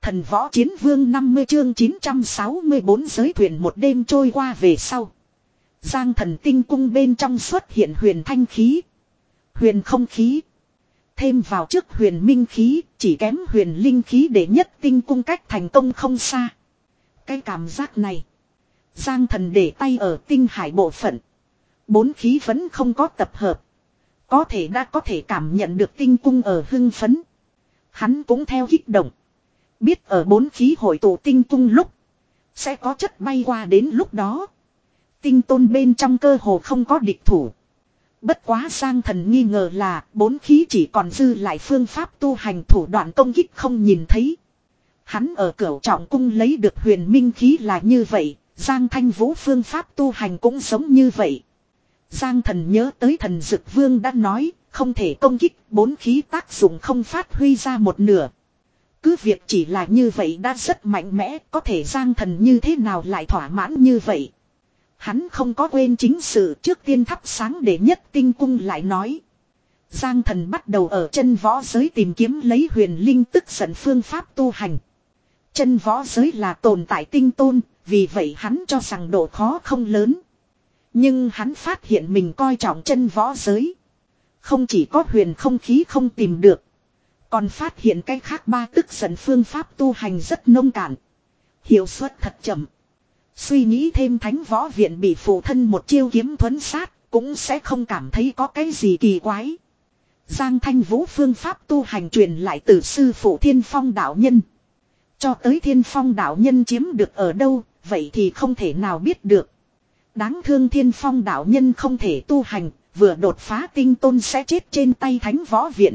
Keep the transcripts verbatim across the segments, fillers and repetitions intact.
Thần võ chiến vương năm mươi chương chín trăm sáu mươi bốn giới thuyền một đêm trôi qua về sau. Giang thần tinh cung bên trong xuất hiện huyền thanh khí. Huyền không khí. Thêm vào trước huyền minh khí, chỉ kém huyền linh khí để nhất tinh cung cách thành công không xa. Cái cảm giác này. Giang thần để tay ở tinh hải bộ phận. Bốn khí vẫn không có tập hợp. Có thể đã có thể cảm nhận được tinh cung ở hưng phấn. Hắn cũng theo kích động. Biết ở bốn khí hội tụ tinh cung lúc. Sẽ có chất bay qua đến lúc đó. Tinh tôn bên trong cơ hồ không có địch thủ. Bất quá Giang thần nghi ngờ là bốn khí chỉ còn dư lại phương pháp tu hành thủ đoạn công kích không nhìn thấy. Hắn ở cửu trọng cung lấy được huyền minh khí là như vậy. Giang thanh vũ phương pháp tu hành cũng giống như vậy. Giang thần nhớ tới thần dực vương đã nói không thể công kích bốn khí tác dụng không phát huy ra một nửa. Cứ việc chỉ là như vậy đã rất mạnh mẽ, có thể Giang thần như thế nào lại thỏa mãn như vậy. Hắn không có quên chính sự trước tiên thắp sáng để nhất tinh cung lại nói. Giang thần bắt đầu ở chân võ giới tìm kiếm lấy huyền linh tức giận phương pháp tu hành. Chân võ giới là tồn tại tinh tôn, vì vậy hắn cho rằng độ khó không lớn. Nhưng hắn phát hiện mình coi trọng chân võ giới. Không chỉ có huyền không khí không tìm được. Còn phát hiện cái khác ba tức giận phương pháp tu hành rất nông cạn. Hiệu suất thật chậm. Suy nghĩ thêm thánh võ viện bị phụ thân một chiêu kiếm thuấn sát. Cũng sẽ không cảm thấy có cái gì kỳ quái. Giang thanh vũ phương pháp tu hành truyền lại từ sư phụ Thiên Phong đạo nhân. Cho tới Thiên Phong đạo nhân chiếm được ở đâu. Vậy thì không thể nào biết được. Đáng thương Thiên Phong đạo nhân không thể tu hành. Vừa đột phá tinh tôn sẽ chết trên tay thánh võ viện.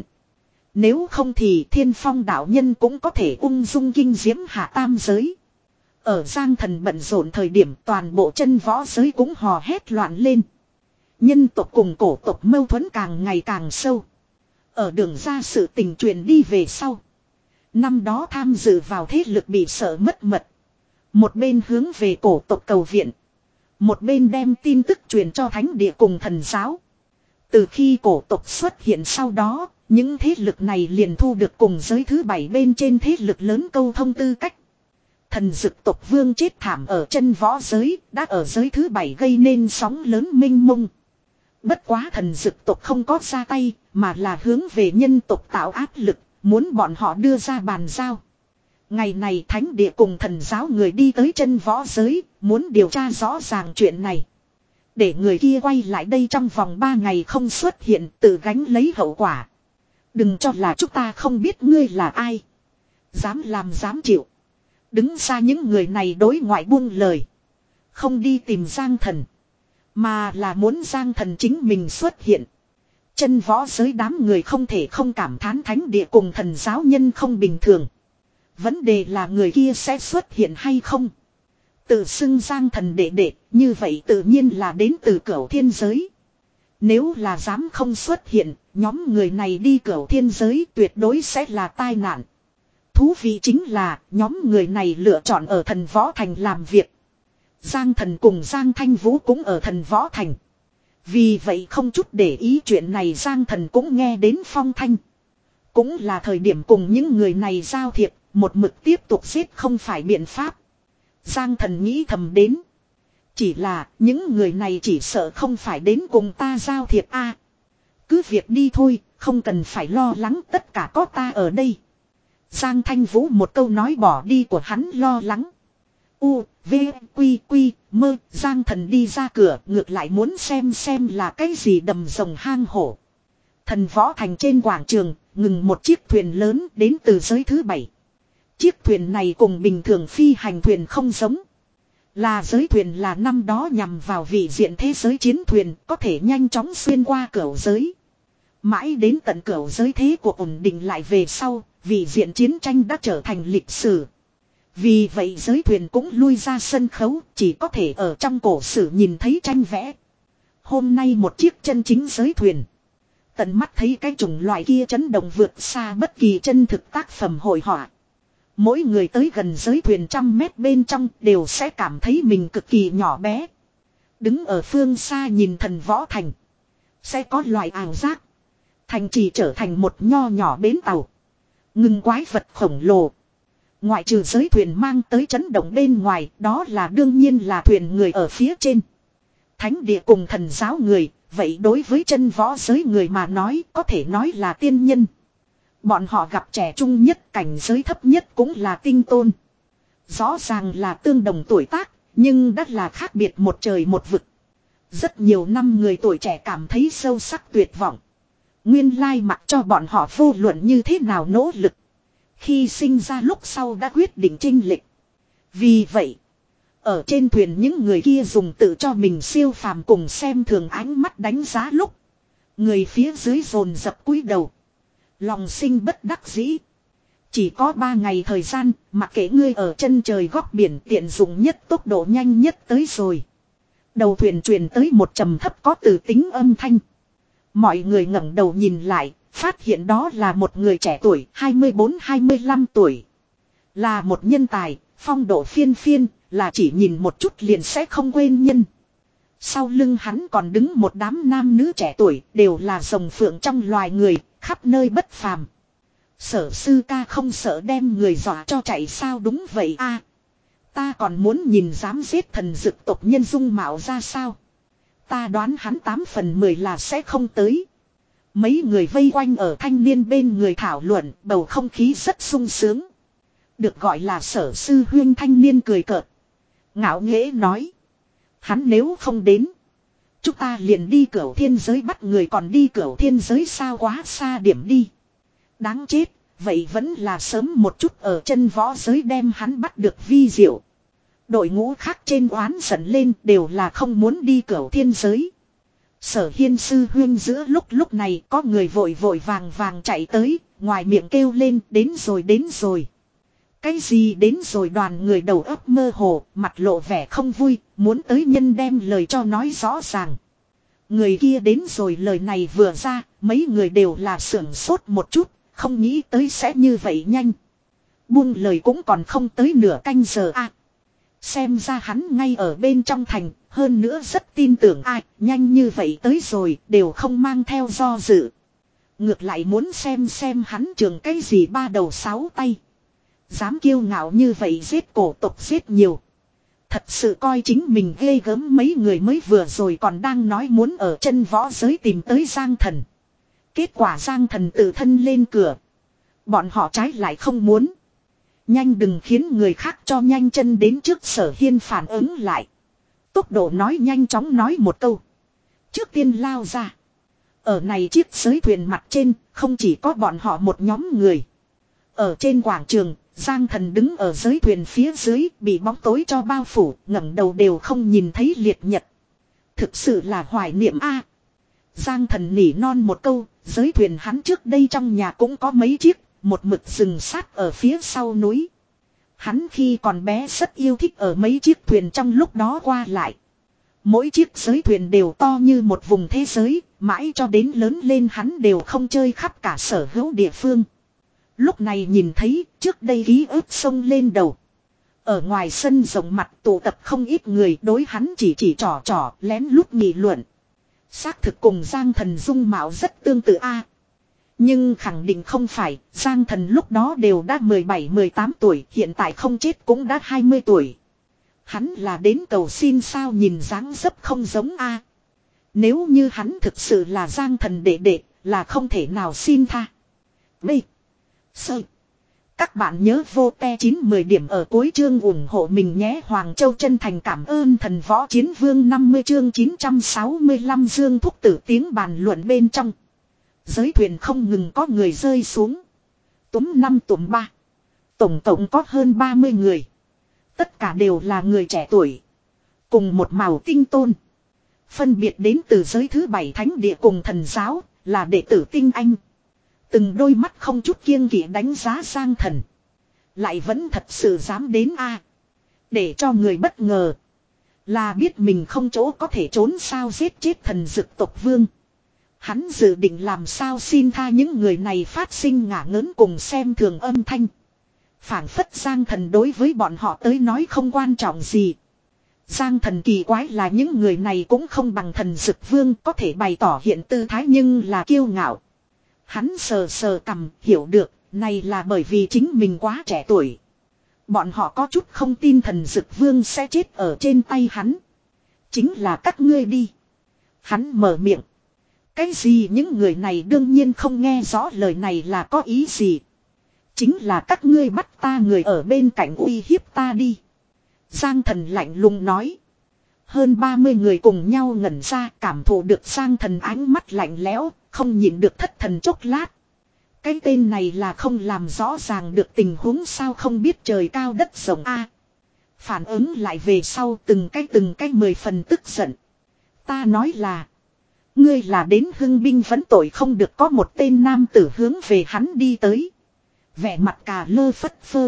Nếu không thì Thiên Phong đạo nhân cũng có thể ung dung kinh diễm hạ tam giới. Ở Giang thần bận rộn thời điểm toàn bộ chân võ giới cũng hò hét loạn lên. Nhân tộc cùng cổ tộc mâu thuẫn càng ngày càng sâu. Ở đường ra sự tình truyền đi về sau. Năm đó tham dự vào thế lực bị sợ mất mật. Một bên hướng về cổ tộc cầu viện. Một bên đem tin tức truyền cho thánh địa cùng thần giáo. Từ khi cổ tộc xuất hiện sau đó. Những thế lực này liền thu được cùng giới thứ bảy bên trên thế lực lớn câu thông tư cách. Thần dực tộc vương chết thảm ở chân võ giới, đã ở giới thứ bảy gây nên sóng lớn mênh mông. Bất quá thần dực tộc không có ra tay, mà là hướng về nhân tộc tạo áp lực, muốn bọn họ đưa ra bàn giao. Ngày này thánh địa cùng thần giáo người đi tới chân võ giới, muốn điều tra rõ ràng chuyện này. Để người kia quay lại đây trong vòng ba ngày không xuất hiện, tự gánh lấy hậu quả. Đừng cho là chúng ta không biết ngươi là ai. Dám làm dám chịu. Đứng ra những người này đối ngoại buông lời. Không đi tìm Giang thần. Mà là muốn Giang thần chính mình xuất hiện. Chân võ giới đám người không thể không cảm thán thánh địa cùng thần giáo nhân không bình thường. Vấn đề là người kia sẽ xuất hiện hay không. Tự xưng Giang thần đệ đệ. Như vậy tự nhiên là đến từ cửu thiên giới. Nếu là dám không xuất hiện, nhóm người này đi cửu thiên giới tuyệt đối sẽ là tai nạn. Thú vị chính là, nhóm người này lựa chọn ở thần võ thành làm việc. Giang thần cùng Giang thanh vũ cũng ở thần võ thành. Vì vậy không chút để ý chuyện này Giang thần cũng nghe đến phong thanh. Cũng là thời điểm cùng những người này giao thiệp, một mực tiếp tục giết không phải biện pháp. Giang thần nghĩ thầm đến. Chỉ là những người này chỉ sợ không phải đến cùng ta giao thiệp a. À, cứ việc đi thôi, không cần phải lo lắng tất cả có ta ở đây. Giang thanh vũ một câu nói bỏ đi của hắn lo lắng. U, V, Quy, Quy, mơ, Giang thần đi ra cửa ngược lại muốn xem xem là cái gì đầm rồng hang hổ. Thần võ thành trên quảng trường, ngừng một chiếc thuyền lớn đến từ giới thứ bảy. Chiếc thuyền này cùng bình thường phi hành thuyền không giống. Là giới thuyền là năm đó nhằm vào vị diện thế giới chiến thuyền có thể nhanh chóng xuyên qua cửu giới. Mãi đến tận cửu giới thế cuộc ổn định lại về sau, vị diện chiến tranh đã trở thành lịch sử. Vì vậy giới thuyền cũng lui ra sân khấu, chỉ có thể ở trong cổ sử nhìn thấy tranh vẽ. Hôm nay một chiếc chân chính giới thuyền. Tận mắt thấy cái chủng loại kia chấn động vượt xa bất kỳ chân thực tác phẩm hội họa. Mỗi người tới gần giới thuyền trăm mét bên trong đều sẽ cảm thấy mình cực kỳ nhỏ bé. Đứng ở phương xa nhìn thần võ thành. Sẽ có loại ảo giác. Thành chỉ trở thành một nho nhỏ bến tàu. Ngừng quái vật khổng lồ. Ngoại trừ giới thuyền mang tới chấn động bên ngoài, đó là đương nhiên là thuyền người ở phía trên. Thánh địa cùng thần giáo người, vậy đối với chân võ giới người mà nói có thể nói là tiên nhân. Bọn họ gặp trẻ trung nhất, cảnh giới thấp nhất cũng là tinh tôn. Rõ ràng là tương đồng tuổi tác, nhưng đã là khác biệt một trời một vực. Rất nhiều năm người tuổi trẻ cảm thấy sâu sắc tuyệt vọng. Nguyên lai mặc cho bọn họ vô luận như thế nào nỗ lực. Khi sinh ra lúc sau đã quyết định chênh lệch. Vì vậy, ở trên thuyền những người kia dùng tự cho mình siêu phàm cùng xem thường ánh mắt đánh giá lúc. Người phía dưới dồn dập cúi đầu. Lòng sinh bất đắc dĩ. Chỉ có ba ngày thời gian, mặc kệ ngươi ở chân trời góc biển tiện dụng nhất tốc độ nhanh nhất tới rồi. Đầu thuyền truyền tới một trầm thấp có từ tính âm thanh. Mọi người ngẩng đầu nhìn lại, phát hiện đó là một người trẻ tuổi, hai mươi bốn hai mươi lăm tuổi. Là một nhân tài, phong độ phiên phiên, là chỉ nhìn một chút liền sẽ không quên nhân. Sau lưng hắn còn đứng một đám nam nữ trẻ tuổi, đều là rồng phượng trong loài người, khắp nơi bất phàm. Sở sư ca không sợ đem người dọa cho chạy sao? Đúng vậy a, ta còn muốn nhìn dám giết thần dực tộc nhân dung mạo ra sao. Ta đoán hắn tám phần mười là sẽ không tới. Mấy người vây quanh ở thanh niên bên người thảo luận, bầu không khí rất sung sướng. Được gọi là sở sư huyên thanh niên cười cợt. Ngạo nghễ nói. Hắn nếu không đến, chúng ta liền đi cửu thiên giới bắt người, còn đi cửu thiên giới sao, quá xa điểm đi. Đáng chết, vậy vẫn là sớm một chút ở chân võ giới đem hắn bắt được vi diệu. Đội ngũ khác trên oán giận lên, đều là không muốn đi cửu thiên giới. Sở hiên sư huyên giữa lúc lúc này có người vội vội vàng vàng chạy tới, ngoài miệng kêu lên đến rồi đến rồi. Cái gì đến rồi? Đoàn người đầu óc mơ hồ, mặt lộ vẻ không vui, muốn tới nhân đem lời cho nói rõ ràng. Người kia đến rồi lời này vừa ra, mấy người đều là sưởng sốt một chút, không nghĩ tới sẽ như vậy nhanh. Buông lời cũng còn không tới nửa canh giờ a. À, xem ra hắn ngay ở bên trong thành, hơn nữa rất tin tưởng ai, à, nhanh như vậy tới rồi, đều không mang theo do dự. Ngược lại muốn xem xem hắn trường cái gì ba đầu sáu tay. Dám kiêu ngạo như vậy giết cổ tộc giết nhiều. Thật sự coi chính mình ghê gớm. Mấy người mới vừa rồi còn đang nói muốn ở chân võ giới tìm tới Giang Thần. Kết quả Giang Thần tự thân lên cửa. Bọn họ trái lại không muốn. Nhanh đừng khiến người khác cho nhanh chân đến trước. Sở Hiên phản ứng lại. Tốc độ nói nhanh chóng nói một câu. Trước tiên lao ra. Ở này chiếc giới thuyền mặt trên không chỉ có bọn họ một nhóm người. Ở trên quảng trường, Giang Thần đứng ở giới thuyền phía dưới, bị bóng tối cho bao phủ, ngẩng đầu đều không nhìn thấy liệt nhật. Thực sự là hoài niệm a. Giang Thần nỉ non một câu, giới thuyền hắn trước đây trong nhà cũng có mấy chiếc, một mực dừng sát ở phía sau núi. Hắn khi còn bé rất yêu thích ở mấy chiếc thuyền trong lúc đó qua lại. Mỗi chiếc giới thuyền đều to như một vùng thế giới, mãi cho đến lớn lên hắn đều không chơi khắp cả sở hữu địa phương. Lúc này nhìn thấy, trước đây ký ức sông lên đầu. Ở ngoài sân rộng mặt tụ tập không ít người, đối hắn chỉ chỉ trò trò, lén lút nghị luận. Xác thực cùng Giang Thần dung mạo rất tương tự a. Nhưng khẳng định không phải, Giang Thần lúc đó đều đã mười bảy mười tám tuổi, hiện tại không chết cũng đã hai mươi tuổi. Hắn là đến cầu xin sao, nhìn dáng dấp không giống a. Nếu như hắn thực sự là Giang Thần đệ đệ, là không thể nào xin tha. B. Sơ. Các bạn nhớ vô te chín mười điểm ở cuối chương ủng hộ mình nhé. Hoàng Châu chân thành cảm ơn thần võ chiến vương. Năm mươi chương chín trăm sáu mươi lăm Dương Thúc Tử tiếng bàn luận bên trong. Giới thuyền không ngừng có người rơi xuống. Túm năm túm ba. Tổng cộng có hơn ba mươi người. Tất cả đều là người trẻ tuổi. Cùng một màu tinh tôn. Phân biệt đến từ giới thứ bảy thánh địa cùng thần giáo, là đệ tử tinh anh. Từng đôi mắt không chút kiêng kỵ đánh giá Giang Thần. Lại vẫn thật sự dám đến a. Để cho người bất ngờ. Là biết mình không chỗ có thể trốn sao, giết chết thần dực tộc vương. Hắn dự định làm sao xin tha những người này, phát sinh ngả ngớn cùng xem thường âm thanh. Phảng phất Giang Thần đối với bọn họ tới nói không quan trọng gì. Giang Thần kỳ quái là những người này cũng không bằng thần dực vương có thể bày tỏ hiện tư thái, nhưng là kiêu ngạo. Hắn sờ sờ cằm, hiểu được, này là bởi vì chính mình quá trẻ tuổi. Bọn họ có chút không tin thần dực vương sẽ chết ở trên tay hắn. Chính là các ngươi đi. Hắn mở miệng. Cái gì những người này đương nhiên không nghe rõ lời này là có ý gì. Chính là các ngươi bắt ta người ở bên cạnh uy hiếp ta đi. Giang thần lạnh lùng nói. Hơn ba mươi người cùng nhau ngẩn ra, cảm thụ được Giang thần ánh mắt lạnh lẽo, không nhịn được thất thần chốc lát. Cái tên này là không làm rõ ràng được tình huống sao không biết trời cao đất rộng a. Phản ứng lại về sau từng cái từng cái mười phần tức giận. Ta nói là. Ngươi là đến hưng binh vấn tội không được, có một tên nam tử hướng về hắn đi tới. Vẻ mặt cà lơ phất phơ.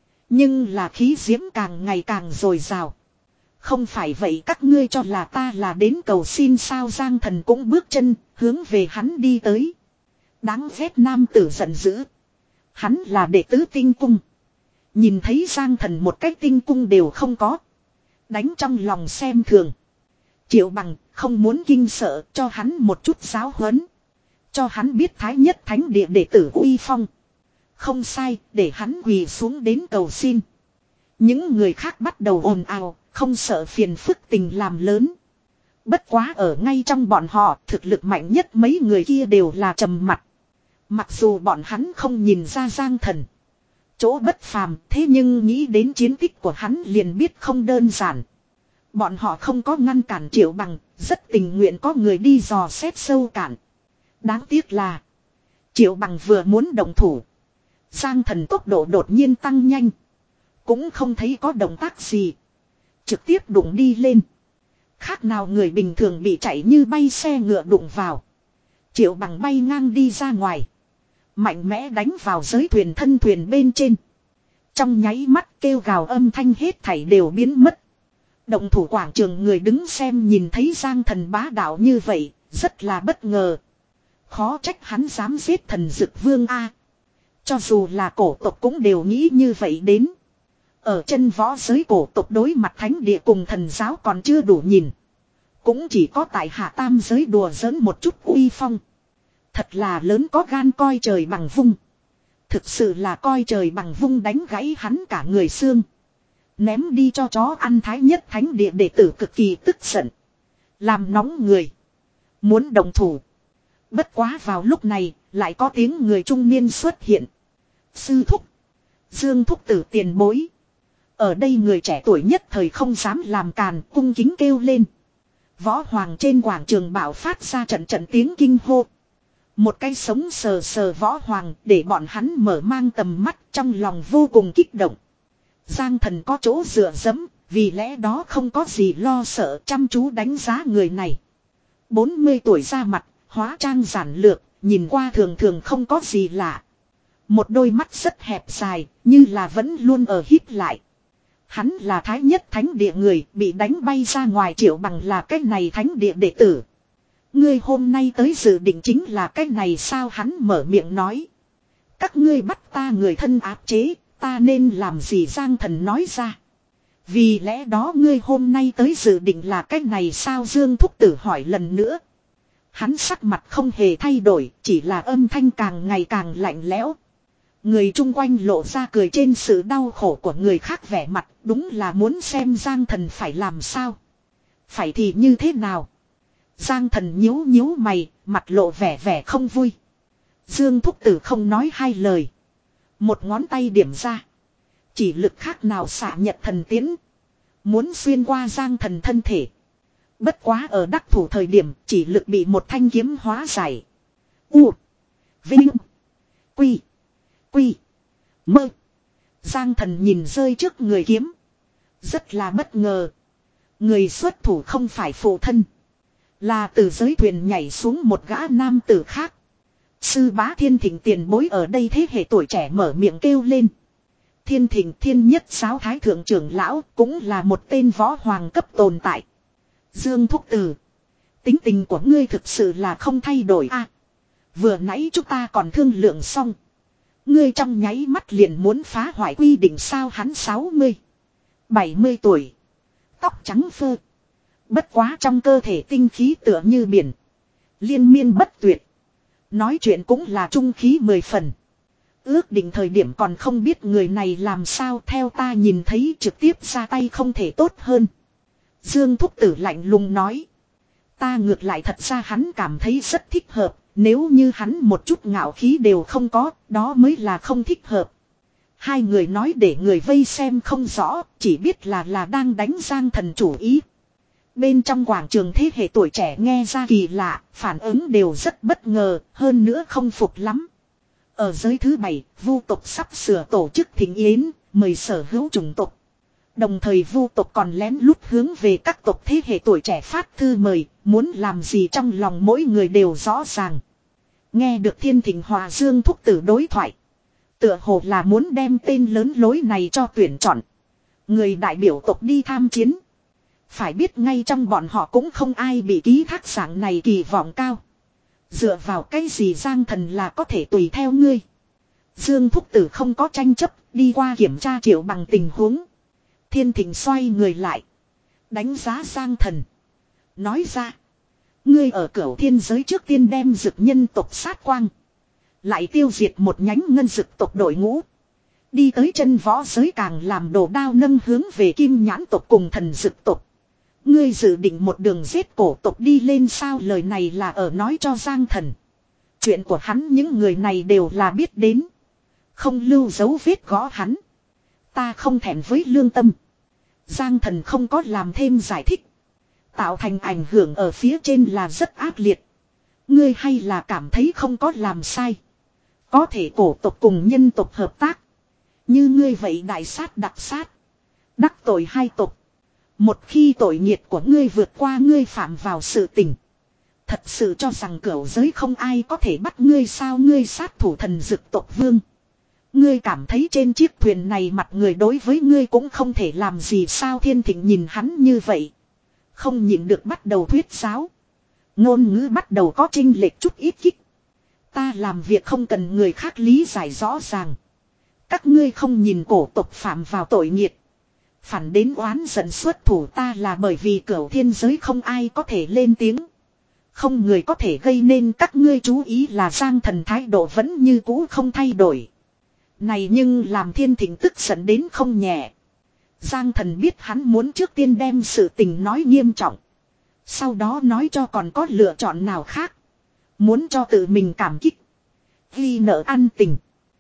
Nhưng là khí diễm càng ngày càng dồi dào. Không phải vậy các ngươi cho là ta là đến cầu xin sao? Giang thần cũng bước chân hướng về hắn đi tới. Đáng ghét nam tử giận dữ. Hắn là đệ tứ tinh cung. Nhìn thấy Giang thần một cái tinh cung đều không có. Đánh trong lòng xem thường. Triệu Bằng không muốn kinh sợ, cho hắn một chút giáo huấn. Cho hắn biết thái nhất thánh địa đệ tử uy phong. Không sai, để hắn quỳ xuống đến cầu xin. Những người khác bắt đầu ồn ào, không sợ phiền phức tình làm lớn. Bất quá ở ngay trong bọn họ, thực lực mạnh nhất mấy người kia đều là trầm mặt. Mặc dù bọn hắn không nhìn ra Giang thần chỗ bất phàm, thế nhưng nghĩ đến chiến tích của hắn liền biết không đơn giản. Bọn họ không có ngăn cản Triệu Bằng, rất tình nguyện có người đi dò xét sâu cạn. Đáng tiếc là Triệu Bằng vừa muốn động thủ, Giang thần tốc độ đột nhiên tăng nhanh. Cũng không thấy có động tác gì, trực tiếp đụng đi lên. Khác nào người bình thường bị chạy như bay xe ngựa đụng vào. Triệu Bằng bay ngang đi ra ngoài, mạnh mẽ đánh vào giới thuyền thân thuyền bên trên. Trong nháy mắt kêu gào âm thanh hết thảy đều biến mất. Động thủ quảng trường người đứng xem nhìn thấy Giang thần bá đạo như vậy, rất là bất ngờ. Khó trách hắn dám giết thần dực vương a. Cho dù là cổ tộc cũng đều nghĩ như vậy đến. Ở chân võ giới cổ tộc đối mặt thánh địa cùng thần giáo còn chưa đủ nhìn. Cũng chỉ có tại hạ tam giới đùa giỡn một chút uy phong. Thật là lớn có gan coi trời bằng vung. Thực sự là coi trời bằng vung, đánh gãy hắn cả người xương. Ném đi cho chó ăn. Thái nhất thánh địa đệ tử cực kỳ tức giận. Làm nóng người. Muốn đồng thủ. Bất quá vào lúc này, lại có tiếng người trung niên xuất hiện. Sư thúc. Dương thúc tử tiền bối. Ở đây người trẻ tuổi nhất thời không dám làm càn, cung kính kêu lên. Võ hoàng trên quảng trường bạo phát ra trận trận tiếng kinh hô. Một cái sống sờ sờ võ hoàng để bọn hắn mở mang tầm mắt, trong lòng vô cùng kích động. Giang thần có chỗ dựa dẫm, vì lẽ đó không có gì lo sợ, chăm chú đánh giá người này. bốn mươi tuổi ra mặt, hóa trang giản lược, nhìn qua thường thường không có gì lạ. Một đôi mắt rất hẹp dài, như là vẫn luôn ở híp lại. Hắn là thái nhất thánh địa người, bị đánh bay ra ngoài. Triệu Bằng là cái này thánh địa đệ tử. Ngươi hôm nay tới dự định chính là cái này sao? Hắn mở miệng nói. Các ngươi bắt ta người thân áp chế, ta nên làm gì? Giang thần nói ra. Vì lẽ đó ngươi hôm nay tới dự định là cái này sao? Dương thúc tử hỏi lần nữa. Hắn sắc mặt không hề thay đổi, chỉ là âm thanh càng ngày càng lạnh lẽo. Người chung quanh lộ ra cười trên sự đau khổ của người khác, vẻ mặt đúng là muốn xem Giang thần phải làm sao. Phải thì như thế nào? Giang thần nhíu nhíu mày, mặt lộ vẻ vẻ không vui. Dương thúc tử không nói hai lời. Một ngón tay điểm ra. Chỉ lực khác nào xạ nhật thần tiến. Muốn xuyên qua Giang thần thân thể. Bất quá ở đắc thủ thời điểm chỉ lực bị một thanh kiếm hóa giải. U. Vinh. Quy. Quy. Mơ. Giang thần nhìn rơi trước người kiếm. Rất là bất ngờ. Người xuất thủ không phải phụ thân. Là từ giới thuyền nhảy xuống một gã nam tử khác. Sư bá Thiên Thịnh tiền bối ở đây thế hệ tuổi trẻ mở miệng kêu lên. Thiên Thịnh thiên nhất giáo thái thượng trưởng lão cũng là một tên võ hoàng cấp tồn tại. Dương thúc tử. Tính tình của ngươi thực sự là không thay đổi a. À, vừa nãy chúng ta còn thương lượng xong. Ngươi trong nháy mắt liền muốn phá hoại quy định sao? Hắn sáu mươi, bảy mươi tuổi. Tóc trắng phơ. Bất quá trong cơ thể tinh khí tựa như biển. Liên miên bất tuyệt. Nói chuyện cũng là trung khí mười phần. Ước định thời điểm còn không biết người này làm sao, theo ta nhìn thấy trực tiếp ra tay không thể tốt hơn. Dương Thúc Tử lạnh lùng nói. Ta ngược lại thật ra hắn cảm thấy rất thích hợp, nếu như hắn một chút ngạo khí đều không có, đó mới là không thích hợp. Hai người nói để người vây xem không rõ, chỉ biết là là đang đánh Giang Thần chủ ý. Bên trong quảng trường thế hệ tuổi trẻ nghe ra kỳ lạ, phản ứng đều rất bất ngờ, hơn nữa không phục lắm. Ở giới thứ bảy, Vu tộc sắp sửa tổ chức thịnh yến, mời sở hữu chủng tộc. Đồng thời Vu tộc còn lén lút hướng về các tộc thế hệ tuổi trẻ phát thư mời, muốn làm gì trong lòng mỗi người đều rõ ràng. Nghe được Thiên Thịnh Hòa Dương Thúc Tử đối thoại. Tựa hồ là muốn đem tên lớn lối này cho tuyển chọn. Người đại biểu tộc đi tham chiến. Phải biết ngay trong bọn họ cũng không ai bị ký thác dạng này kỳ vọng cao. Dựa vào cái gì Giang Thần là có thể tùy theo ngươi. Dương Thúc Tử không có tranh chấp, đi qua kiểm tra Triệu Bằng tình huống. Thiên Thịnh xoay người lại. Đánh giá Giang Thần. Nói ra. Ngươi ở Cửu Thiên giới trước tiên đem dực nhân tộc sát quang. Lại tiêu diệt một nhánh ngân dực tộc đội ngũ. Đi tới chân võ giới càng làm đồ đao nâng hướng về kim nhãn tộc cùng thần dực tộc. Ngươi dự định một đường giết cổ tộc đi lên sao, lời này là ở nói cho Giang Thần. Chuyện của hắn những người này đều là biết đến. Không lưu dấu vết gõ hắn. Ta không thèm với lương tâm. Giang Thần không có làm thêm giải thích. Tạo thành ảnh hưởng ở phía trên là rất ác liệt. Ngươi hay là cảm thấy không có làm sai. Có thể cổ tộc cùng nhân tộc hợp tác. Như ngươi vậy đại sát đặc sát. Đắc tội hai tộc. Một khi tội nghiệt của ngươi vượt qua ngươi phạm vào sự tình. Thật sự cho rằng cửu giới không ai có thể bắt ngươi sao, ngươi sát thủ thần dực tộc vương. Ngươi cảm thấy trên chiếc thuyền này mặt người đối với ngươi cũng không thể làm gì sao. Thiên Thịnh nhìn hắn như vậy. Không nhịn được bắt đầu thuyết giáo. Ngôn ngữ bắt đầu có chênh lệch chút ít kích. Ta làm việc không cần người khác lý giải rõ ràng. Các ngươi không nhìn cổ tộc phạm vào tội nghiệt. Phản đến oán giận xuất thủ, ta là bởi vì Cửu Thiên giới không ai có thể lên tiếng. Không người có thể gây nên các ngươi chú ý là Giang Thần thái độ vẫn như cũ không thay đổi. Này nhưng làm Thiên Thịnh tức giận đến không nhẹ. Giang Thần biết hắn muốn trước tiên đem sự tình nói nghiêm trọng. Sau đó nói cho còn có lựa chọn nào khác. Muốn cho tự mình cảm kích. Ghi nợ ăn tình.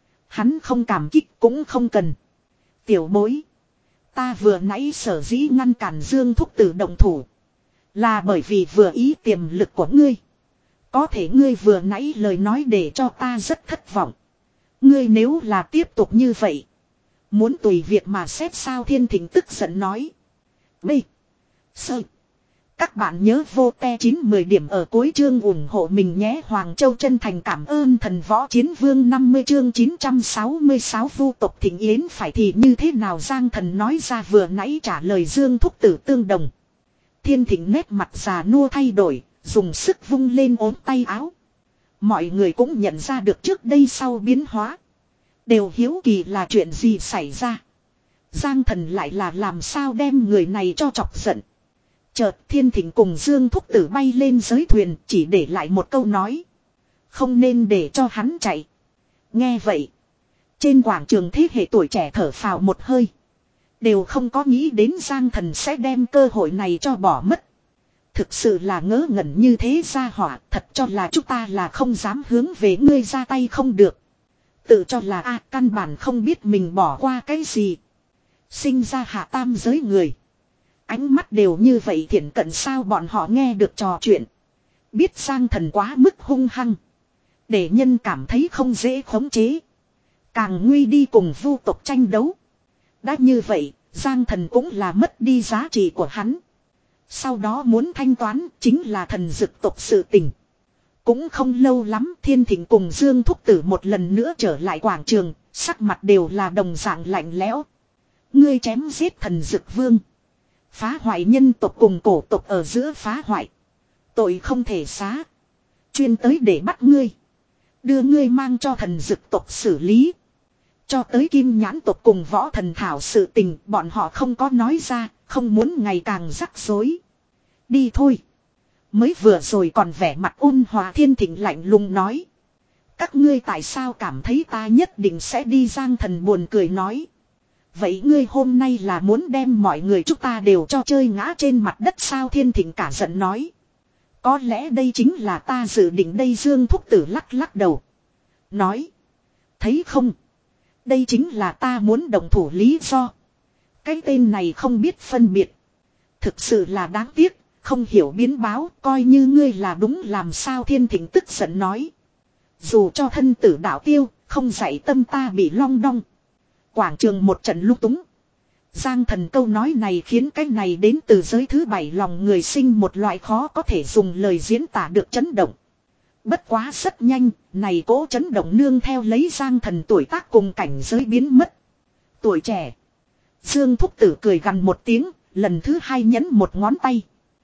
Hắn không cảm kích cũng không cần. Tiểu bối. Ta vừa nãy sở dĩ ngăn cản Dương Thúc Tử động thủ. Là bởi vì vừa ý tiềm lực của ngươi. Có thể ngươi vừa nãy lời nói để cho ta rất thất vọng. Ngươi nếu là tiếp tục như vậy. Muốn tùy việc mà xét sao, Thiên Thịnh tức giận nói. B. Sơ. Các bạn nhớ vô te chín mười điểm ở cuối chương ủng hộ mình nhé. Hoàng Châu chân thành cảm ơn thần võ chiến vương năm mươi chương chín trăm sáu mươi sáu Vu tộc thịnh yến phải thì như thế nào. Giang Thần nói ra vừa nãy trả lời Dương Thúc Tử tương đồng. Thiên Thịnh nét mặt già nua thay đổi, dùng sức vung lên ốm tay áo. Mọi người cũng nhận ra được trước đây sau biến hóa. Đều hiếu kỳ là chuyện gì xảy ra. Giang Thần lại là làm sao đem người này cho chọc giận. Chợt Thiên Thịnh cùng Dương Thúc Tử bay lên giới thuyền, chỉ để lại một câu nói. Không nên để cho hắn chạy. Nghe vậy. Trên quảng trường thế hệ tuổi trẻ thở phào một hơi. Đều không có nghĩ đến Giang Thần sẽ đem cơ hội này cho bỏ mất. Thực sự là ngớ ngẩn như thế ra hỏa, thật cho là chúng ta là không dám hướng về ngươi ra tay không được. Tự cho là a căn bản không biết mình bỏ qua cái gì. Sinh ra hạ tam giới người. Ánh mắt đều như vậy thiện cận sao, bọn họ nghe được trò chuyện. Biết Giang Thần quá mức hung hăng. Để nhân cảm thấy không dễ khống chế. Càng nguy đi cùng Vu tộc tranh đấu. Đã như vậy, Giang Thần cũng là mất đi giá trị của hắn. Sau đó muốn thanh toán chính là thần dực tộc sự tình. Cũng không lâu lắm Thiên Thịnh cùng Dương Thúc Tử một lần nữa trở lại quảng trường, sắc mặt đều là đồng dạng lạnh lẽo. Ngươi chém giết thần dực vương. Phá hoại nhân tộc cùng cổ tộc ở giữa phá hoại. Tội không thể xá. Chuyên tới để bắt ngươi. Đưa ngươi mang cho thần dực tộc xử lý. Cho tới kim nhãn tộc cùng võ thần thảo sự tình bọn họ không có nói ra, không muốn ngày càng rắc rối. Đi thôi. Mới vừa rồi còn vẻ mặt ôn hòa Thiên Thịnh lạnh lùng nói. Các ngươi tại sao cảm thấy ta nhất định sẽ đi? Giang Thần buồn cười nói. Vậy ngươi hôm nay là muốn đem mọi người chúng ta đều cho chơi ngã trên mặt đất sao? Thiên Thịnh cả giận nói. Có lẽ đây chính là ta dự định đây. Dương Thúc Tử lắc lắc đầu. Nói. Thấy không? Đây chính là ta muốn động thủ lý do. Cái tên này không biết phân biệt. Thực sự là đáng tiếc. Không hiểu biến báo. Coi như ngươi là đúng làm sao? Thiên Thịnh tức giận nói. Dù cho thân tử đạo tiêu. Không dạy tâm ta bị long đong. Quảng trường một trận lung túng. Giang Thần câu nói này khiến cái này đến từ giới thứ bảy lòng người sinh một loại khó có thể dùng lời diễn tả được chấn động. Bất quá rất nhanh, này cố chấn động nương theo lấy Giang Thần tuổi tác cùng cảnh giới biến mất. Tuổi trẻ. Dương Thúc Tử cười gằn một tiếng, lần thứ hai nhấn một ngón tay.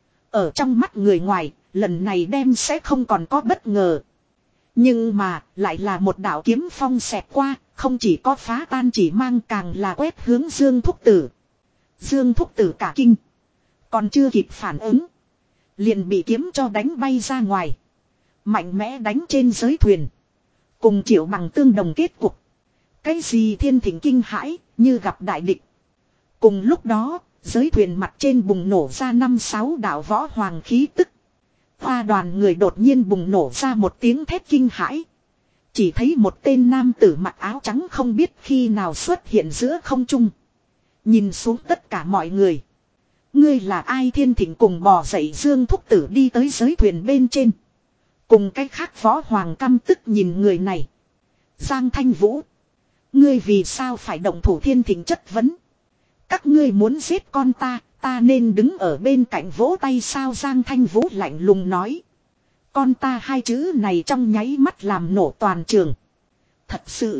Ở trong mắt người ngoài, lần này đem sẽ không còn có bất ngờ. Nhưng mà, lại là một đạo kiếm phong xẹt qua, không chỉ có phá tan chỉ mang càng là quét hướng Dương Thúc Tử. Dương Thúc Tử cả kinh. Còn chưa kịp phản ứng. Liền bị kiếm cho đánh bay ra ngoài. Mạnh mẽ đánh trên giới thuyền. Cùng Triệu Bằng tương đồng kết cục. Cái gì? Thiên Thịnh kinh hãi, như gặp đại địch. Cùng lúc đó, giới thuyền mặt trên bùng nổ ra năm sáu đạo võ hoàng khí tức. Hoa đoàn người đột nhiên bùng nổ ra một tiếng thét kinh hãi. Chỉ thấy một tên nam tử mặc áo trắng không biết khi nào xuất hiện giữa không trung. Nhìn xuống tất cả mọi người. Ngươi là ai? Thiên Thịnh cùng bò dậy. Dương Thúc Tử đi tới giới thuyền bên trên. Cùng cái khác võ hoàng căm tức nhìn người này. Giang Thanh Vũ. Ngươi vì sao phải động thủ? Thiên Thịnh chất vấn. Các ngươi muốn giết con ta, ta nên đứng ở bên cạnh vỗ tay sao? Giang Thanh Vũ lạnh lùng nói. Con ta hai chữ này trong nháy mắt làm nổ toàn trường. Thật sự.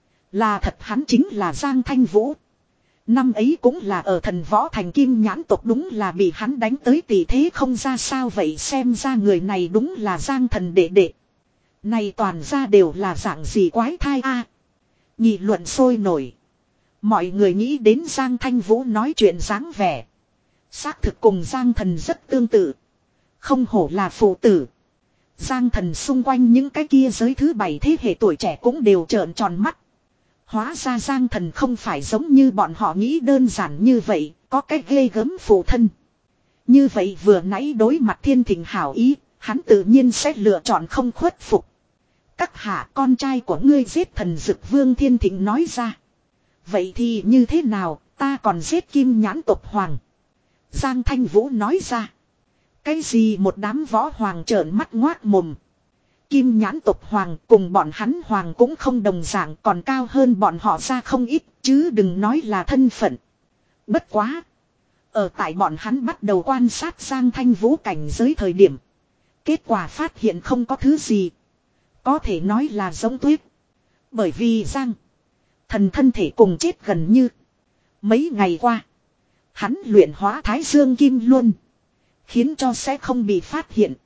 Là thật, hắn chính là Giang Thanh Vũ. Năm ấy cũng là ở Thần Võ Thành Kim Nhãn tộc, đúng là bị hắn đánh tới tỷ thế không ra sao. Vậy xem ra người này đúng là Giang Thần đệ đệ. Này toàn ra đều là dạng gì quái thai a? Nghị luận sôi nổi. Mọi người nghĩ đến Giang Thanh Vũ nói chuyện dáng vẻ. Xác thực cùng Giang Thần rất tương tự. Không hổ là phụ tử. Giang Thần xung quanh những cái kia giới thứ bảy thế hệ tuổi trẻ cũng đều trợn tròn mắt. Hóa ra Giang Thần không phải giống như bọn họ nghĩ đơn giản như vậy, có cái ghê gớm phụ thân. Như vậy vừa nãy đối mặt Thiên Thịnh hảo ý, hắn tự nhiên sẽ lựa chọn không khuất phục. Các hạ, con trai của ngươi giết Thần Dực Vương. Thiên Thịnh nói ra. Vậy thì như thế nào, ta còn giết Kim Nhãn tộc hoàng. Giang Thanh Vũ nói ra. Cái gì? Một đám võ hoàng trợn mắt ngoác mồm. Kim Nhãn tộc hoàng cùng bọn hắn hoàng cũng không đồng dạng, còn cao hơn bọn họ ra không ít, chứ đừng nói là thân phận. Bất quá. Ở tại bọn hắn bắt đầu quan sát Giang Thanh Vũ cảnh giới thời điểm. Kết quả phát hiện không có thứ gì. Có thể nói là giống tuyết. Bởi vì Giang Thần thân thể cùng chết gần như. Mấy ngày qua. Hắn luyện hóa Thái Dương Kim Luân. Khiến cho sẽ không bị phát hiện.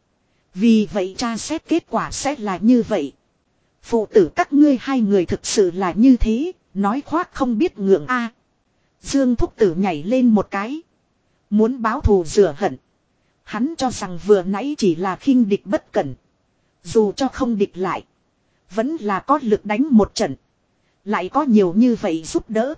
Vì vậy tra xét kết quả sẽ là như vậy. Phụ tử các ngươi hai người thực sự là như thế. Nói khoác không biết ngượng a. Dương Thúc Tử nhảy lên một cái. Muốn báo thù rửa hận. Hắn cho rằng vừa nãy chỉ là khinh địch bất cẩn. Dù cho không địch lại. Vẫn là có lực đánh một trận. Lại có nhiều như vậy giúp đỡ.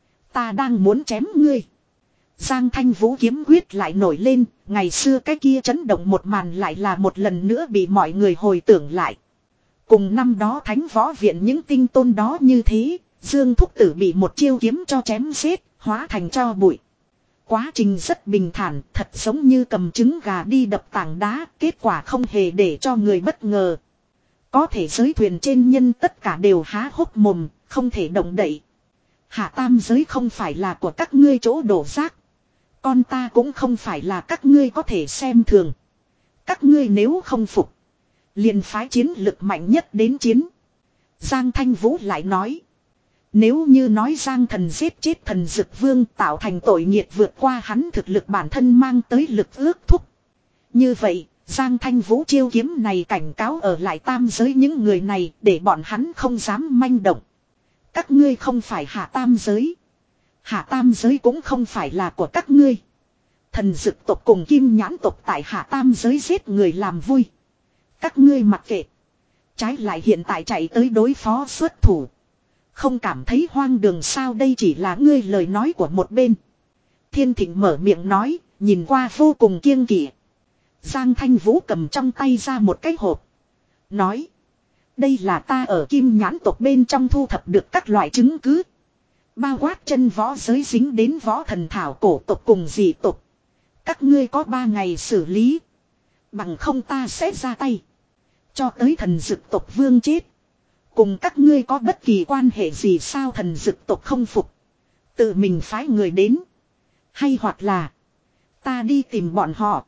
Ta đang muốn chém ngươi. Giang Thanh Vũ kiếm quyết lại nổi lên. Ngày xưa cái kia chấn động một màn lại là một lần nữa bị mọi người hồi tưởng lại. Cùng năm đó Thánh Võ Viện những tinh tôn đó như thế. Dương Thúc Tử bị một chiêu kiếm cho chém giết. Hóa thành tro bụi. Quá trình rất bình thản. Thật giống như cầm trứng gà đi đập tảng đá. Kết quả không hề để cho người bất ngờ. Có thể giới thuyền trên nhân tất cả đều há hốc mồm. Không thể động đậy. Hạ tam giới không phải là của các ngươi chỗ đổ rác. Con ta cũng không phải là các ngươi có thể xem thường. Các ngươi nếu không phục. Liền phái chiến lực mạnh nhất đến chiến. Giang Thanh Vũ lại nói. Nếu như nói Giang Thần giết chết Thần Dực Vương tạo thành tội nghiệt vượt qua hắn thực lực bản thân mang tới lực ước thúc. Như vậy, Giang Thanh Vũ chiêu kiếm này cảnh cáo ở lại tam giới những người này để bọn hắn không dám manh động. Các ngươi không phải hạ tam giới. Hạ tam giới cũng không phải là của các ngươi. Thần Dực tộc cùng Kim Nhãn tộc tại hạ tam giới giết người làm vui. Các ngươi mặc kệ. Trái lại hiện tại chạy tới đối phó xuất thủ. Không cảm thấy hoang đường sao, đây chỉ là ngươi lời nói của một bên. Thiên Thịnh mở miệng nói, nhìn qua vô cùng kiêng kỵ. Giang Thanh Vũ cầm trong tay ra một cái hộp. Nói. Đây là ta ở Kim Nhãn tộc bên trong thu thập được các loại chứng cứ. Bao quát chân võ giới dính đến võ thần thảo cổ tộc cùng dị tộc. Các ngươi có ba ngày xử lý. Bằng không ta sẽ ra tay. Cho tới thần dực tộc vương chết. Cùng các ngươi có bất kỳ quan hệ gì sao? Thần dực tộc không phục. Tự mình phái người đến. Hay hoặc là ta đi tìm bọn họ.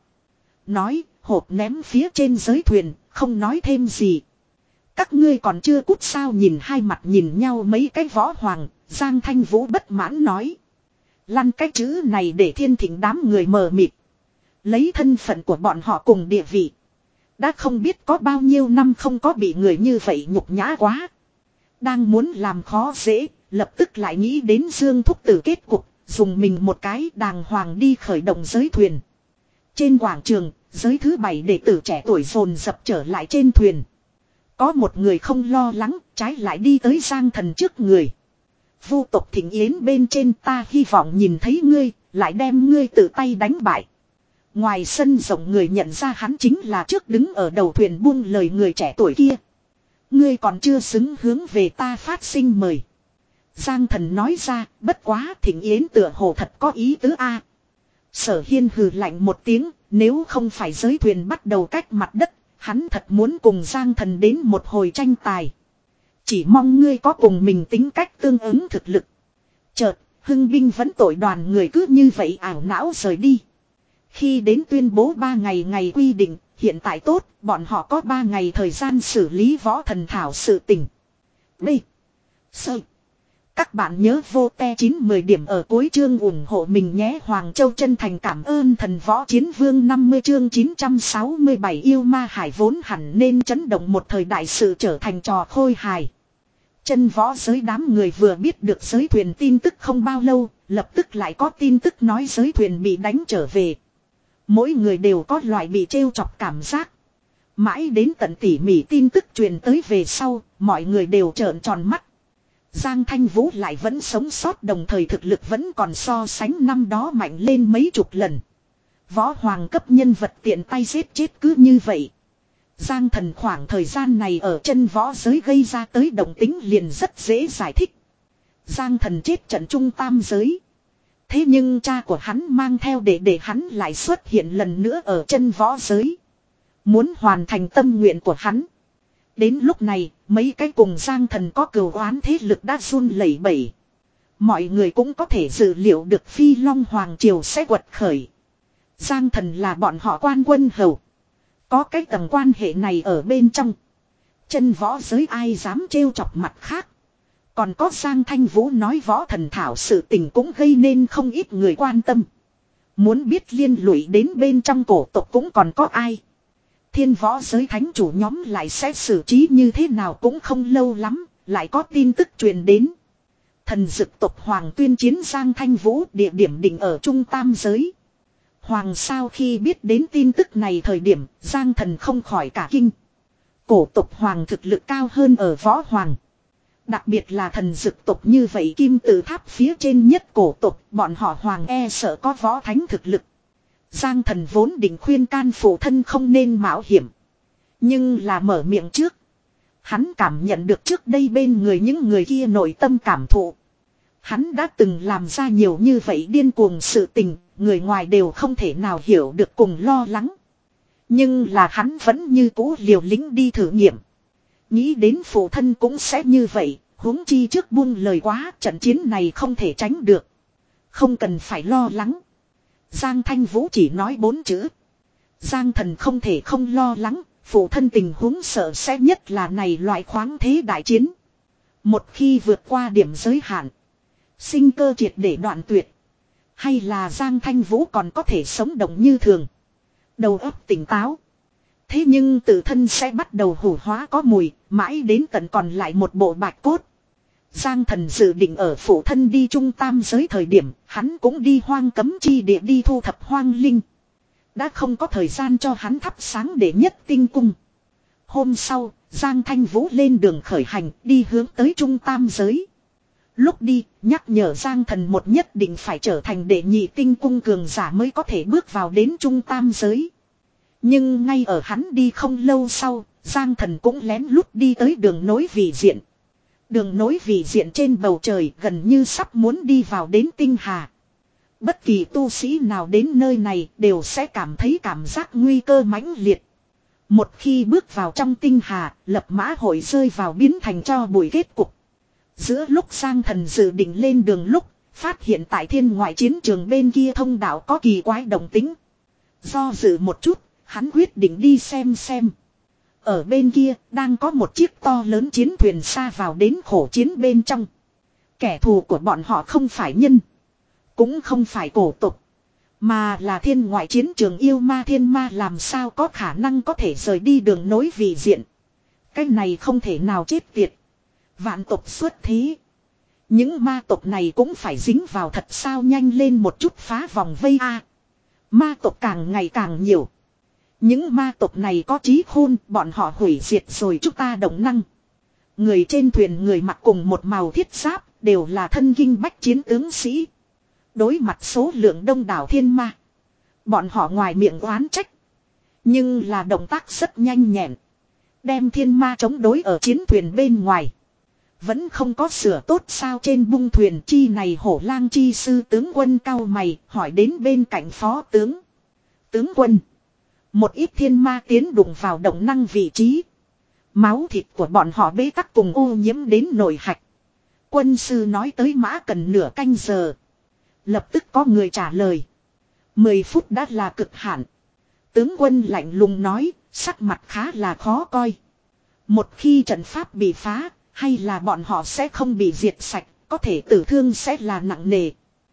Nói hộp ném phía trên giới thuyền. Không nói thêm gì. Các ngươi còn chưa cút sao? Nhìn hai mặt nhìn nhau mấy cái võ hoàng. Giang Thanh Vũ bất mãn nói. Lăn cái chữ này để Thiên Thịnh đám người mờ mịt. Lấy thân phận của bọn họ cùng địa vị. Đã không biết có bao nhiêu năm không có bị người như vậy nhục nhã quá. Đang muốn làm khó dễ, lập tức lại nghĩ đến Dương Thúc Tử kết cục, dùng mình một cái đàng hoàng đi khởi động giới thuyền. Trên quảng trường, giới thứ bảy đệ tử trẻ tuổi dồn dập trở lại trên thuyền. Có một người không lo lắng, trái lại đi tới Giang Thần trước người. Vu tộc Thịnh Yến bên trên, ta hy vọng nhìn thấy ngươi, lại đem ngươi tự tay đánh bại. Ngoài sân rộng người nhận ra hắn chính là trước đứng ở đầu thuyền buông lời người trẻ tuổi kia. Ngươi còn chưa xứng hướng về ta phát sinh mời. Giang Thần nói ra, bất quá Thịnh Yến tựa hồ thật có ý tứ a. Sở Hiên hừ lạnh một tiếng, nếu không phải giới thuyền bắt đầu cách mặt đất, hắn thật muốn cùng Giang Thần đến một hồi tranh tài. Chỉ mong ngươi có cùng mình tính cách tương ứng thực lực. Chợt, hưng binh vẫn tội đoàn người cứ như vậy ảo não rời đi. Khi đến tuyên bố ba ngày ngày quy định, hiện tại tốt, bọn họ có ba ngày thời gian xử lý võ thần thảo sự tình. B. Sơ. Các bạn nhớ vô te chín mười điểm ở cuối chương ủng hộ mình nhé. Hoàng Châu chân thành cảm ơn thần võ chiến vương năm mươi chương chín trăm sáu mươi bảy yêu ma hải vốn hẳn nên chấn động một thời đại sự trở thành trò khôi hài. Chân võ giới đám người vừa biết được giới thuyền tin tức không bao lâu, lập tức lại có tin tức nói giới thuyền bị đánh trở về. Mỗi người đều có loại bị trêu chọc cảm giác. Mãi đến tận tỉ mỉ tin tức truyền tới về sau, mọi người đều trợn tròn mắt. Giang Thanh Vũ lại vẫn sống sót, đồng thời thực lực vẫn còn so sánh năm đó mạnh lên mấy chục lần. Võ hoàng cấp nhân vật tiện tay giết chết cứ như vậy. Giang Thần khoảng thời gian này ở chân võ giới gây ra tới động tính liền rất dễ giải thích. Giang Thần chết trận trung tam giới. Thế nhưng cha của hắn mang theo để để hắn lại xuất hiện lần nữa ở chân võ giới. Muốn hoàn thành tâm nguyện của hắn. Đến lúc này, mấy cái cùng Giang Thần có cừu oán thế lực đã run lẩy bẩy. Mọi người cũng có thể dự liệu được Phi Long Hoàng Triều sẽ quật khởi. Giang Thần là bọn họ quan quân hầu. Có cái tầng quan hệ này ở bên trong. Chân võ giới ai dám trêu chọc mặt khác. Còn có Giang Thanh Vũ nói võ thần thảo sự tình cũng gây nên không ít người quan tâm. Muốn biết liên lụy đến bên trong cổ tộc cũng còn có ai. Thiên võ giới thánh chủ nhóm lại sẽ xử trí như thế nào cũng không lâu lắm, lại có tin tức truyền đến. Thần dực tộc Hoàng tuyên chiến Giang Thanh Vũ, địa điểm định ở Trung Tam giới. Hoàng sau khi biết đến tin tức này thời điểm, Giang Thần không khỏi cả kinh. Cổ tộc Hoàng thực lực cao hơn ở võ Hoàng. Đặc biệt là thần dực tộc như vậy kim tự tháp phía trên nhất cổ tộc, bọn họ Hoàng e sợ có võ thánh thực lực. Giang Thần vốn định khuyên can phụ thân không nên mạo hiểm. Nhưng là mở miệng trước. Hắn cảm nhận được trước đây bên người những người kia nội tâm cảm thụ. Hắn đã từng làm ra nhiều như vậy điên cuồng sự tình, người ngoài đều không thể nào hiểu được cùng lo lắng. Nhưng là hắn vẫn như cũ liều lĩnh đi thử nghiệm. Nghĩ đến phụ thân cũng sẽ như vậy, huống chi trước buông lời quá, trận chiến này không thể tránh được. Không cần phải lo lắng. Giang Thanh Vũ chỉ nói bốn chữ. Giang Thần không thể không lo lắng, phụ thân tình huống sợ sẽ nhất là này loại khoáng thế đại chiến. Một khi vượt qua điểm giới hạn, sinh cơ triệt để đoạn tuyệt. Hay là Giang Thanh Vũ còn có thể sống động như thường. Đầu óc tỉnh táo. Thế nhưng tự thân sẽ bắt đầu hủ hóa có mùi, mãi đến tận còn lại một bộ bạch cốt. Giang Thần dự định ở phụ thân đi trung tam giới thời điểm, hắn cũng đi hoang cấm chi địa đi thu thập hoang linh. Đã không có thời gian cho hắn thắp sáng để nhất tinh cung. Hôm sau, Giang Thanh Vũ lên đường khởi hành đi hướng tới trung tam giới. Lúc đi, nhắc nhở Giang Thần một nhất định phải trở thành đệ nhị tinh cung cường giả mới có thể bước vào đến trung tam giới. Nhưng ngay ở hắn đi không lâu sau, Giang Thần cũng lén lút đi tới đường nối vị diện. Đường nối vị diện trên bầu trời gần như sắp muốn đi vào đến tinh hà. Bất kỳ tu sĩ nào đến nơi này đều sẽ cảm thấy cảm giác nguy cơ mãnh liệt. Một khi bước vào trong tinh hà, lập mã hội rơi vào biến thành cho bụi kết cục. Giữa lúc Giang Thần dự định lên đường lúc, phát hiện tại thiên ngoại chiến trường bên kia thông đạo có kỳ quái động tính. Do dự một chút, hắn quyết định đi xem xem. Ở bên kia, đang có một chiếc to lớn chiến thuyền xa vào đến khổ chiến bên trong. Kẻ thù của bọn họ không phải nhân, cũng không phải cổ tục, mà là thiên ngoại chiến trường yêu ma. Thiên ma làm sao có khả năng có thể rời đi đường nối vị diện. Cái này không thể nào chết tiệt. Vạn tộc xuất thế, những ma tộc này cũng phải dính vào thật sao, nhanh lên một chút phá vòng vây a. Ma tộc càng ngày càng nhiều. Những ma tộc này có trí khôn, bọn họ hủy diệt rồi chúng ta động năng. Người trên thuyền người mặc cùng một màu thiết giáp, đều là thân kinh bách chiến tướng sĩ. Đối mặt số lượng đông đảo thiên ma, bọn họ ngoài miệng oán trách, nhưng là động tác rất nhanh nhẹn, đem thiên ma chống đối ở chiến thuyền bên ngoài. Vẫn không có sửa tốt sao? Trên bung thuyền chi này hổ lang chi sư tướng quân cao mày hỏi đến bên cạnh phó tướng. Tướng quân, một ít thiên ma tiến đụng vào động năng vị trí. Máu thịt của bọn họ bế tắc cùng ô nhiễm đến nổi hạch. Quân sư nói tới mã cần nửa canh giờ. Lập tức có người trả lời. Mười phút đã là cực hạn. Tướng quân lạnh lùng nói, sắc mặt khá là khó coi. Một khi trận pháp bị phá, hay là bọn họ sẽ không bị diệt sạch, có thể tử thương sẽ là nặng nề.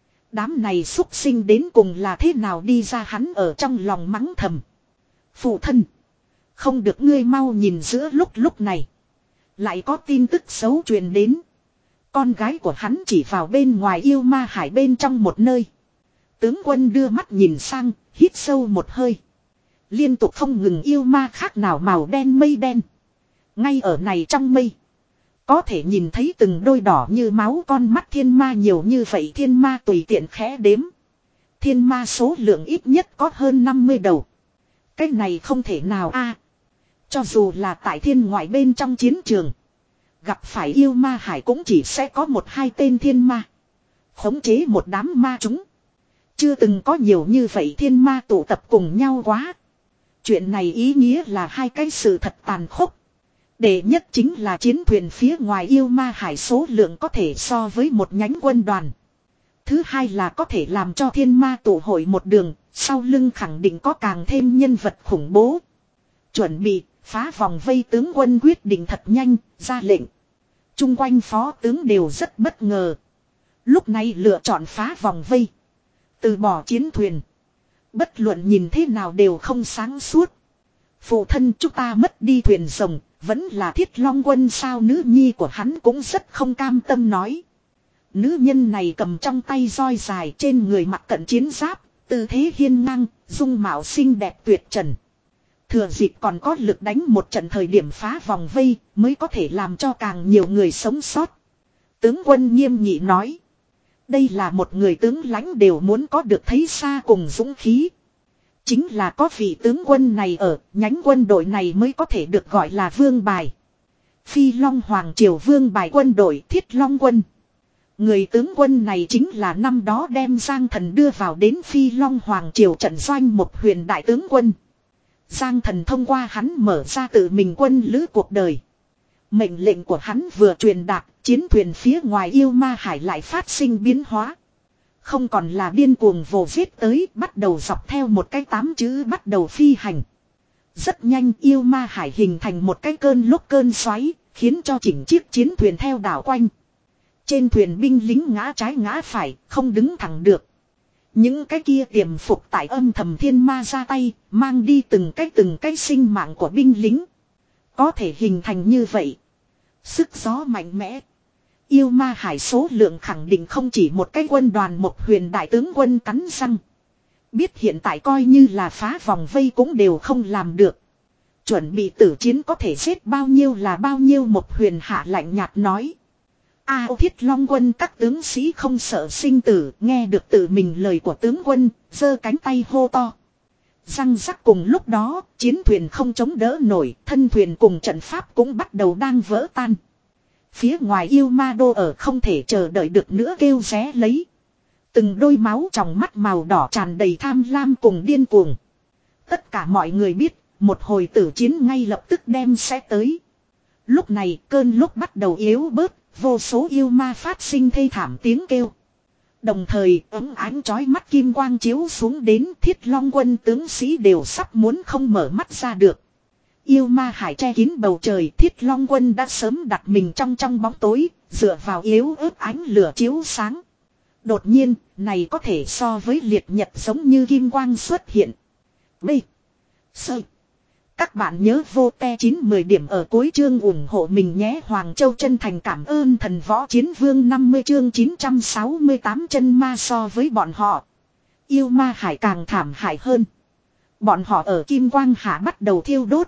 Đám này xúc sinh đến cùng là thế nào đi ra, hắn ở trong lòng mắng thầm. Phụ thân, không được, ngươi mau nhìn. Giữa lúc lúc này, lại có tin tức xấu truyền đến. Con gái của hắn chỉ vào bên ngoài yêu ma hải bên trong một nơi. Tướng quân đưa mắt nhìn sang, hít sâu một hơi. Liên tục không ngừng yêu ma khác nào màu đen mây đen. Ngay ở này trong mây, có thể nhìn thấy từng đôi đỏ như máu con mắt thiên ma. Nhiều như vậy thiên ma tùy tiện khẽ đếm, thiên ma số lượng ít nhất có hơn năm mươi đầu. Cái này không thể nào a. Cho dù là tại thiên ngoại bên trong chiến trường, gặp phải yêu ma hải cũng chỉ sẽ có một hai tên thiên ma khống chế một đám ma chúng. Chưa từng có nhiều như vậy thiên ma tụ tập cùng nhau quá. Chuyện này ý nghĩa là hai cái sự thật tàn khốc. Đệ nhất chính là chiến thuyền phía ngoài yêu ma hải số lượng có thể so với một nhánh quân đoàn. Thứ hai là có thể làm cho thiên ma tụ hội một đường, sau lưng khẳng định có càng thêm nhân vật khủng bố. Chuẩn bị, phá vòng vây. Tướng quân quyết định thật nhanh, ra lệnh. Trung quanh phó tướng đều rất bất ngờ. Lúc này lựa chọn phá vòng vây, từ bỏ chiến thuyền. Bất luận nhìn thế nào đều không sáng suốt. Phụ thân, chúng ta mất đi thuyền rồng, vẫn là Thiết Long quân sao? Nữ nhi của hắn cũng rất không cam tâm nói. Nữ nhân này cầm trong tay roi dài, trên người mặc cận chiến giáp, tư thế hiên ngang, dung mạo xinh đẹp tuyệt trần. Thừa dịp còn có lực đánh một trận thời điểm phá vòng vây, mới có thể làm cho càng nhiều người sống sót. Tướng quân nghiêm nghị nói. Đây là một người tướng lãnh đều muốn có được thấy xa cùng dũng khí. Chính là có vị tướng quân này ở, nhánh quân đội này mới có thể được gọi là vương bài. Phi Long Hoàng Triều vương bài quân đội Thiết Long quân. Người tướng quân này chính là năm đó đem Giang Thần đưa vào đến Phi Long Hoàng Triều trận doanh một huyền đại tướng quân. Giang Thần thông qua hắn mở ra tự mình quân lữ cuộc đời. Mệnh lệnh của hắn vừa truyền đạt, chiến thuyền phía ngoài yêu ma hải lại phát sinh biến hóa. Không còn là điên cuồng vồ giết tới, bắt đầu dọc theo một cái tám chữ bắt đầu phi hành. Rất nhanh yêu ma hải hình thành một cái cơn lốc cơn xoáy, khiến cho chỉnh chiếc chiến thuyền theo đảo quanh. Trên thuyền binh lính ngã trái ngã phải, không đứng thẳng được. Những cái kia tiềm phục tại âm thầm thiên ma ra tay, mang đi từng cái từng cái sinh mạng của binh lính. Có thể hình thành như vậy, sức gió mạnh mẽ. Yêu ma hải số lượng khẳng định không chỉ một cái quân đoàn một huyền đại tướng quân cắn răng. Biết hiện tại coi như là phá vòng vây cũng đều không làm được. Chuẩn bị tử chiến có thể giết bao nhiêu là bao nhiêu, Một Huyền hạ lạnh nhạt nói. A Thiết Long quân các tướng sĩ không sợ sinh tử, nghe được tự mình lời của tướng quân, giơ cánh tay hô to. Răng rắc, cùng lúc đó, chiến thuyền không chống đỡ nổi, thân thuyền cùng trận pháp cũng bắt đầu đang vỡ tan. Phía ngoài yêu ma đô ở không thể chờ đợi được nữa kêu ré lấy. Từng đôi máu trong mắt màu đỏ tràn đầy tham lam cùng điên cuồng. Tất cả mọi người biết, một hồi tử chiến ngay lập tức đem sẽ tới. Lúc này cơn lúc bắt đầu yếu bớt, vô số yêu ma phát sinh thê thảm tiếng kêu. Đồng thời ấm ánh chói mắt kim quang chiếu xuống đến, Thiết Long quân tướng sĩ đều sắp muốn không mở mắt ra được. Yêu ma hải che kín bầu trời, Thiết Long quân đã sớm đặt mình trong trong bóng tối, dựa vào yếu ớt ánh lửa chiếu sáng. Đột nhiên, này có thể so với liệt nhật giống như kim quang xuất hiện. B. Sơ. Các bạn nhớ vô te chín mười điểm ở cuối chương ủng hộ mình nhé. Hoàng Châu chân thành cảm ơn thần võ chiến vương năm mươi chương chín trăm sáu mươi tám chân ma. So với bọn họ, yêu ma hải càng thảm hại hơn. Bọn họ ở kim quang hạ bắt đầu thiêu đốt.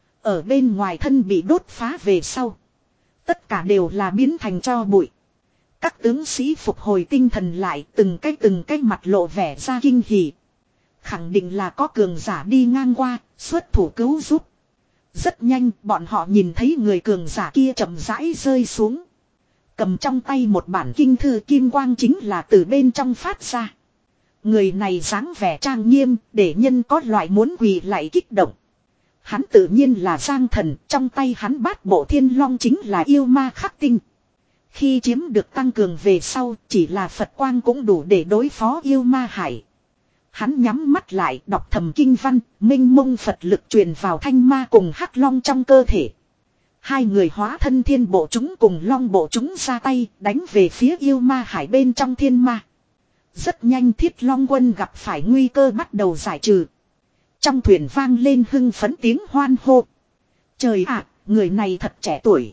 Ở bên ngoài thân bị đốt phá về sau, tất cả đều là biến thành tro bụi. Các tướng sĩ phục hồi tinh thần lại, từng cái từng cái mặt lộ vẻ ra kinh hỉ. Khẳng định là có cường giả đi ngang qua, xuất thủ cứu giúp. Rất nhanh, bọn họ nhìn thấy người cường giả kia chậm rãi rơi xuống. Cầm trong tay một bản kinh thư, kim quang chính là từ bên trong phát ra. Người này dáng vẻ trang nghiêm, để nhân có loại muốn quỳ lại kích động. Hắn tự nhiên là Giang Thần, trong tay hắn bát bộ thiên long chính là yêu ma khắc tinh. Khi chiếm được tăng cường về sau, chỉ là Phật quang cũng đủ để đối phó yêu ma hải. Hắn nhắm mắt lại, đọc thầm kinh văn, minh mông Phật lực truyền vào thanh ma cùng hắc long trong cơ thể. Hai người hóa thân thiên bộ chúng cùng long bộ chúng ra tay, đánh về phía yêu ma hải bên trong thiên ma. Rất nhanh Thiết Long quân gặp phải nguy cơ bắt đầu giải trừ. Trong thuyền vang lên hưng phấn tiếng hoan hô. Trời ạ, người này thật trẻ tuổi.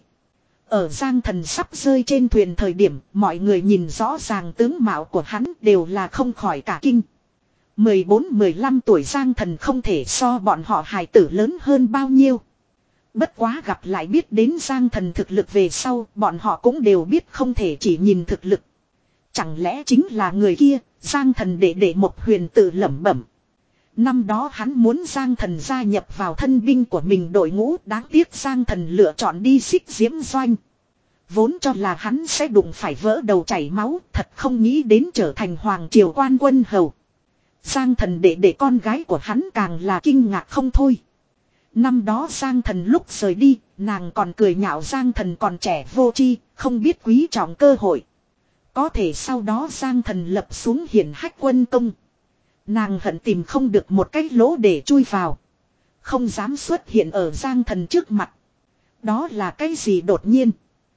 Ở Giang Thần sắp rơi trên thuyền thời điểm, mọi người nhìn rõ ràng tướng mạo của hắn đều là không khỏi cả kinh. mười bốn mười lăm tuổi Giang Thần không thể so bọn họ hài tử lớn hơn bao nhiêu. Bất quá gặp lại biết đến Giang Thần thực lực về sau, bọn họ cũng đều biết không thể chỉ nhìn thực lực. Chẳng lẽ chính là người kia, Giang Thần để để Một Huyền tự lẩm bẩm. Năm đó hắn muốn Giang Thần gia nhập vào thân binh của mình đội ngũ, đáng tiếc Giang Thần lựa chọn đi Xích Diễm Doanh. Vốn cho là hắn sẽ đụng phải vỡ đầu chảy máu, thật không nghĩ đến trở thành hoàng triều quan quân hầu. Giang Thần để để con gái của hắn càng là kinh ngạc không thôi. Năm đó Giang Thần lúc rời đi, nàng còn cười nhạo Giang Thần còn trẻ vô tri, không biết quý trọng cơ hội. Có thể sau đó Giang Thần lập xuống hiển hách quân công. Nàng hận tìm không được một cái lỗ để chui vào. Không dám xuất hiện ở Giang Thần trước mặt. Đó là cái gì đột nhiên?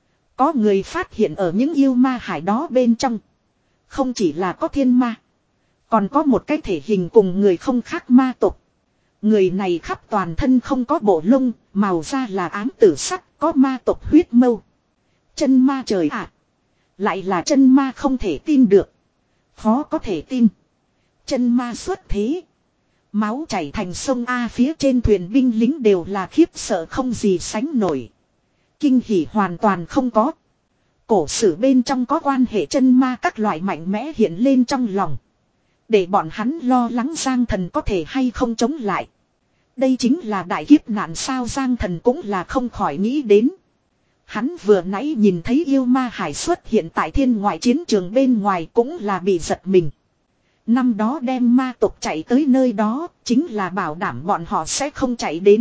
Có người phát hiện ở những yêu ma hải đó bên trong. Không chỉ là có thiên ma. Còn có một cái thể hình cùng người không khác ma tộc. Người này khắp toàn thân không có bộ lông, màu da là ám tử sắc, có ma tộc huyết mâu. Chân ma trời ạ! Lại là chân ma không thể tin được. Khó có thể tin. Chân ma xuất thế. Máu chảy thành sông A, phía trên thuyền binh lính đều là khiếp sợ không gì sánh nổi. Kinh hỉ hoàn toàn không có. Cổ sử bên trong có quan hệ chân ma các loại mạnh mẽ hiện lên trong lòng. Để bọn hắn lo lắng Giang Thần có thể hay không chống lại. Đây chính là đại kiếp nạn sao, Giang Thần cũng là không khỏi nghĩ đến. Hắn vừa nãy nhìn thấy yêu ma hải xuất hiện tại thiên ngoại chiến trường bên ngoài cũng là bị giật mình. Năm đó đem ma tộc chạy tới nơi đó, chính là bảo đảm bọn họ sẽ không chạy đến.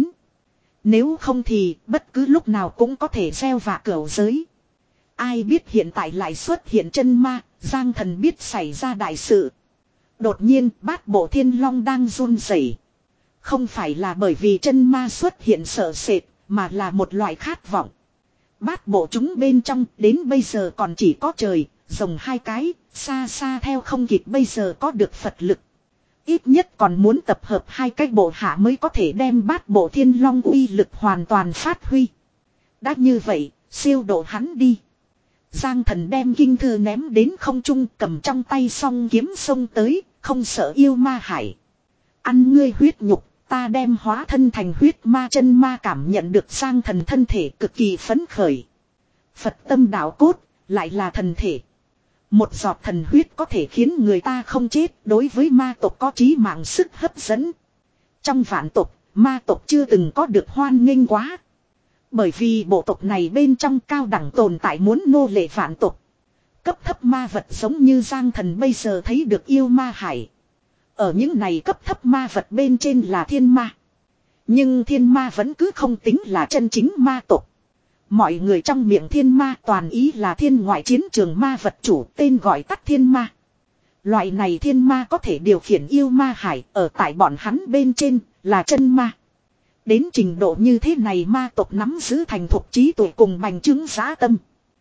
Nếu không thì bất cứ lúc nào cũng có thể gieo vạ cửu giới. Ai biết hiện tại lại xuất hiện chân ma, Giang Thần biết xảy ra đại sự. Đột nhiên bát bộ thiên long đang run rẩy. Không phải là bởi vì chân ma xuất hiện sợ sệt, mà là một loại khát vọng. Bát bộ chúng bên trong đến bây giờ còn chỉ có trời, rồng hai cái, xa xa theo không kịp bây giờ có được Phật lực. Ít nhất còn muốn tập hợp hai cái bộ hạ mới có thể đem bát bộ thiên long uy lực hoàn toàn phát huy. Đã như vậy, siêu độ hắn đi. Giang Thần đem kinh thư ném đến không trung, cầm trong tay song kiếm xông tới, không sợ yêu ma hải. Ăn ngươi huyết nhục, Ta đem hóa thân thành huyết ma chân ma cảm nhận được Giang Thần thân thể cực kỳ phấn khởi. Phật tâm đạo cốt, lại là thần thể. Một giọt thần huyết có thể khiến người ta không chết, đối với ma tộc có chí mạng sức hấp dẫn. Trong vạn tộc, ma tộc chưa từng có được hoan nghênh quá. Bởi vì bộ tộc này bên trong cao đẳng tồn tại muốn nô lệ vạn tộc. Cấp thấp ma vật giống như Giang Thần bây giờ thấy được yêu ma hải. Ở những này cấp thấp ma vật bên trên là thiên ma. Nhưng thiên ma vẫn cứ không tính là chân chính ma tộc. Mọi người trong miệng thiên ma toàn ý là thiên ngoại chiến trường ma vật chủ, tên gọi tắt thiên ma. Loại này thiên ma có thể điều khiển yêu ma hải, ở tại bọn hắn bên trên là chân ma. Đến trình độ như thế này ma tộc nắm giữ thành thục trí tuệ cùng bành trướng dã tâm.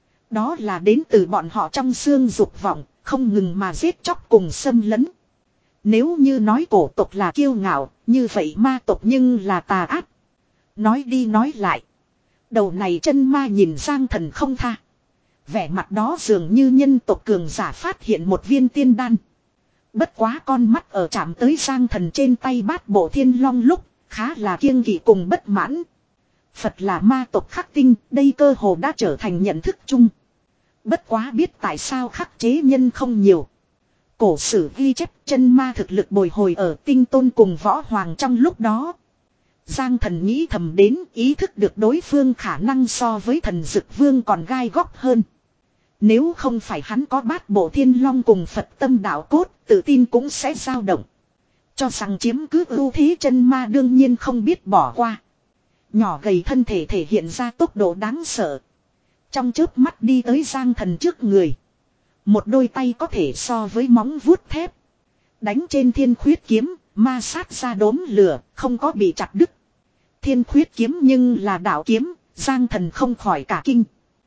Đó là đến từ bọn họ trong xương dục vọng, không ngừng mà giết chóc cùng xâm lấn. Nếu như nói cổ tộc là kiêu ngạo, như vậy ma tộc nhưng là tà ác. Nói đi nói lại. Đầu này chân ma nhìn Giang Thần không tha. Vẻ mặt đó dường như nhân tộc cường giả phát hiện một viên tiên đan. Bất quá con mắt ở chạm tới Giang Thần trên tay bát bộ thiên long lúc, khá là kiêng kỵ cùng bất mãn. Phật là ma tộc khắc tinh, đây cơ hồ đã trở thành nhận thức chung. Bất quá biết tại sao khắc chế nhân không nhiều. Cổ sử ghi chép chân ma thực lực bồi hồi ở tinh tôn cùng võ hoàng trong lúc đó. Giang Thần nghĩ thầm đến ý thức được đối phương khả năng so với thần dực vương còn gai góc hơn. Nếu không phải hắn có bát bộ thiên long cùng Phật tâm đạo cốt, tự tin cũng sẽ dao động. Cho rằng chiếm cứ ưu thế chân ma đương nhiên không biết bỏ qua. Nhỏ gầy thân thể thể hiện ra tốc độ đáng sợ. Trong chớp mắt đi tới Giang Thần trước người. Một đôi tay có thể so với móng vuốt thép. Đánh trên thiên khuyết kiếm, ma sát ra đốm lửa, không có bị chặt đứt. Thiên khuyết kiếm nhưng là đạo kiếm, Giang Thần không khỏi cả kinh.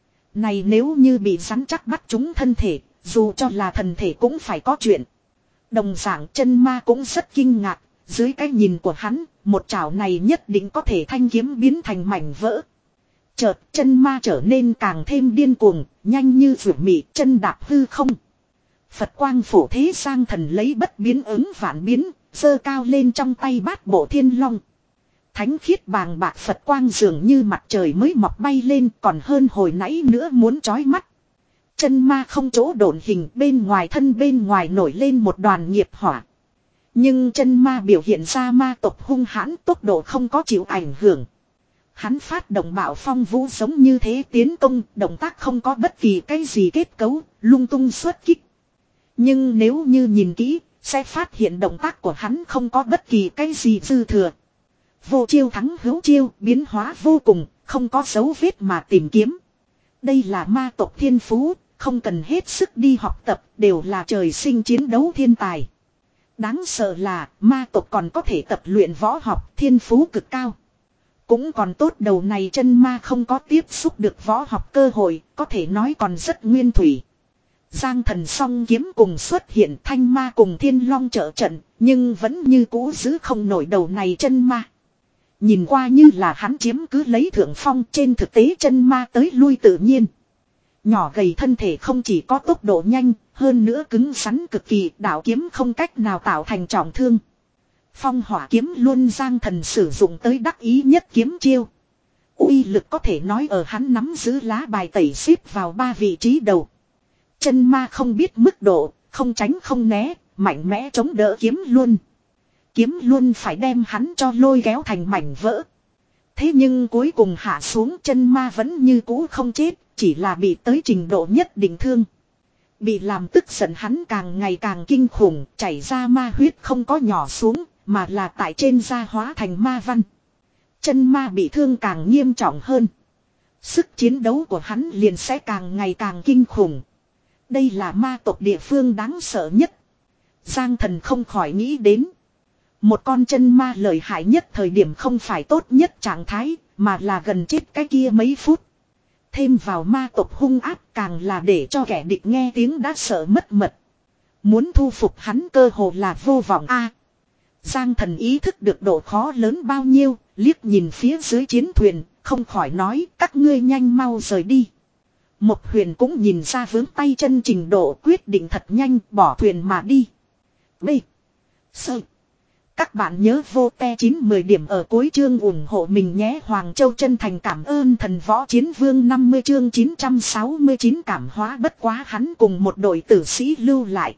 Này nếu như bị rắn chắc bắt trúng thân thể, dù cho là thần thể cũng phải có chuyện. Đồng dạng chân ma cũng rất kinh ngạc, dưới cái nhìn của hắn, một chảo này nhất định có thể thanh kiếm biến thành mảnh vỡ. Chợt chân ma trở nên càng thêm điên cuồng, nhanh như vượt mị chân đạp hư không. Phật quang phổ thế Giang Thần lấy bất biến ứng vạn biến, giơ cao lên trong tay bát bộ thiên long. Thánh khiết bàng bạc Phật quang dường như mặt trời mới mọc bay lên còn hơn hồi nãy nữa muốn chói mắt. Chân ma không chỗ độn hình bên ngoài thân bên ngoài nổi lên một đoàn nghiệp hỏa. Nhưng chân ma biểu hiện ra ma tộc hung hãn tốc độ không có chịu ảnh hưởng. Hắn phát động bạo phong vũ giống như thế tiến công, động tác không có bất kỳ cái gì kết cấu, lung tung xuất kích. Nhưng nếu như nhìn kỹ, sẽ phát hiện động tác của hắn không có bất kỳ cái gì dư thừa. Vô chiêu thắng hữu chiêu, biến hóa vô cùng, không có dấu vết mà tìm kiếm. Đây là ma tộc thiên phú, không cần hết sức đi học tập, đều là trời sinh chiến đấu thiên tài. Đáng sợ là, ma tộc còn có thể tập luyện võ học, thiên phú cực cao. Cũng còn tốt đầu này chân ma không có tiếp xúc được võ học cơ hội, có thể nói còn rất nguyên thủy. Giang Thần song kiếm cùng xuất hiện thanh ma cùng thiên long trợ trận, nhưng vẫn như cũ giữ không nổi đầu này chân ma. Nhìn qua như là hắn chiếm cứ lấy thượng phong, trên thực tế chân ma tới lui tự nhiên. Nhỏ gầy thân thể không chỉ có tốc độ nhanh, hơn nữa cứng rắn cực kỳ, đạo kiếm không cách nào tạo thành trọng thương. Phong hỏa kiếm luôn Giang Thần sử dụng tới đắc ý nhất kiếm chiêu. Uy lực có thể nói ở hắn nắm giữ lá bài tẩy xếp vào ba vị trí đầu. Chân ma không biết mức độ, không tránh không né, mạnh mẽ chống đỡ kiếm luôn. Kiếm luôn phải đem hắn cho lôi kéo thành mảnh vỡ. Thế nhưng cuối cùng hạ xuống chân ma vẫn như cũ không chết, chỉ là bị tới trình độ nhất định thương. Bị làm tức giận hắn càng ngày càng kinh khủng, chảy ra ma huyết không có nhỏ xuống, mà là tại trên da hóa thành ma văn. Chân ma bị thương càng nghiêm trọng hơn. Sức chiến đấu của hắn liền sẽ càng ngày càng kinh khủng. Đây là ma tộc địa phương đáng sợ nhất. Giang Thần không khỏi nghĩ đến. Một con chân ma lợi hại nhất thời điểm không phải tốt nhất trạng thái, mà là gần chết cái kia mấy phút. Thêm vào ma tộc hung ác càng là để cho kẻ địch nghe tiếng đã sợ mất mật. Muốn thu phục hắn cơ hồ là vô vọng a. Giang Thần ý thức được độ khó lớn bao nhiêu, liếc nhìn phía dưới chiến thuyền, không khỏi nói các ngươi nhanh mau rời đi. Một huyền cũng nhìn ra vướng tay chân trình độ quyết định thật nhanh bỏ thuyền mà đi. B. Sơ. Các bạn nhớ vô te chín mười điểm ở cuối chương ủng hộ mình nhé. Hoàng Châu chân thành cảm ơn thần võ chiến vương năm mươi chương chín trăm sáu mươi chín cảm hóa bất quá hắn cùng một đội tử sĩ lưu lại.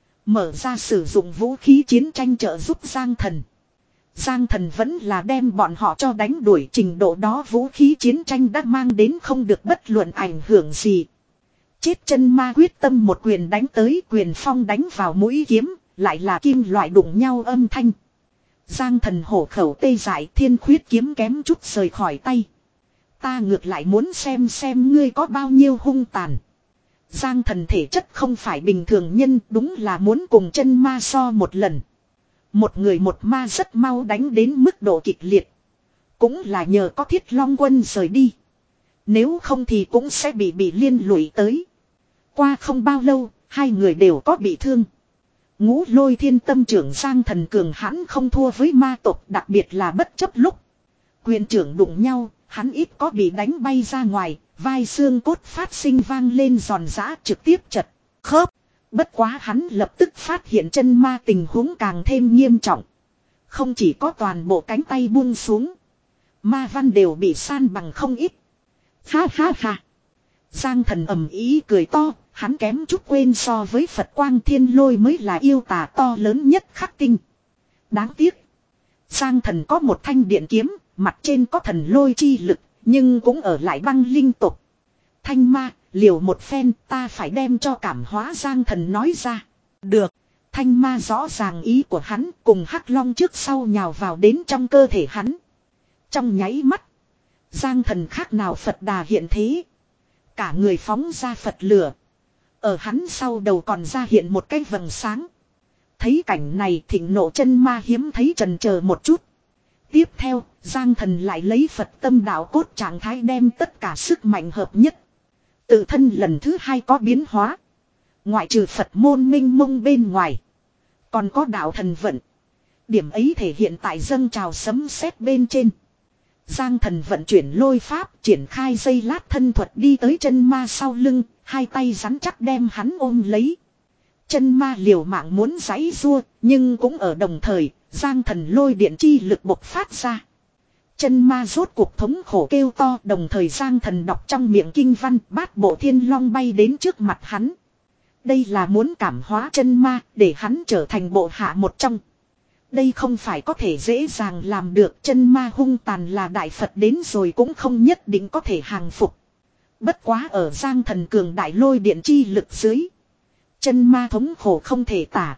Mở ra sử dụng vũ khí chiến tranh trợ giúp Giang Thần. Giang Thần vẫn là đem bọn họ cho đánh đuổi trình độ đó vũ khí chiến tranh đã mang đến không được bất luận ảnh hưởng gì. Chết chân ma quyết tâm một quyền đánh tới quyền phong đánh vào mũi kiếm, lại là kim loại đụng nhau âm thanh. Giang Thần hổ khẩu tê dại thiên khuyết kiếm kém chút rời khỏi tay. Ta ngược lại muốn xem xem ngươi có bao nhiêu hung tàn. Giang Thần thể chất không phải bình thường nhân đúng là muốn cùng chân ma so một lần. Một người một ma rất mau đánh đến mức độ kịch liệt. Cũng là nhờ có Thiết Long Quân rời đi. Nếu không thì cũng sẽ bị bị liên lụy tới. Qua không bao lâu, hai người đều có bị thương. Ngũ Lôi Thiên Tâm trưởng Giang Thần cường hắn không thua với ma tộc, đặc biệt là bất chấp lúc quyền trưởng đụng nhau, hắn ít có bị đánh bay ra ngoài, vai xương cốt phát sinh vang lên giòn giã trực tiếp chật khớp. Bất quá hắn lập tức phát hiện chân ma tình huống càng thêm nghiêm trọng. Không chỉ có toàn bộ cánh tay buông xuống, ma văn đều bị san bằng không ít. Ha ha ha. Giang Thần ầm ý cười to, hắn kém chút quên so với Phật Quang Thiên Lôi mới là yêu tà to lớn nhất khắc tinh. Đáng tiếc, Giang Thần có một thanh điện kiếm, mặt trên có thần lôi chi lực, nhưng cũng ở lại băng linh tục. Thanh ma, liều một phen, ta phải đem cho cảm hóa. Giang Thần nói ra. Được. Thanh ma rõ ràng ý của hắn, cùng hắc long trước sau nhào vào đến trong cơ thể hắn. Trong nháy mắt, Giang Thần khác nào Phật Đà hiện thế. Cả người phóng ra Phật lửa. Ở hắn sau đầu còn ra hiện một cái vầng sáng. Thấy cảnh này thịnh nộ chân ma hiếm thấy trần chờ một chút. Tiếp theo, Giang Thần lại lấy Phật tâm đạo cốt trạng thái đem tất cả sức mạnh hợp nhất. Tự thân lần thứ hai có biến hóa. Ngoại trừ Phật môn minh mông bên ngoài, còn có đạo thần vận. Điểm ấy thể hiện tại dâng trào sấm sét bên trên. Giang Thần vận chuyển lôi pháp, triển khai dây lát thân thuật đi tới chân ma sau lưng, hai tay rắn chắc đem hắn ôm lấy. Chân ma liều mạng muốn giãy giụa, nhưng cũng ở đồng thời, Giang Thần lôi điện chi lực bộc phát ra. Chân ma rốt cuộc thống khổ kêu to, đồng thời Giang Thần đọc trong miệng kinh văn, bát bộ thiên long bay đến trước mặt hắn. Đây là muốn cảm hóa chân ma, để hắn trở thành bộ hạ một trong. Đây không phải có thể dễ dàng làm được, chân ma hung tàn là đại Phật đến rồi cũng không nhất định có thể hàng phục. Bất quá ở Giang Thần cường đại lôi điện chi lực dưới, chân ma thống khổ không thể tả.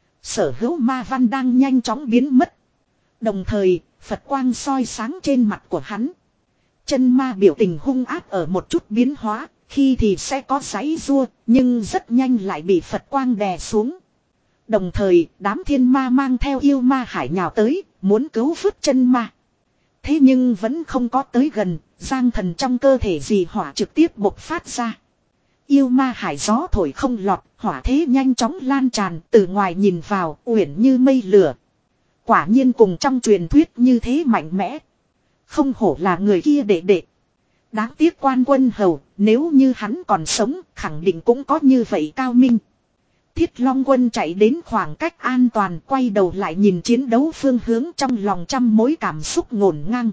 Sở hữu ma văn đang nhanh chóng biến mất. Đồng thời, Phật quang soi sáng trên mặt của hắn. Chân ma biểu tình hung ác ở một chút biến hóa, khi thì sẽ có giãy giụa, nhưng rất nhanh lại bị Phật quang đè xuống. Đồng thời, đám thiên ma mang theo yêu ma hải nhào tới, muốn cứu vớt chân ma. Thế nhưng vẫn không có tới gần, Giang Thần trong cơ thể dị hỏa trực tiếp bộc phát ra. Yêu ma hải gió thổi không lọt, hỏa thế nhanh chóng lan tràn, từ ngoài nhìn vào, uyển như mây lửa. Quả nhiên cùng trong truyền thuyết như thế mạnh mẽ. Không hổ là người kia đệ đệ. Đáng tiếc Quan Quân Hầu, nếu như hắn còn sống, khẳng định cũng có như vậy cao minh. Thiết Long Quân chạy đến khoảng cách an toàn, quay đầu lại nhìn chiến đấu phương hướng, trong lòng trăm mối cảm xúc ngổn ngang.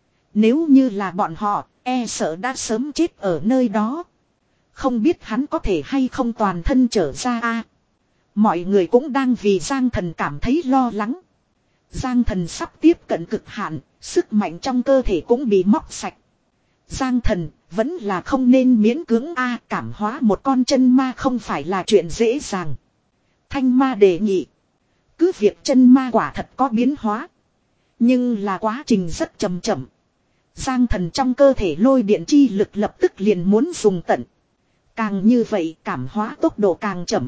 Nếu như là bọn họ, e sợ đã sớm chết ở nơi đó. Không biết hắn có thể hay không toàn thân trở ra a. Mọi người cũng đang vì Giang Thần cảm thấy lo lắng. Giang Thần sắp tiếp cận cực hạn, sức mạnh trong cơ thể cũng bị móc sạch. Giang Thần vẫn là không nên miễn cưỡng a, cảm hóa một con chân ma không phải là chuyện dễ dàng. Thanh ma đề nghị. Cứ việc chân ma quả thật có biến hóa, nhưng là quá trình rất chậm chậm. Giang Thần trong cơ thể lôi điện chi lực lập tức liền muốn dùng tận. Càng như vậy cảm hóa tốc độ càng chậm.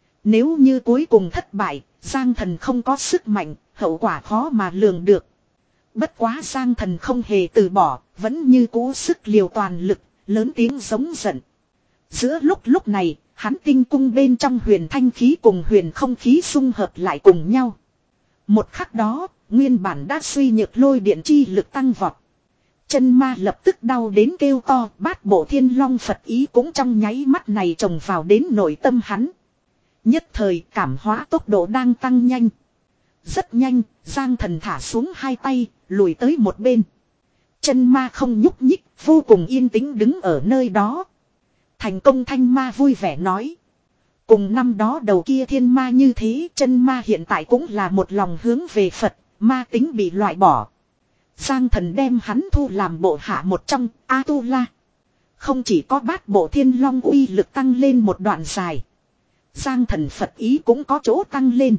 Nếu như cuối cùng thất bại, Giang Thần không có sức mạnh, hậu quả khó mà lường được. Bất quá Giang Thần không hề từ bỏ, vẫn như cố sức liều toàn lực, lớn tiếng giống giận. Giữa lúc lúc này, hắn tinh cung bên trong huyền thanh khí cùng huyền không khí xung hợp lại cùng nhau. Một khắc đó, nguyên bản đã suy nhược lôi điện chi lực tăng vọt. Chân ma lập tức đau đến kêu to, bát bộ thiên long Phật ý cũng trong nháy mắt này trồng vào đến nội tâm hắn. Nhất thời cảm hóa tốc độ đang tăng nhanh. Rất nhanh, Giang Thần thả xuống hai tay, lùi tới một bên. Chân ma không nhúc nhích, vô cùng yên tĩnh đứng ở nơi đó. Thành công thanh ma vui vẻ nói. Cùng năm đó đầu kia thiên ma như thế, chân ma hiện tại cũng là một lòng hướng về Phật, ma tính bị loại bỏ. Giang Thần đem hắn thu làm bộ hạ một trong, A-tu-la. Không chỉ có bát bộ thiên long uy lực tăng lên một đoạn dài. Giang Thần Phật ý cũng có chỗ tăng lên.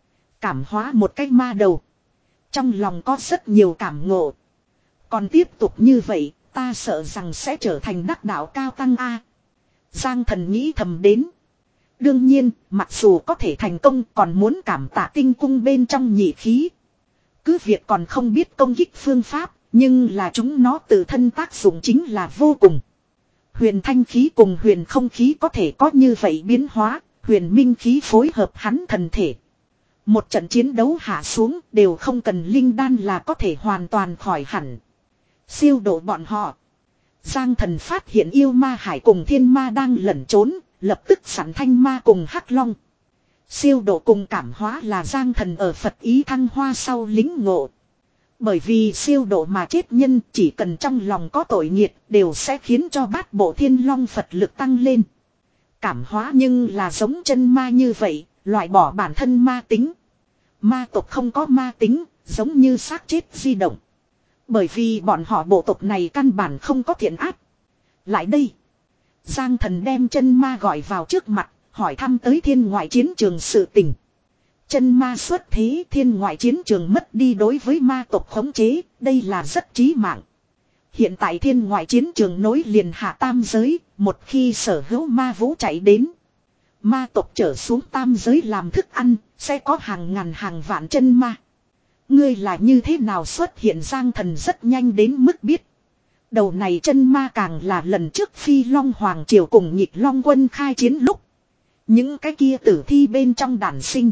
Cảm hóa một cái ma đầu. Trong lòng có rất nhiều cảm ngộ. Còn tiếp tục như vậy, ta sợ rằng sẽ trở thành đắc đạo cao tăng A. Giang Thần nghĩ thầm đến. Đương nhiên, mặc dù có thể thành công còn muốn cảm tạ tinh cung bên trong nhị khí. Cứ việc còn không biết công kích phương pháp, nhưng là chúng nó tự thân tác dụng chính là vô cùng. Huyền thanh khí cùng huyền không khí có thể có như vậy biến hóa, huyền minh khí phối hợp hắn thần thể. Một trận chiến đấu hạ xuống đều không cần linh đan là có thể hoàn toàn khỏi hẳn. Siêu độ bọn họ. Giang Thần phát hiện yêu ma hải cùng thiên ma đang lẩn trốn, lập tức sẵn thanh ma cùng hắc long. Siêu độ cùng cảm hóa là Giang Thần ở Phật ý thăng hoa sau lính ngộ. Bởi vì siêu độ mà chết nhân chỉ cần trong lòng có tội nghiệt đều sẽ khiến cho bát bộ thiên long Phật lực tăng lên. Cảm hóa nhưng là giống chân ma như vậy, loại bỏ bản thân ma tính. Ma tộc không có ma tính, giống như xác chết di động. Bởi vì bọn họ bộ tộc này căn bản không có thiện ác. Lại đây. Giang Thần đem chân ma gọi vào trước mặt, hỏi thăm tới thiên ngoại chiến trường sự tình. Chân ma xuất thế, thiên ngoại chiến trường mất đi đối với ma tộc khống chế, đây là rất chí mạng. Hiện tại thiên ngoại chiến trường nối liền hạ tam giới, một khi sở hữu ma vũ chạy đến. Ma tộc trở xuống tam giới làm thức ăn, sẽ có hàng ngàn hàng vạn chân ma. Ngươi là như thế nào xuất hiện? Giang Thần rất nhanh đến mức biết. Đầu này chân ma càng là lần trước Phi Long Hoàng Triều cùng Nhịp Long Quân khai chiến lúc. Những cái kia tử thi bên trong đàn sinh.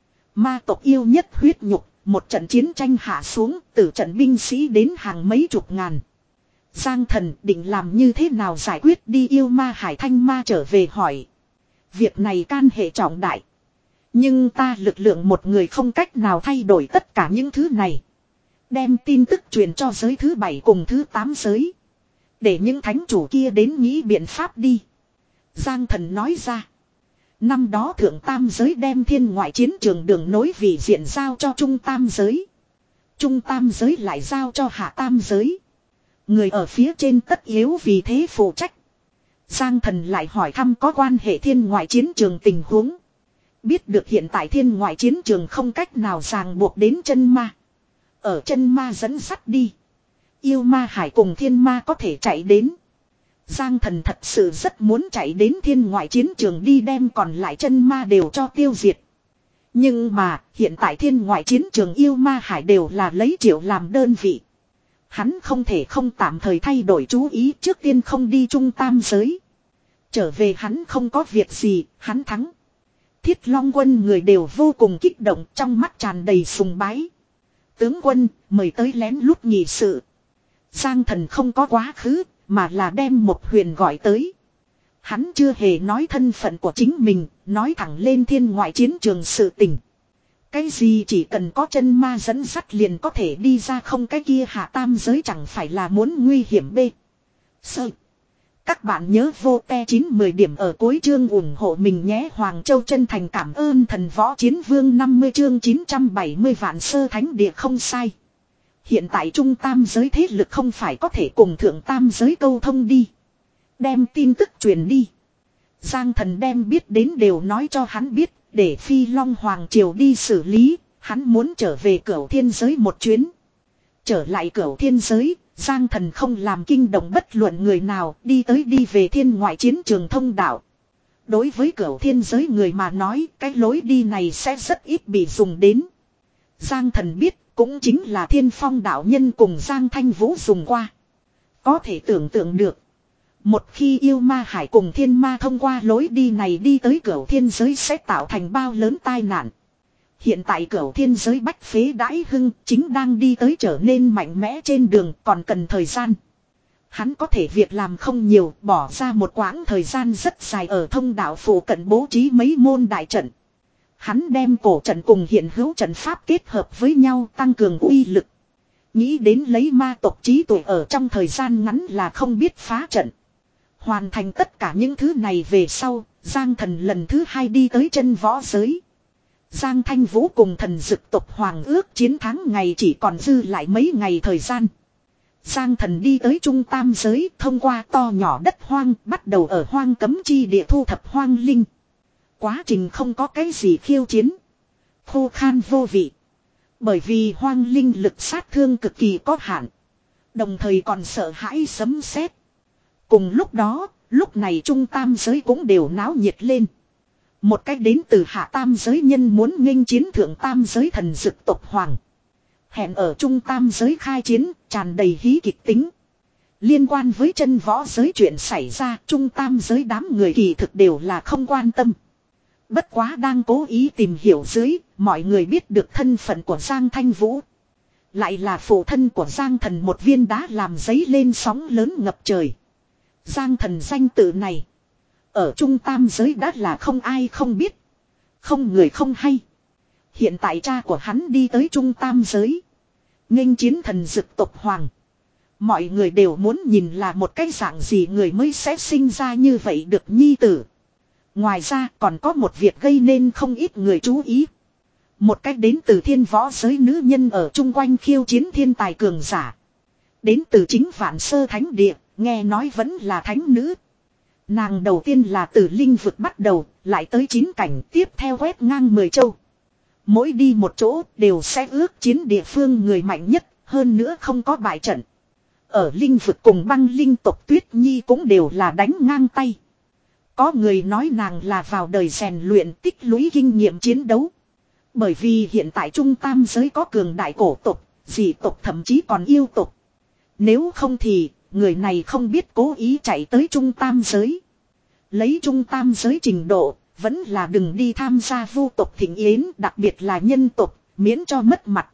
Ma tộc yêu nhất huyết nhục, một trận chiến tranh hạ xuống, tử trận binh sĩ đến hàng mấy chục ngàn. Giang Thần định làm như thế nào giải quyết đi yêu ma hải thanh ma trở về hỏi. Việc này can hệ trọng đại. Nhưng ta lực lượng một người không cách nào thay đổi tất cả những thứ này. Đem tin tức truyền cho giới thứ bảy cùng thứ tám giới. Để những thánh chủ kia đến nghĩ biện pháp đi. Giang Thần nói ra. Năm đó thượng tam giới đem thiên ngoại chiến trường đường nối vị diện giao cho trung tam giới. Trung tam giới lại giao cho hạ tam giới. Người ở phía trên tất yếu vì thế phụ trách. Giang Thần lại hỏi thăm có quan hệ thiên ngoại chiến trường tình huống. Biết được hiện tại thiên ngoại chiến trường không cách nào ràng buộc đến chân ma. Ở chân ma dẫn sắt đi. Yêu ma hải cùng thiên ma có thể chạy đến. Giang Thần thật sự rất muốn chạy đến thiên ngoại chiến trường đi đem còn lại chân ma đều cho tiêu diệt. Nhưng mà hiện tại thiên ngoại chiến trường yêu ma hải đều là lấy triệu làm đơn vị. Hắn không thể không tạm thời thay đổi chú ý, trước tiên không đi trung tam giới. Trở về hắn không có việc gì, hắn thắng. Thiết Long Quân người đều vô cùng kích động, trong mắt tràn đầy sùng bái. Tướng quân, mời tới lén lút nghị sự. Giang Thần không có quá khứ, mà là đem một huyền gọi tới. Hắn chưa hề nói thân phận của chính mình, nói thẳng lên thiên ngoại chiến trường sự tình. Cái gì chỉ cần có chân ma dẫn sắt liền có thể đi ra, không cái kia hạ tam giới chẳng phải là muốn nguy hiểm bê. Sợ. Các bạn nhớ vô te chín mười điểm ở cuối chương ủng hộ mình nhé. Hoàng Châu chân thành cảm ơn thần võ chiến vương năm mươi chương chín trăm bảy mươi vạn sơ thánh địa không sai. Hiện tại trung tam giới thế lực không phải có thể cùng thượng tam giới câu thông đi. Đem tin tức truyền đi. Giang Thần đem biết đến đều nói cho hắn biết, để Phi Long Hoàng Triều đi xử lý, hắn muốn trở về Cửu Thiên giới một chuyến. Trở lại Cửu Thiên giới, Giang Thần không làm kinh động bất luận người nào, đi tới đi về thiên ngoại chiến trường thông đạo. Đối với Cửu Thiên giới người mà nói, cái lối đi này sẽ rất ít bị dùng đến. Giang Thần biết, cũng chính là Thiên Phong đạo nhân cùng Giang Thanh Vũ dùng qua. Có thể tưởng tượng được. Một khi yêu ma hải cùng thiên ma thông qua lối đi này đi tới Cửu Thiên giới sẽ tạo thành bao lớn tai nạn. Hiện tại Cửu Thiên giới bách phế đãi hưng chính đang đi tới trở nên mạnh mẽ trên đường, còn cần thời gian. Hắn có thể việc làm không nhiều, bỏ ra một quãng thời gian rất dài ở thông đạo phụ cận bố trí mấy môn đại trận. Hắn đem cổ trận cùng hiện hữu trận pháp kết hợp với nhau tăng cường uy lực. Nghĩ đến lấy ma tộc trí tuệ ở trong thời gian ngắn là không biết phá trận. Hoàn thành tất cả những thứ này về sau, Giang Thần lần thứ hai đi tới chân võ giới. Giang Thanh Vũ cùng thần dực tộc hoàng ước chiến thắng ngày chỉ còn dư lại mấy ngày thời gian. Giang Thần đi tới trung tam giới, thông qua to nhỏ đất hoang, bắt đầu ở hoang cấm chi địa thu thập hoang linh. Quá trình không có cái gì khiêu chiến. Khô khan vô vị. Bởi vì hoang linh lực sát thương cực kỳ có hạn. Đồng thời còn sợ hãi sấm sét. Cùng lúc đó, lúc này trung tam giới cũng đều náo nhiệt lên. Một cách đến từ hạ tam giới nhân muốn nghênh chiến thượng tam giới thần dực tộc hoàng. Hẹn ở trung tam giới khai chiến, tràn đầy hí kịch tính. Liên quan với chân võ giới chuyện xảy ra, trung tam giới đám người kỳ thực đều là không quan tâm. Bất quá đang cố ý tìm hiểu dưới, mọi người biết được thân phận của Giang Thanh Vũ. Lại là phụ thân của Giang Thần, một viên đá làm giấy lên sóng lớn ngập trời. Giang Thần danh tự này, ở trung tam giới đã là không ai không biết. Không người không hay. Hiện tại cha của hắn đi tới trung tam giới, nghênh chiến thần dực tộc hoàng. Mọi người đều muốn nhìn là một cái dạng gì người mới sẽ sinh ra như vậy được nhi tử. Ngoài ra còn có một việc gây nên không ít người chú ý. Một cách đến từ thiên võ giới nữ nhân ở chung quanh khiêu chiến thiên tài cường giả. Đến từ chính Vạn Sơ Thánh Địa, nghe nói vẫn là thánh nữ. Nàng đầu tiên là từ linh vực bắt đầu, lại tới chín cảnh, tiếp theo quét ngang mười châu. Mỗi đi một chỗ đều sẽ ước chiến địa phương người mạnh nhất, hơn nữa không có bại trận. Ở linh vực cùng băng linh tộc Tuyết Nhi cũng đều là đánh ngang tay. Có người nói nàng là vào đời rèn luyện tích lũy kinh nghiệm chiến đấu. Bởi vì hiện tại trung tam giới có cường đại cổ tộc, dị tộc thậm chí còn yêu tộc. Nếu không thì, người này không biết cố ý chạy tới trung tam giới. Lấy trung tam giới trình độ, vẫn là đừng đi tham gia vu tộc thịnh yến, đặc biệt là nhân tộc, miễn cho mất mặt.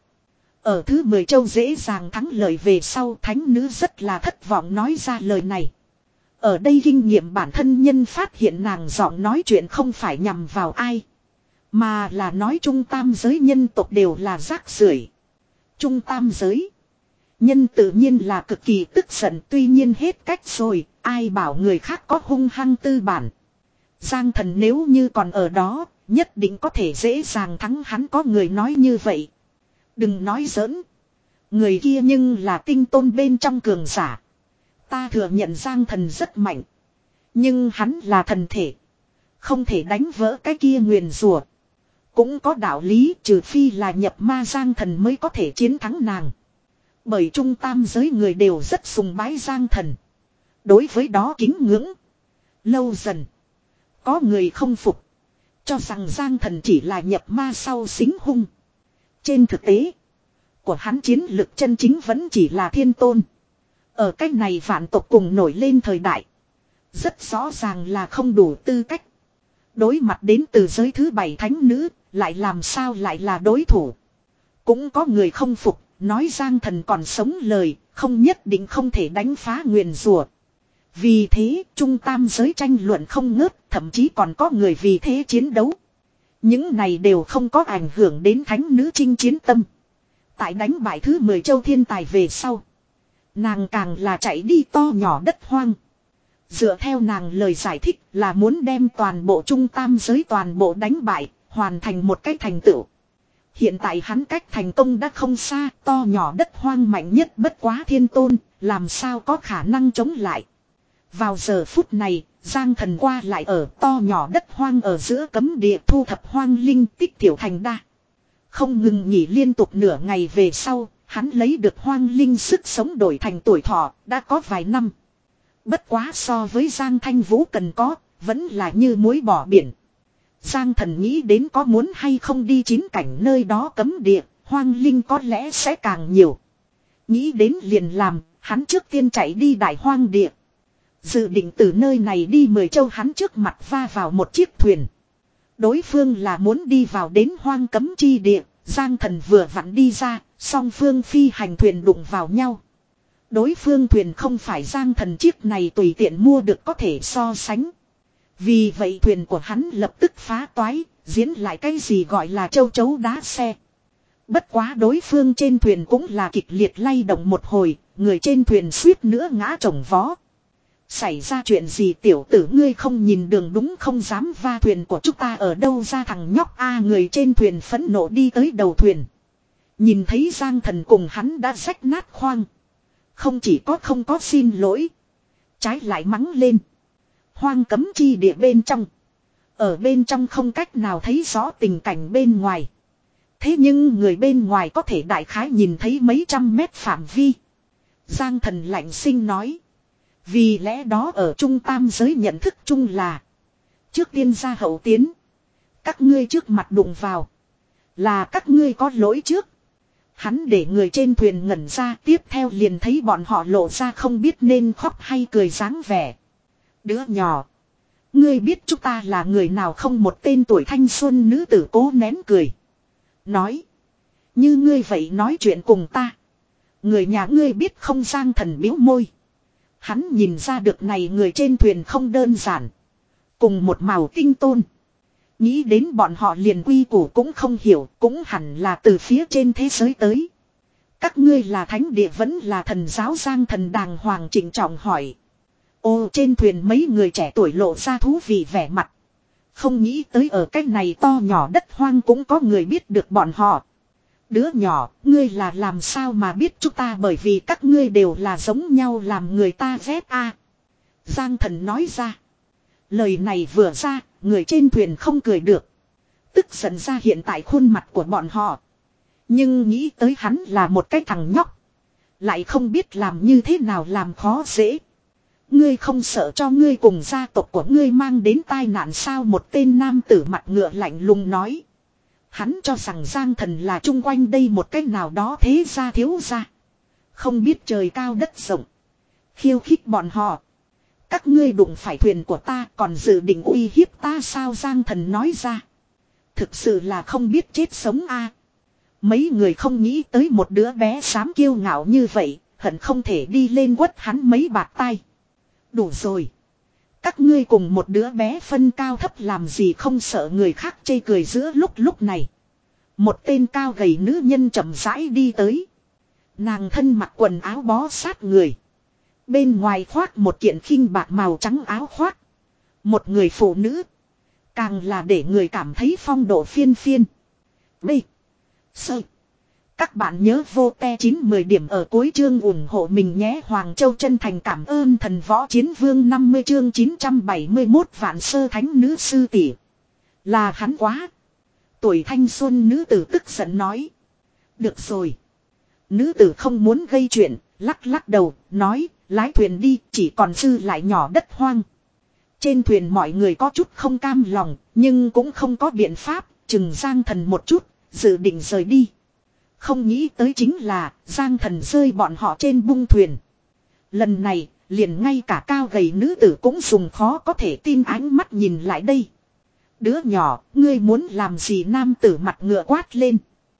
Ở thứ mười châu dễ dàng thắng lợi về sau, thánh nữ rất là thất vọng nói ra lời này. Ở đây kinh nghiệm bản thân nhân phát hiện nàng giọng nói chuyện không phải nhằm vào ai, mà là nói trung tam giới nhân tộc đều là rác rưởi. Trung tam giới nhân tự nhiên là cực kỳ tức giận, tuy nhiên hết cách rồi, ai bảo người khác có hung hăng tư bản. Giang Thần nếu như còn ở đó, nhất định có thể dễ dàng thắng hắn, có người nói như vậy. Đừng nói giỡn. Người kia nhưng là tinh tôn bên trong cường giả. Ta thừa nhận Giang Thần rất mạnh. Nhưng hắn là thần thể. Không thể đánh vỡ cái kia nguyền rủa. Cũng có đạo lý, trừ phi là nhập ma Giang Thần mới có thể chiến thắng nàng. Bởi trung tam giới người đều rất sùng bái Giang Thần. Đối với đó kính ngưỡng. Lâu dần, có người không phục, cho rằng Giang Thần chỉ là nhập ma sau xính hung. Trên thực tế, của hắn chiến lực chân chính vẫn chỉ là thiên tôn. Ở cách này vạn tộc cùng nổi lên thời đại, rất rõ ràng là không đủ tư cách. Đối mặt đến từ giới thứ bảy thánh nữ, lại làm sao lại là đối thủ. Cũng có người không phục, nói Giang Thần còn sống lời, không nhất định không thể đánh phá nguyền rủa. Vì thế, trung tam giới tranh luận không ngớt, thậm chí còn có người vì thế chiến đấu. Những này đều không có ảnh hưởng đến thánh nữ chinh chiến tâm. Tại đánh bại thứ mười châu thiên tài về sau, nàng càng là chạy đi to nhỏ đất hoang. Dựa theo nàng lời giải thích là muốn đem toàn bộ trung tam giới toàn bộ đánh bại, hoàn thành một cái thành tựu. Hiện tại hắn cách thành công đã không xa, to nhỏ đất hoang mạnh nhất bất quá thiên tôn, làm sao có khả năng chống lại. Vào giờ phút này, Giang Thần qua lại ở to nhỏ đất hoang ở giữa cấm địa thu thập hoang linh tích tiểu thành đa. Không ngừng nghỉ liên tục nửa ngày về sau, hắn lấy được hoang linh sức sống đổi thành tuổi thọ, đã có vài năm. Bất quá so với Giang Thanh Vũ cần có, vẫn là như muối bỏ biển. Giang Thần nghĩ đến có muốn hay không đi chín cảnh nơi đó cấm địa, hoang linh có lẽ sẽ càng nhiều. Nghĩ đến liền làm, hắn trước tiên chạy đi đại hoang địa. Dự định từ nơi này đi mười châu, hắn trước mặt va vào một chiếc thuyền. Đối phương là muốn đi vào đến hoang cấm chi địa, Giang Thần vừa vặn đi ra, song phương phi hành thuyền đụng vào nhau. Đối phương thuyền không phải Giang Thần chiếc này tùy tiện mua được có thể so sánh. Vì vậy thuyền của hắn lập tức phá toái, diễn lại cái gì gọi là châu chấu đá xe. Bất quá đối phương trên thuyền cũng là kịch liệt lay động một hồi, người trên thuyền suýt nữa ngã chồng vó. Xảy ra chuyện gì tiểu tử ngươi không nhìn đường đúng không dám va thuyền của chúng ta ở đâu ra thằng nhóc a người trên thuyền phẫn nộ đi tới đầu thuyền. Nhìn thấy Giang Thần cùng hắn đã rách nát khoang. Không chỉ có không có xin lỗi. Trái lại mắng lên. Hoang cấm chi địa bên trong. Ở bên trong không cách nào thấy rõ tình cảnh bên ngoài. Thế nhưng người bên ngoài có thể đại khái nhìn thấy mấy trăm mét phạm vi. Giang Thần lạnh sinh nói. Vì lẽ đó ở trung tam giới nhận thức chung là. Trước tiên ra hậu tiến. Các ngươi trước mặt đụng vào. Là các ngươi có lỗi trước. Hắn để người trên thuyền ngẩn ra tiếp theo liền thấy bọn họ lộ ra không biết nên khóc hay cười dáng vẻ. Đứa nhỏ. Ngươi biết chúng ta là người nào không một tên tuổi thanh xuân nữ tử cố nén cười. Nói. Như ngươi vậy nói chuyện cùng ta. Người nhà ngươi biết không Giang Thần biếu môi. Hắn nhìn ra được này người trên thuyền không đơn giản. Cùng một màu tinh tôn. Nghĩ đến bọn họ liền quy củ cũng không hiểu. Cũng hẳn là từ phía trên thế giới tới. Các ngươi là thánh địa vẫn là thần giáo Giang Thần đàng hoàng trịnh trọng hỏi. Ô trên thuyền mấy người trẻ tuổi lộ ra thú vị vẻ mặt. Không nghĩ tới ở cách này to nhỏ đất hoang cũng có người biết được bọn họ. Đứa nhỏ, ngươi là làm sao mà biết chúng ta bởi vì các ngươi đều là giống nhau làm người ta ghét a. Giang Thần nói ra. Lời này vừa ra, người trên thuyền không cười được. Tức giận ra hiện tại khuôn mặt của bọn họ. Nhưng nghĩ tới hắn là một cái thằng nhóc. Lại không biết làm như thế nào làm khó dễ. Ngươi không sợ cho ngươi cùng gia tộc của ngươi mang đến tai nạn sao một tên nam tử mặt ngựa lạnh lùng nói. Hắn cho rằng Giang Thần là chung quanh đây một cách nào đó thế gia thiếu gia. Không biết trời cao đất rộng. Khiêu khích bọn họ. Các ngươi đụng phải thuyền của ta còn dự định uy hiếp ta sao Giang Thần nói ra. Thực sự là không biết chết sống a. Mấy người không nghĩ tới một đứa bé dám kiêu ngạo như vậy. Hận không thể đi lên quất hắn mấy bạt tay. Đủ rồi. Các ngươi cùng một đứa bé phân cao thấp làm gì không sợ người khác chê cười giữa lúc lúc này. Một tên cao gầy nữ nhân chậm rãi đi tới. Nàng thân mặc quần áo bó sát người. Bên ngoài khoác một kiện khinh bạc màu trắng áo khoác. Một người phụ nữ. Càng là để người cảm thấy phong độ phiên phiên. B. Sơ. Các bạn nhớ vô te chín mười điểm ở cuối chương ủng hộ mình nhé. Hoàng Châu chân thành cảm ơn thần võ chiến vương năm mươi chương chín trăm bảy mươi mốt vạn sơ thánh nữ sư tỷ. Là hắn quá. Tuổi thanh xuân nữ tử tức giận nói. Được rồi. Nữ tử không muốn gây chuyện, lắc lắc đầu, nói, lái thuyền đi, chỉ còn dư lại nhỏ đất hoang. Trên thuyền mọi người có chút không cam lòng, nhưng cũng không có biện pháp, chừng Giang Thần một chút, dự định rời đi. Không nghĩ tới chính là Giang Thần rơi bọn họ trên bung thuyền. Lần này liền ngay cả cao gầy nữ tử cũng dùng khó có thể tin ánh mắt nhìn lại đây. Đứa nhỏ, ngươi muốn làm gì nam tử mặt ngựa quát lên.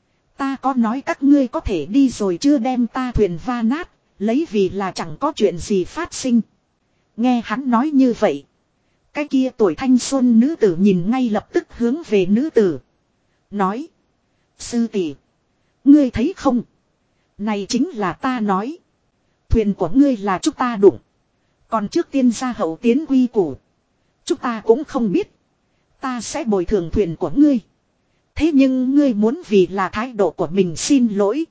Ta có nói các ngươi có thể đi rồi chưa đem ta thuyền va nát, lấy vì là chẳng có chuyện gì phát sinh. Nghe hắn nói như vậy. Cái kia tuổi thanh xuân nữ tử nhìn ngay lập tức hướng về nữ tử. Nói. Sư tỷ, ngươi thấy không? Này chính là ta nói. Thuyền của ngươi là chúng ta đụng. Còn trước tiên ra hậu tiến quy củ. Chúng ta cũng không biết. Ta sẽ bồi thường thuyền của ngươi. Thế nhưng ngươi muốn vì là thái độ của mình xin lỗi.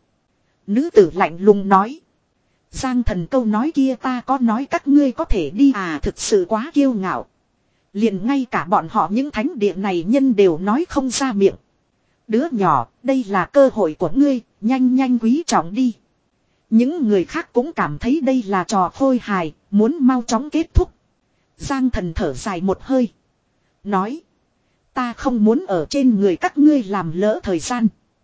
Nữ tử lạnh lùng nói. Giang Thần câu nói kia ta có nói các ngươi có thể đi à thực sự quá kiêu ngạo. Liền ngay cả bọn họ những thánh địa này nhân đều nói không ra miệng. Đứa nhỏ, đây là cơ hội của ngươi, nhanh nhanh quý trọng đi. Những người khác cũng cảm thấy đây là trò khôi hài, muốn mau chóng kết thúc. Giang Thần thở dài một hơi. Nói. Ta không muốn ở trên người các ngươi làm lỡ thời gian.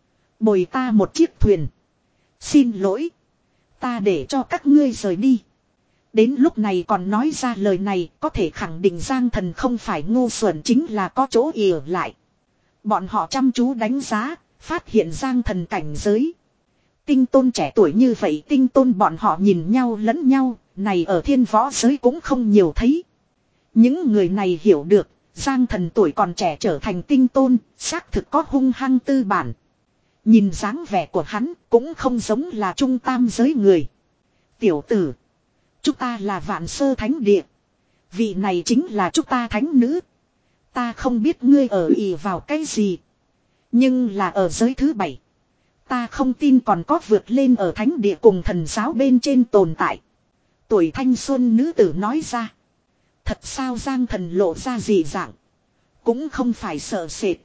Bồi ta một chiếc thuyền. Xin lỗi. Ta để cho các ngươi rời đi. Đến lúc này còn nói ra lời này có thể khẳng định Giang Thần không phải ngu xuẩn chính là có chỗ ỉa lại. Bọn họ chăm chú đánh giá, phát hiện Giang Thần cảnh giới. Tinh tôn trẻ tuổi như vậy tinh tôn bọn họ nhìn nhau lẫn nhau, này ở thiên võ giới cũng không nhiều thấy. Những người này hiểu được, Giang Thần tuổi còn trẻ trở thành tinh tôn, xác thực có hung hăng tư bản. Nhìn dáng vẻ của hắn cũng không giống là trung tam giới người. Tiểu tử, chúng ta là Vạn Sơ Thánh Địa. Vị này chính là chúng ta thánh nữ. Ta không biết ngươi ở ỷ vào cái gì. Nhưng là ở giới thứ bảy. Ta không tin còn có vượt lên ở thánh địa cùng thần giáo bên trên tồn tại. Tuổi thanh xuân nữ tử nói ra. Thật sao Giang Thần lộ ra dị dạng. Cũng không phải sợ sệt.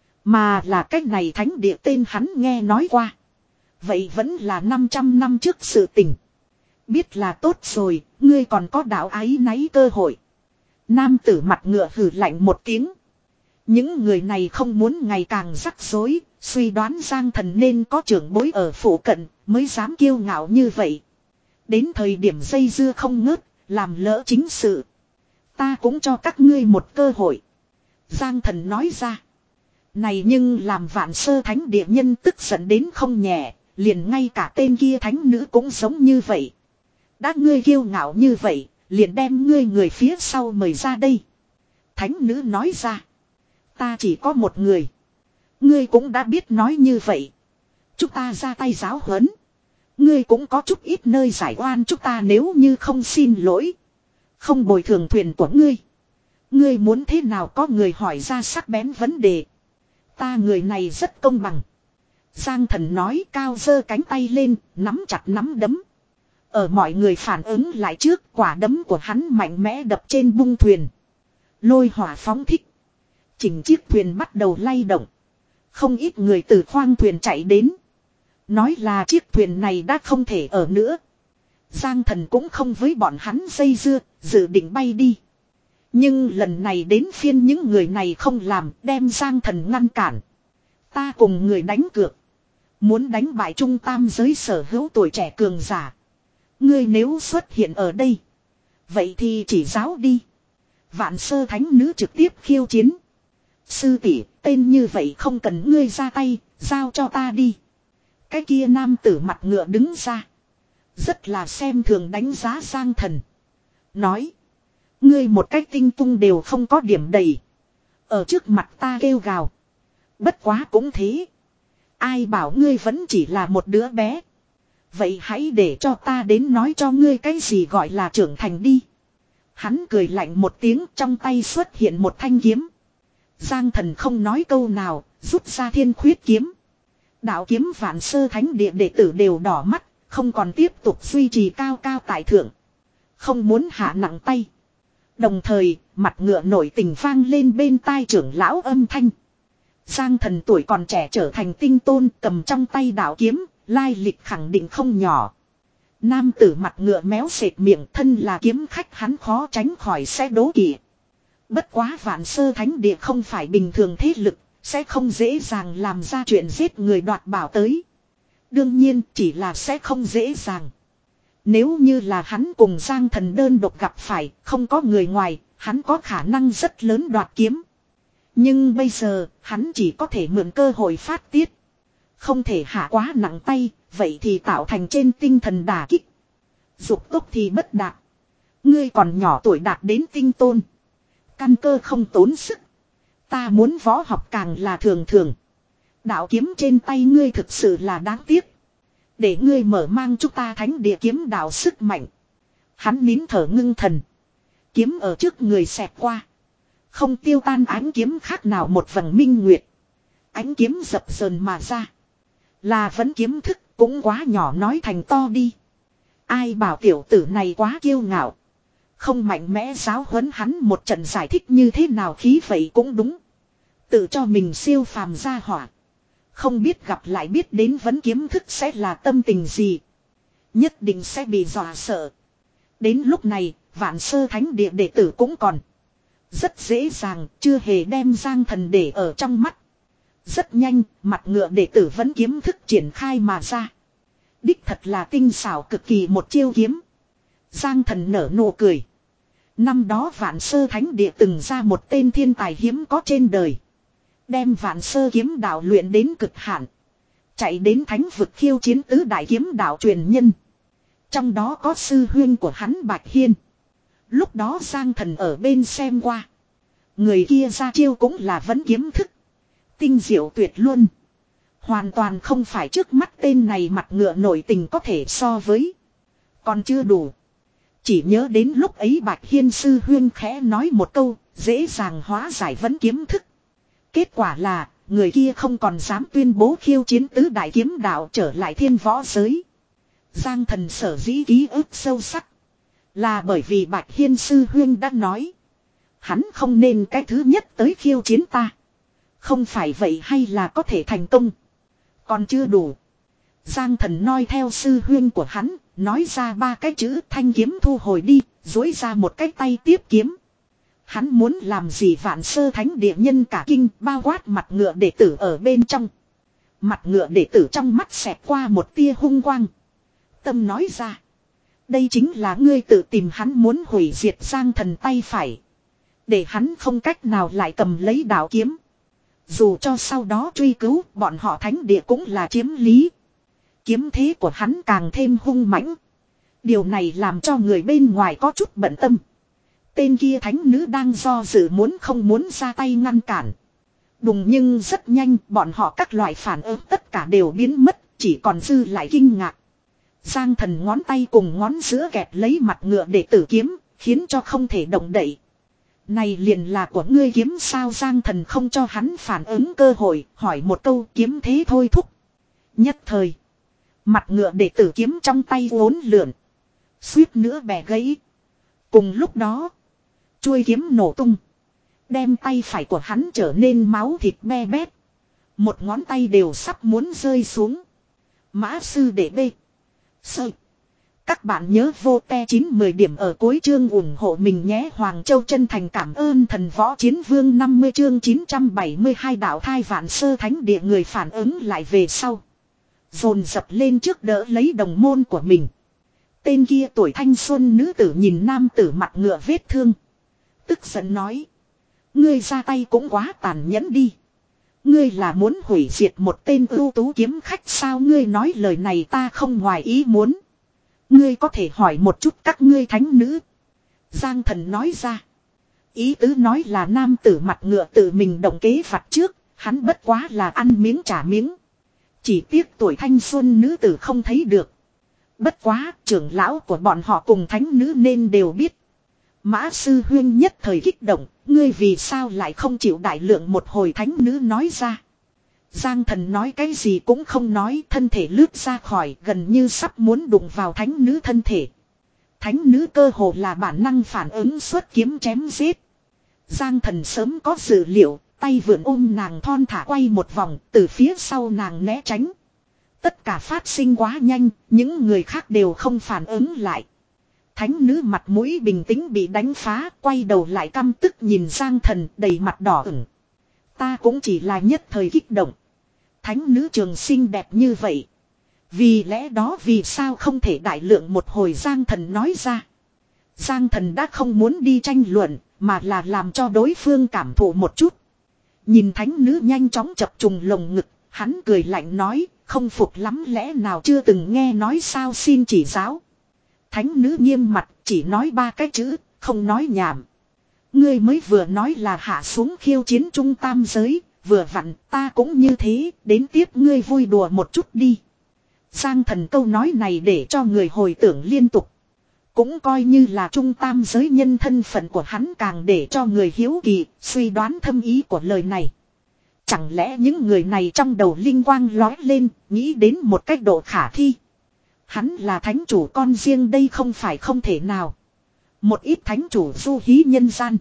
Mà là cách này thánh địa tên hắn nghe nói qua. Vậy vẫn là năm trăm năm trước sự tình. Biết là tốt rồi, ngươi còn có đạo ái náy cơ hội. Nam tử mặt ngựa hừ lạnh một tiếng. Những người này không muốn ngày càng rắc rối, suy đoán Giang Thần nên có trưởng bối ở phủ cận, mới dám kiêu ngạo như vậy. Đến thời điểm dây dưa không ngớt, làm lỡ chính sự. Ta cũng cho các ngươi một cơ hội. Giang Thần nói ra. Này nhưng làm Vạn Sơ Thánh Địa nhân tức giận đến không nhẹ, liền ngay cả tên kia thánh nữ cũng giống như vậy. Đã ngươi kiêu ngạo như vậy, liền đem ngươi người phía sau mời ra đây. Thánh nữ nói ra. Ta chỉ có một người. Ngươi cũng đã biết nói như vậy. Chúng ta ra tay giáo huấn. Ngươi cũng có chút ít nơi giải oan chúng ta nếu như không xin lỗi. Không bồi thường thuyền của ngươi. Ngươi muốn thế nào có người hỏi ra sắc bén vấn đề. Ta người này rất công bằng. Giang Thần nói cao giơ cánh tay lên, nắm chặt nắm đấm. Ở mọi người phản ứng lại trước, quả đấm của hắn mạnh mẽ đập trên bung thuyền. Lôi hỏa phóng thích. Chỉnh chiếc thuyền bắt đầu lay động. Không ít người từ khoang thuyền chạy đến. Nói là chiếc thuyền này đã không thể ở nữa. Giang Thần cũng không với bọn hắn dây dưa, dự định bay đi. Nhưng lần này đến phiên những người này không làm, đem Giang Thần ngăn cản. Ta cùng người đánh cược. Muốn đánh bại trung tam giới sở hữu tuổi trẻ cường giả. Ngươi nếu xuất hiện ở đây. Vậy thì chỉ giáo đi. Vạn Sơ Thánh Nữ trực tiếp khiêu chiến. Sư tỷ, tên như vậy không cần ngươi ra tay, giao cho ta đi. Cái kia nam tử mặt ngựa đứng ra. Rất là xem thường đánh giá Giang Thần. Nói. Ngươi một cách tinh tung đều không có điểm đầy. Ở trước mặt ta kêu gào. Bất quá cũng thế. Ai bảo ngươi vẫn chỉ là một đứa bé. Vậy hãy để cho ta đến nói cho ngươi cái gì gọi là trưởng thành đi. Hắn cười lạnh một tiếng, trong tay xuất hiện một thanh kiếm. Giang Thần không nói câu nào, rút ra thiên khuyết kiếm. Đạo kiếm Vạn Sơ Thánh Địa đệ tử đều đỏ mắt, không còn tiếp tục duy trì cao cao tại thượng. Không muốn hạ nặng tay. Đồng thời, mặt ngựa nổi tình vang lên bên tai trưởng lão âm thanh. Giang Thần tuổi còn trẻ trở thành tinh tôn, cầm trong tay đạo kiếm, lai lịch khẳng định không nhỏ. Nam tử mặt ngựa méo sệt miệng, thân là kiếm khách hắn khó tránh khỏi sẽ đố kỵ. Bất quá Vạn Sơ Thánh Địa không phải bình thường thế lực, sẽ không dễ dàng làm ra chuyện giết người đoạt bảo tới. Đương nhiên chỉ là sẽ không dễ dàng. Nếu như là hắn cùng Giang Thần đơn độc gặp phải, không có người ngoài, hắn có khả năng rất lớn đoạt kiếm. Nhưng bây giờ, hắn chỉ có thể mượn cơ hội phát tiết. Không thể hạ quá nặng tay, vậy thì tạo thành trên tinh thần đả kích. Dục tốc thì bất đạt. Ngươi còn nhỏ tuổi đạt đến tinh tôn. Căn cơ không tốn sức. Ta muốn võ học càng là thường thường. Đạo kiếm trên tay ngươi thực sự là đáng tiếc. Để ngươi mở mang chúng ta thánh địa kiếm đạo sức mạnh. Hắn nín thở ngưng thần. Kiếm ở trước người xẹt qua. Không tiêu tan ánh kiếm khác nào một vầng minh nguyệt. Ánh kiếm dập dờn mà ra. Là vẫn kiếm thức cũng quá nhỏ nói thành to đi. Ai bảo tiểu tử này quá kiêu ngạo. Không mạnh mẽ giáo huấn hắn một trận giải thích như thế nào khí vậy cũng đúng. Tự cho mình siêu phàm ra hỏa. Không biết gặp lại biết đến vấn kiếm thức sẽ là tâm tình gì. Nhất định sẽ bị dọa sợ. Đến lúc này, Vạn Sơ Thánh Địa đệ tử cũng còn. Rất dễ dàng, chưa hề đem Giang Thần để ở trong mắt. Rất nhanh, mặt ngựa đệ tử vấn kiếm thức triển khai mà ra. Đích thật là tinh xảo cực kỳ một chiêu kiếm. Giang Thần nở nụ cười. Năm đó Vạn Sơ Thánh Địa từng ra một tên thiên tài hiếm có trên đời. Đem Vạn Sơ kiếm đạo luyện đến cực hạn. Chạy đến thánh vực khiêu chiến tứ đại kiếm đạo truyền nhân. Trong đó có sư huyên của hắn Bạch Hiên. Lúc đó Giang Thần ở bên xem qua. Người kia ra chiêu cũng là vẫn kiếm thức. Tinh diệu tuyệt luôn. Hoàn toàn không phải trước mắt tên này mặt ngựa nổi tình có thể so với. Còn chưa đủ. Chỉ nhớ đến lúc ấy Bạch Hiên sư huyên khẽ nói một câu, dễ dàng hóa giải vẫn kiếm thức. Kết quả là, người kia không còn dám tuyên bố khiêu chiến tứ đại kiếm đạo trở lại thiên võ giới. Giang Thần sở dĩ ký ức sâu sắc. Là bởi vì Bạch Hiên sư huyên đã nói. Hắn không nên cái thứ nhất tới khiêu chiến ta. Không phải vậy hay là có thể thành công. Còn chưa đủ. Giang Thần nói theo sư huyên của hắn, nói ra ba cái chữ thanh kiếm thu hồi đi, duỗi ra một cái tay tiếp kiếm. Hắn muốn làm gì Vạn Sơ Thánh Địa nhân cả kinh, bao quát mặt ngựa đệ tử ở bên trong. Mặt ngựa đệ tử trong mắt xẹt qua một tia hung quang. Tâm nói ra. Đây chính là ngươi tự tìm hắn muốn hủy diệt Giang Thần tay phải. Để hắn không cách nào lại cầm lấy đạo kiếm. Dù cho sau đó truy cứu, bọn họ thánh địa cũng là chiếm lý. Kiếm thế của hắn càng thêm hung mãnh. Điều này làm cho người bên ngoài có chút bận tâm. Tên kia thánh nữ đang do dự muốn không muốn ra tay ngăn cản. Đùng nhưng rất nhanh, bọn họ các loại phản ứng tất cả đều biến mất, chỉ còn dư lại kinh ngạc. Giang Thần ngón tay cùng ngón giữa kẹp lấy mặt ngựa để tử kiếm, khiến cho không thể động đậy. Này liền là của ngươi kiếm sao? Giang Thần không cho hắn phản ứng cơ hội, hỏi một câu kiếm thế thôi thúc. Nhất thời, mặt ngựa để tử kiếm trong tay uốn lượn, suýt nữa bẻ gãy. Cùng lúc đó, chuôi kiếm nổ tung, đem tay phải của hắn trở nên máu thịt be bét. Một ngón tay đều sắp muốn rơi xuống. Mã sư đệ bê. Sơ. Các bạn nhớ vô te chín mười điểm ở cuối chương ủng hộ mình nhé. Hoàng Châu chân thành cảm ơn thần võ chiến vương năm mươi chương chín trăm bảy mươi hai đạo thai Vạn Sơ Thánh Địa người phản ứng lại về sau. Dồn dập lên trước đỡ lấy đồng môn của mình. Tên kia tuổi thanh xuân nữ tử nhìn nam tử mặt ngựa vết thương. Tức giận nói. Ngươi ra tay cũng quá tàn nhẫn đi. Ngươi là muốn hủy diệt một tên ưu tú kiếm khách sao? Ngươi nói lời này ta không ngoài ý muốn. Ngươi có thể hỏi một chút các ngươi thánh nữ. Giang Thần nói ra. Ý tứ nói là nam tử mặt ngựa tự mình động kế phạt trước. Hắn bất quá là ăn miếng trả miếng. Chỉ tiếc tuổi thanh xuân nữ tử không thấy được. Bất quá trưởng lão của bọn họ cùng thánh nữ nên đều biết. Mã sư huyên nhất thời kích động. Ngươi vì sao lại không chịu đại lượng? Một hồi thánh nữ nói ra. Giang Thần nói cái gì cũng không nói, thân thể lướt ra khỏi, gần như sắp muốn đụng vào thánh nữ thân thể. Thánh nữ cơ hồ là bản năng phản ứng xuất kiếm chém giết. Giang Thần sớm có dự liệu, tay vượn ôm nàng thon thả quay một vòng, từ phía sau nàng né tránh. Tất cả phát sinh quá nhanh, những người khác đều không phản ứng lại. Thánh nữ mặt mũi bình tĩnh bị đánh phá, quay đầu lại căm tức nhìn Giang Thần đầy mặt đỏ ửng. Ta cũng chỉ là nhất thời kích động. Thánh nữ trường xinh đẹp như vậy. Vì lẽ đó vì sao không thể đại lượng một hồi? Giang Thần nói ra. Giang Thần đã không muốn đi tranh luận, mà là làm cho đối phương cảm thụ một chút. Nhìn thánh nữ nhanh chóng chập trùng lồng ngực, hắn cười lạnh nói, không phục lắm lẽ nào chưa từng nghe nói sao? Xin chỉ giáo. Thánh nữ nghiêm mặt, chỉ nói ba cái chữ, không nói nhảm. Ngươi mới vừa nói là hạ xuống khiêu chiến trung tam giới, vừa vặn ta cũng như thế, đến tiếp ngươi vui đùa một chút đi. Giang Thần câu nói này để cho người hồi tưởng liên tục. Cũng coi như là trung tam giới nhân, thân phận của hắn càng để cho người hiếu kỳ, suy đoán thâm ý của lời này. Chẳng lẽ những người này trong đầu linh quang lói lên, nghĩ đến một cách độ khả thi. Hắn là thánh chủ con riêng, đây không phải không thể nào. Một ít thánh chủ du hí nhân gian,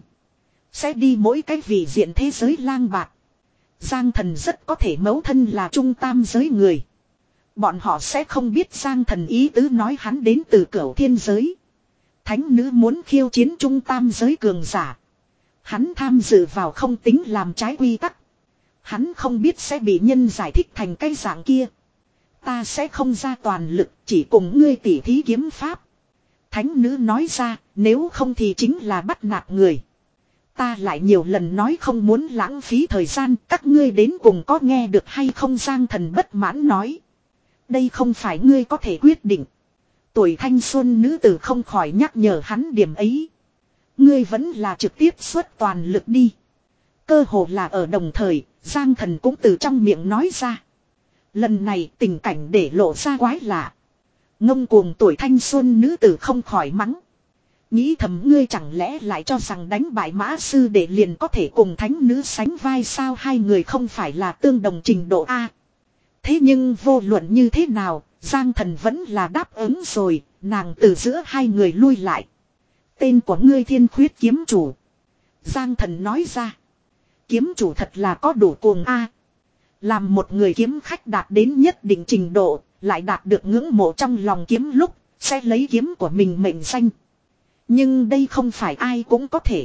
sẽ đi mỗi cái vị diện thế giới lang bạc. Giang Thần rất có thể mẫu thân là trung tam giới người. Bọn họ sẽ không biết Giang Thần ý tứ nói hắn đến từ cửu thiên giới. Thánh nữ muốn khiêu chiến trung tam giới cường giả. Hắn tham dự vào không tính làm trái quy tắc. Hắn không biết sẽ bị nhân giải thích thành cái dạng kia. Ta sẽ không ra toàn lực, chỉ cùng ngươi tỉ thí kiếm pháp. Thánh nữ nói ra, nếu không thì chính là bắt nạt người. Ta lại nhiều lần nói không muốn lãng phí thời gian, các ngươi đến cùng có nghe được hay không? Giang Thần bất mãn nói. Đây không phải ngươi có thể quyết định. Tuổi thanh xuân nữ tử không khỏi nhắc nhở hắn điểm ấy. Ngươi vẫn là trực tiếp xuất toàn lực đi. Cơ hồ là ở đồng thời, Giang Thần cũng từ trong miệng nói ra. Lần này tình cảnh để lộ ra quái lạ. Ngông cuồng tuổi thanh xuân nữ tử không khỏi mắng. Nghĩ thầm ngươi chẳng lẽ lại cho rằng đánh bại mã sư để liền có thể cùng thánh nữ sánh vai sao, hai người không phải là tương đồng trình độ A. Thế nhưng vô luận như thế nào, Giang Thần vẫn là đáp ứng rồi, nàng từ giữa hai người lui lại. Tên của ngươi Thiên Khuyết kiếm chủ. Giang Thần nói ra. Kiếm chủ thật là có đủ cuồng A. Làm một người kiếm khách đạt đến nhất định trình độ, lại đạt được ngưỡng mộ trong lòng kiếm lúc, sẽ lấy kiếm của mình mệnh danh. Nhưng đây không phải ai cũng có thể.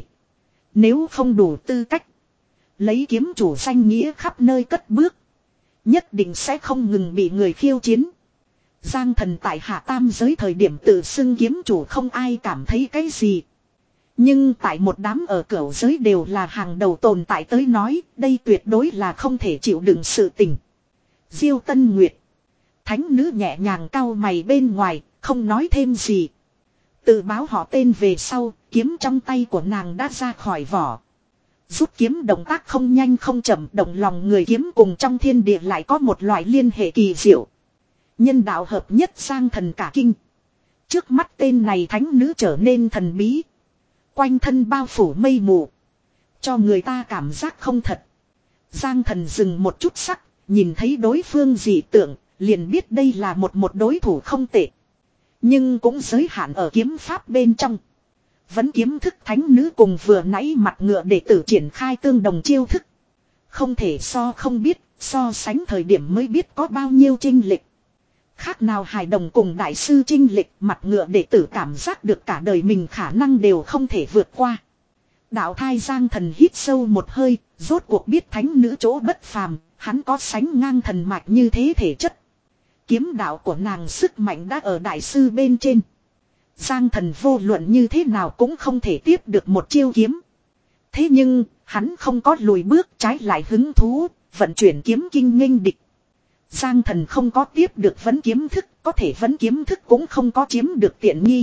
Nếu không đủ tư cách, lấy kiếm chủ danh nghĩa khắp nơi cất bước, nhất định sẽ không ngừng bị người khiêu chiến. Giang Thần tại hạ tam giới thời điểm tự xưng kiếm chủ không ai cảm thấy cái gì. Nhưng tại một đám ở cửu giới đều là hàng đầu tồn tại tới nói, đây tuyệt đối là không thể chịu đựng sự tình. Diêu Tân Nguyệt. Thánh nữ nhẹ nhàng cau mày bên ngoài, không nói thêm gì. Tự báo họ tên về sau, kiếm trong tay của nàng đã ra khỏi vỏ. Rút kiếm động tác không nhanh không chậm, động lòng người kiếm cùng trong thiên địa lại có một loại liên hệ kỳ diệu. Nhân đạo hợp nhất Giang Thần cả kinh. Trước mắt tên này thánh nữ trở nên thần bí. Quanh thân bao phủ mây mù, cho người ta cảm giác không thật. Giang Thần dừng một chút sắc, nhìn thấy đối phương dị tượng, liền biết đây là một một đối thủ không tệ. Nhưng cũng giới hạn ở kiếm pháp bên trong. Vẫn kiếm thức thánh nữ cùng vừa nãy mặt ngựa đệ tử triển khai tương đồng chiêu thức. Không thể so không biết, so sánh thời điểm mới biết có bao nhiêu chênh lệch. Khác nào hài đồng cùng đại sư chênh lệch, mặt ngựa đệ tử cảm giác được cả đời mình khả năng đều không thể vượt qua. Đạo thai Giang Thần hít sâu một hơi, rốt cuộc biết thánh nữ chỗ bất phàm, hắn có sánh ngang thần mạch như thế thể chất. Kiếm đạo của nàng sức mạnh đã ở đại sư bên trên. Giang Thần vô luận như thế nào cũng không thể tiếp được một chiêu kiếm. Thế nhưng, hắn không có lùi bước, trái lại hứng thú, vận chuyển kiếm kinh nghênh địch. Giang Thần không có tiếp được vấn kiếm thức, có thể vấn kiếm thức cũng không có chiếm được tiện nghi.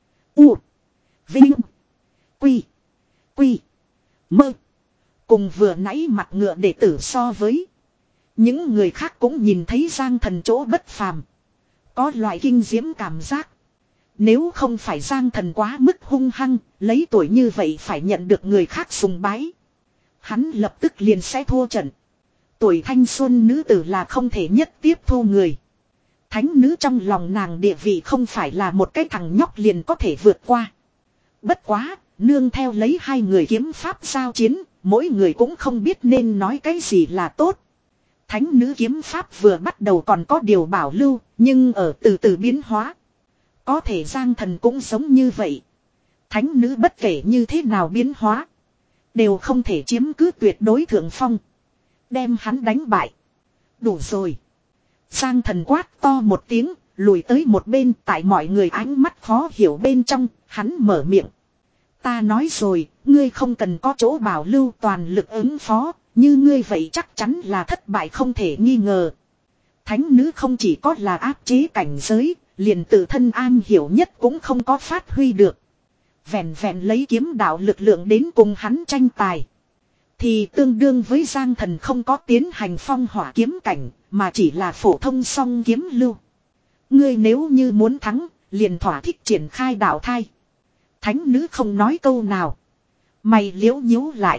U. Vinh. Quy. Quy. Mơ. Cùng vừa nãy mặt ngựa đệ tử so với. Những người khác cũng nhìn thấy Giang Thần chỗ bất phàm. Có loại kinh diễm cảm giác. Nếu không phải Giang Thần quá mức hung hăng, lấy tuổi như vậy phải nhận được người khác sùng bái. Hắn lập tức liền sẽ thua trận. Tuổi thanh xuân nữ tử là không thể nhất tiếp thu người. Thánh nữ trong lòng nàng địa vị không phải là một cái thằng nhóc liền có thể vượt qua. Bất quá, nương theo lấy hai người kiếm pháp giao chiến, mỗi người cũng không biết nên nói cái gì là tốt. Thánh nữ kiếm pháp vừa bắt đầu còn có điều bảo lưu, nhưng ở từ từ biến hóa. Có thể Giang Thần cũng giống như vậy. Thánh nữ bất kể như thế nào biến hóa, đều không thể chiếm cứ tuyệt đối thượng phong. Đem hắn đánh bại. Đủ rồi. Giang Thần quát to một tiếng, lùi tới một bên, tại mọi người ánh mắt khó hiểu bên trong, hắn mở miệng. Ta nói rồi, ngươi không cần có chỗ bảo lưu, toàn lực ứng phó, như ngươi vậy chắc chắn là thất bại không thể nghi ngờ. Thánh nữ không chỉ có là áp chế cảnh giới, liền tự thân an hiểu nhất cũng không có phát huy được. Vẹn vẹn lấy kiếm đạo lực lượng đến cùng hắn tranh tài, thì tương đương với Giang Thần không có tiến hành phong hỏa kiếm cảnh, mà chỉ là phổ thông song kiếm lưu. Ngươi nếu như muốn thắng, liền thỏa thích triển khai đạo thai. Thánh nữ không nói câu nào. Mày liễu nhíu lại.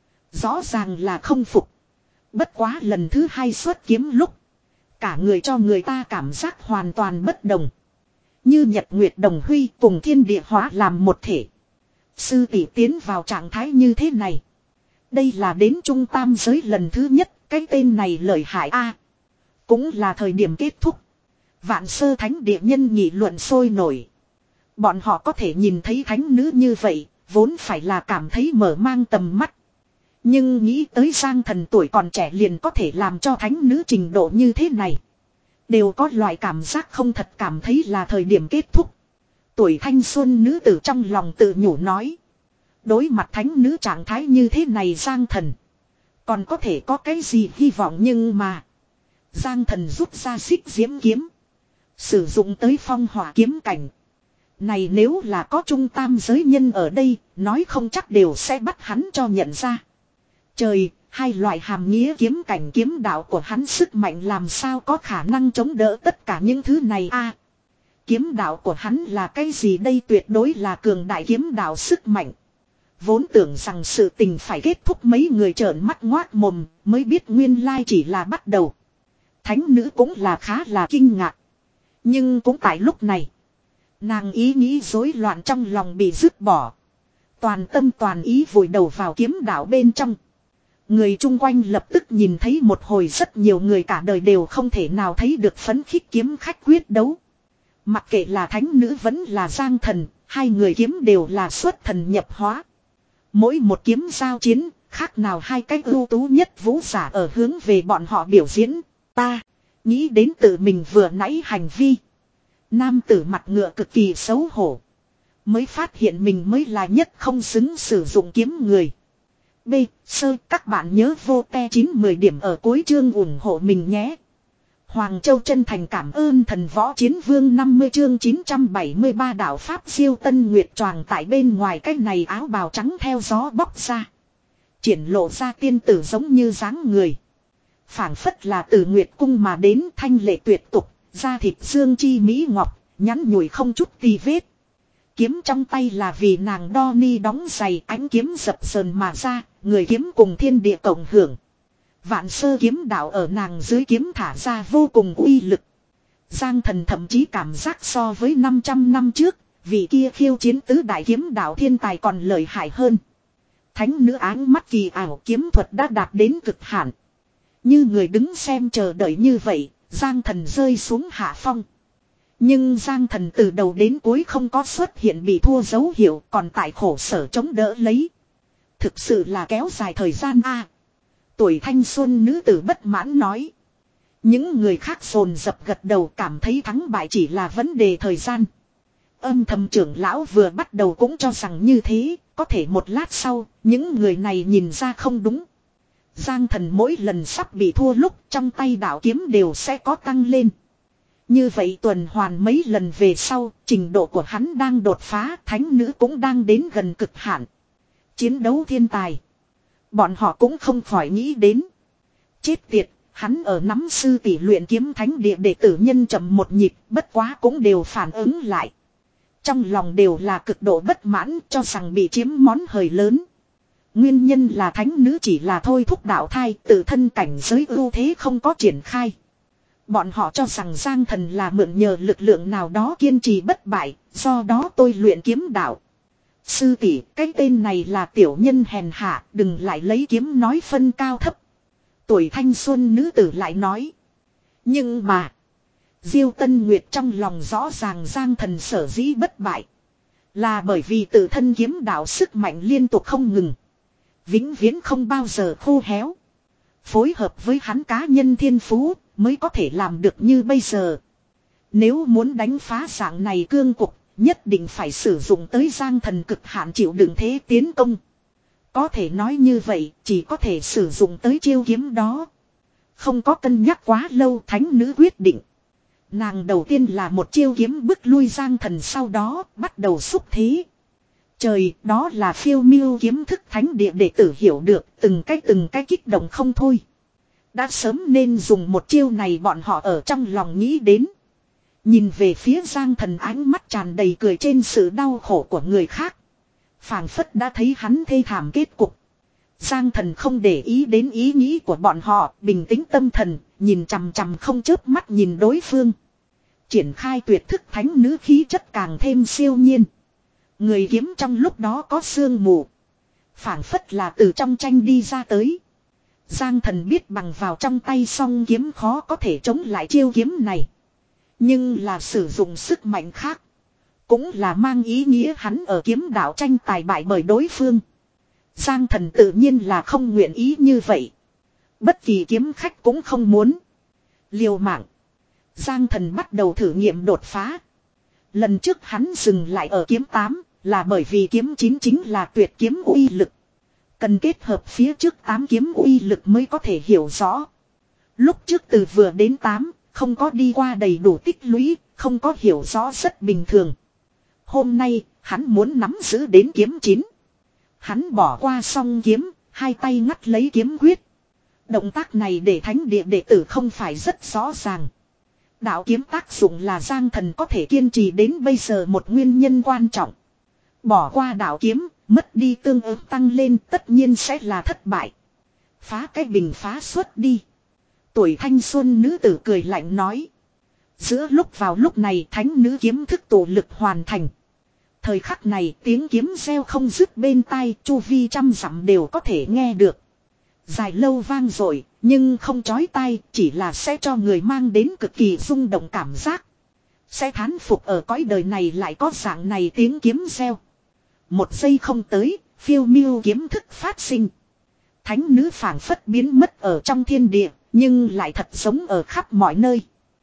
Rõ ràng là không phục. Bất quá lần thứ hai xuất kiếm lúc, cả người cho người ta cảm giác hoàn toàn bất đồng. Như nhật nguyệt đồng huy cùng thiên địa hóa làm một thể. Sư tỷ tiến vào trạng thái như thế này. Đây là đến trung tam giới lần thứ nhất, cái tên này lợi hại a. Cũng là thời điểm kết thúc. Vạn sơ thánh địa nhân nghị luận sôi nổi. Bọn họ có thể nhìn thấy thánh nữ như vậy, vốn phải là cảm thấy mở mang tầm mắt. Nhưng nghĩ tới Giang Thần tuổi còn trẻ liền có thể làm cho thánh nữ trình độ như thế này. Đều có loại cảm giác không thật, cảm thấy là thời điểm kết thúc. Tuổi thanh xuân nữ tử trong lòng tự nhủ nói. Đối mặt thánh nữ trạng thái như thế này Giang Thần còn có thể có cái gì hy vọng, nhưng mà Giang Thần rút ra xích diễm kiếm, sử dụng tới phong hỏa kiếm cảnh. Này nếu là có trung tam giới nhân ở đây, nói không chắc đều sẽ bắt hắn cho nhận ra. Trời, hai loại hàm nghĩa kiếm cảnh kiếm đạo của hắn sức mạnh làm sao có khả năng chống đỡ tất cả những thứ này a? Kiếm đạo của hắn là cái gì đây, tuyệt đối là cường đại kiếm đạo sức mạnh. Vốn tưởng rằng sự tình phải kết thúc mấy người trợn mắt ngoác mồm mới biết nguyên lai chỉ là bắt đầu. Thánh nữ cũng là khá là kinh ngạc. Nhưng cũng tại lúc này, nàng ý nghĩ rối loạn trong lòng bị dứt bỏ. Toàn tâm toàn ý vùi đầu vào kiếm đạo bên trong. Người chung quanh lập tức nhìn thấy một hồi rất nhiều người cả đời đều không thể nào thấy được phấn khích kiếm khách quyết đấu. Mặc kệ là thánh nữ vẫn là Giang Thần, hai người kiếm đều là xuất thần nhập hóa. Mỗi một kiếm giao chiến, khác nào hai cách ưu tú nhất vũ giả ở hướng về bọn họ biểu diễn. Ta nghĩ đến tự mình vừa nãy hành vi. Nam tử mặt ngựa cực kỳ xấu hổ. Mới phát hiện mình mới là nhất không xứng sử dụng kiếm người. B. Sơ, các bạn nhớ vô te chín mười điểm ở cuối chương ủng hộ mình nhé. Hoàng Châu chân thành cảm ơn thần võ chiến vương năm mươi chương chín trăm bảy mươi ba đạo Pháp siêu tân nguyệt choàng tại bên ngoài cái này áo bào trắng theo gió bóc ra. Triển lộ ra tiên tử giống như dáng người. Phảng phất là từ nguyệt cung mà đến, thanh lệ tuyệt tục, da thịt xương chi mỹ ngọc, nhắn nhủi không chút tì vết. Kiếm trong tay là vì nàng đo ni đóng giày, ánh kiếm dập sờn mà ra, người kiếm cùng thiên địa cộng hưởng. Vạn sơ kiếm đạo ở nàng dưới kiếm thả ra vô cùng uy lực. Giang Thần thậm chí cảm giác so với năm trăm năm trước, vị kia khiêu chiến tứ đại kiếm đạo thiên tài còn lợi hại hơn. Thánh nữ áng mắt kỳ ảo kiếm thuật đã đạt đến cực hạn. Như người đứng xem chờ đợi như vậy, Giang Thần rơi xuống hạ phong. Nhưng Giang Thần từ đầu đến cuối không có xuất hiện bị thua dấu hiệu, còn tại khổ sở chống đỡ lấy. Thực sự là kéo dài thời gian a. Tuổi thanh xuân nữ tử bất mãn nói. Những người khác sồn dập gật đầu, cảm thấy thắng bại chỉ là vấn đề thời gian. Âm thầm trưởng lão vừa bắt đầu cũng cho rằng như thế, có thể một lát sau, những người này nhìn ra không đúng. Giang Thần mỗi lần sắp bị thua lúc trong tay đạo kiếm đều sẽ có tăng lên. Như vậy tuần hoàn mấy lần về sau, trình độ của hắn đang đột phá, thánh nữ cũng đang đến gần cực hạn. Chiến đấu thiên tài. Bọn họ cũng không khỏi nghĩ đến. Chết tiệt, hắn ở nắm sư tỷ luyện kiếm thánh địa đệ tử nhân chậm một nhịp, bất quá cũng đều phản ứng lại. Trong lòng đều là cực độ bất mãn, cho rằng bị chiếm món hời lớn. Nguyên nhân là thánh nữ chỉ là thôi thúc đạo thai, tự thân cảnh giới ưu thế không có triển khai. Bọn họ cho rằng Giang Thần là mượn nhờ lực lượng nào đó kiên trì bất bại, do đó tôi luyện kiếm đạo. Sư tỷ, cái tên này là tiểu nhân hèn hạ, đừng lại lấy kiếm nói phân cao thấp. Tuổi thanh xuân nữ tử lại nói. Nhưng mà, Diêu Tân Nguyệt trong lòng rõ ràng Giang Thần sở dĩ bất bại. Là bởi vì tự thân kiếm đạo sức mạnh liên tục không ngừng. Vĩnh viễn không bao giờ khô héo. Phối hợp với hắn cá nhân thiên phú mới có thể làm được như bây giờ. Nếu muốn đánh phá dạng này cương cục, nhất định phải sử dụng tới Giang Thần cực hạn chịu đựng thế tiến công. Có thể nói như vậy, chỉ có thể sử dụng tới chiêu kiếm đó. Không có cân nhắc quá lâu, thánh nữ quyết định. Nàng đầu tiên là một chiêu kiếm bức lui Giang Thần, sau đó bắt đầu xúc thế. Trời, đó là phiêu miêu kiếm thức thánh địa đệ tử hiểu được, từng cái từng cái kích động không thôi. Đã sớm nên dùng một chiêu này, bọn họ ở trong lòng nghĩ đến. Nhìn về phía Giang Thần, ánh mắt tràn đầy cười trên sự đau khổ của người khác. Phảng phất đã thấy hắn thê thảm kết cục. Giang Thần không để ý đến ý nghĩ của bọn họ, bình tĩnh tâm thần, nhìn chằm chằm không chớp mắt nhìn đối phương. Triển khai tuyệt thức thánh nữ khí chất càng thêm siêu nhiên. Người kiếm trong lúc đó có sương mù. Phảng phất là từ trong tranh đi ra tới. Giang Thần biết bằng vào trong tay song kiếm khó có thể chống lại chiêu kiếm này. Nhưng là sử dụng sức mạnh khác. Cũng là mang ý nghĩa hắn ở kiếm đạo tranh tài bại bởi đối phương. Giang Thần tự nhiên là không nguyện ý như vậy. Bất kỳ kiếm khách cũng không muốn. Liều mạng. Giang Thần bắt đầu thử nghiệm đột phá. Lần trước hắn dừng lại ở kiếm tám là bởi vì kiếm chín chính là tuyệt kiếm uy lực. Cần kết hợp phía trước tám kiếm uy lực mới có thể hiểu rõ. Lúc trước từ vừa đến tám, không có đi qua đầy đủ tích lũy, không có hiểu rõ rất bình thường. Hôm nay, hắn muốn nắm giữ đến kiếm chín. Hắn bỏ qua song kiếm, hai tay ngắt lấy kiếm quyết. Động tác này để thánh địa đệ tử không phải rất rõ ràng. Đạo kiếm tác dụng là Giang Thần có thể kiên trì đến bây giờ một nguyên nhân quan trọng. Bỏ qua đạo kiếm, mất đi tương ứng tăng lên tất nhiên sẽ là thất bại. Phá cái bình phá xuất đi. Tuổi thanh xuân nữ tử cười lạnh nói. Giữa lúc vào lúc này thánh nữ kiếm thức tổ lực hoàn thành. Thời khắc này tiếng kiếm reo không dứt bên tai, chu vi trăm dặm đều có thể nghe được. Dài lâu vang dội nhưng không chói tai, chỉ là sẽ cho người mang đến cực kỳ rung động cảm giác. Sẽ thán phục ở cõi đời này lại có dạng này tiếng kiếm reo. Một giây không tới, phiêu miêu kiếm thức phát sinh. Thánh nữ phảng phất biến mất ở trong thiên địa, nhưng lại thật giống ở khắp mọi nơi.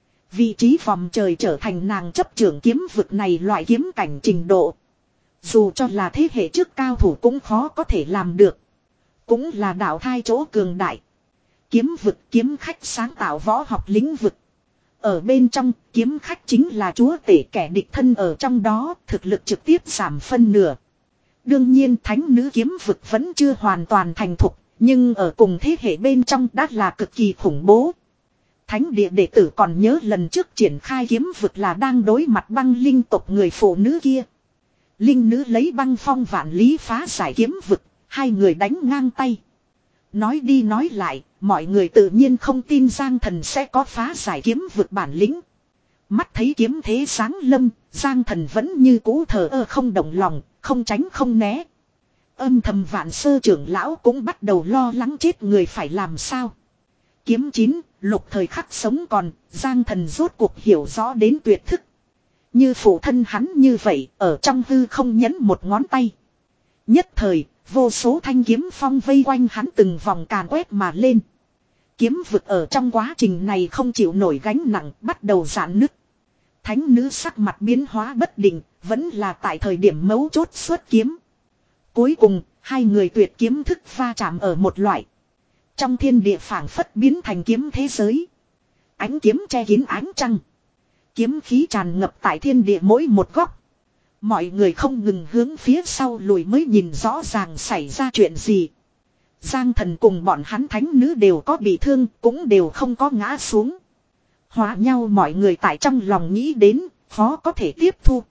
Vị trí vòng trời trở thành nàng chấp trưởng kiếm vực này loại kiếm cảnh trình độ. Dù cho là thế hệ trước cao thủ cũng khó có thể làm được. Cũng là đạo thai chỗ cường đại. Kiếm vực kiếm khách sáng tạo võ học lĩnh vực. Ở bên trong kiếm khách chính là chúa tể, kẻ địch thân ở trong đó thực lực trực tiếp giảm phân nửa. Đương nhiên thánh nữ kiếm vực vẫn chưa hoàn toàn thành thục, nhưng ở cùng thế hệ bên trong đã là cực kỳ khủng bố. Thánh địa đệ tử còn nhớ lần trước triển khai kiếm vực là đang đối mặt băng linh tộc người phụ nữ kia. Linh nữ lấy băng phong vạn lý phá giải kiếm vực, hai người đánh ngang tay. Nói đi nói lại, mọi người tự nhiên không tin Giang Thần sẽ có phá giải kiếm vực bản lĩnh. Mắt thấy kiếm thế sáng lâm, Giang Thần vẫn như cũ thờ ơ không động lòng, không tránh không né. Âm thầm Vạn Sơ trưởng lão cũng bắt đầu lo lắng chết người phải làm sao. Kiếm chín, lục thời khắc sống còn, Giang Thần rốt cuộc hiểu rõ đến tuyệt thức. Như phụ thân hắn như vậy, ở trong hư không nhấn một ngón tay. Nhất thời, vô số thanh kiếm phong vây quanh hắn từng vòng càn quét mà lên. Kiếm vực ở trong quá trình này không chịu nổi gánh nặng, bắt đầu giãn nứt. Thánh nữ sắc mặt biến hóa bất định, vẫn là tại thời điểm mấu chốt xuất kiếm. Cuối cùng, hai người tuyệt kiếm thức va chạm ở một loại. Trong thiên địa phảng phất biến thành kiếm thế giới. Ánh kiếm che kín ánh trăng. Kiếm khí tràn ngập tại thiên địa mỗi một góc. Mọi người không ngừng hướng phía sau lùi mới nhìn rõ ràng xảy ra chuyện gì. Giang Thần cùng bọn hắn thánh nữ đều có bị thương, cũng đều không có ngã xuống. Hóa nhau mọi người tại trong lòng nghĩ đến, khó có thể tiếp thu.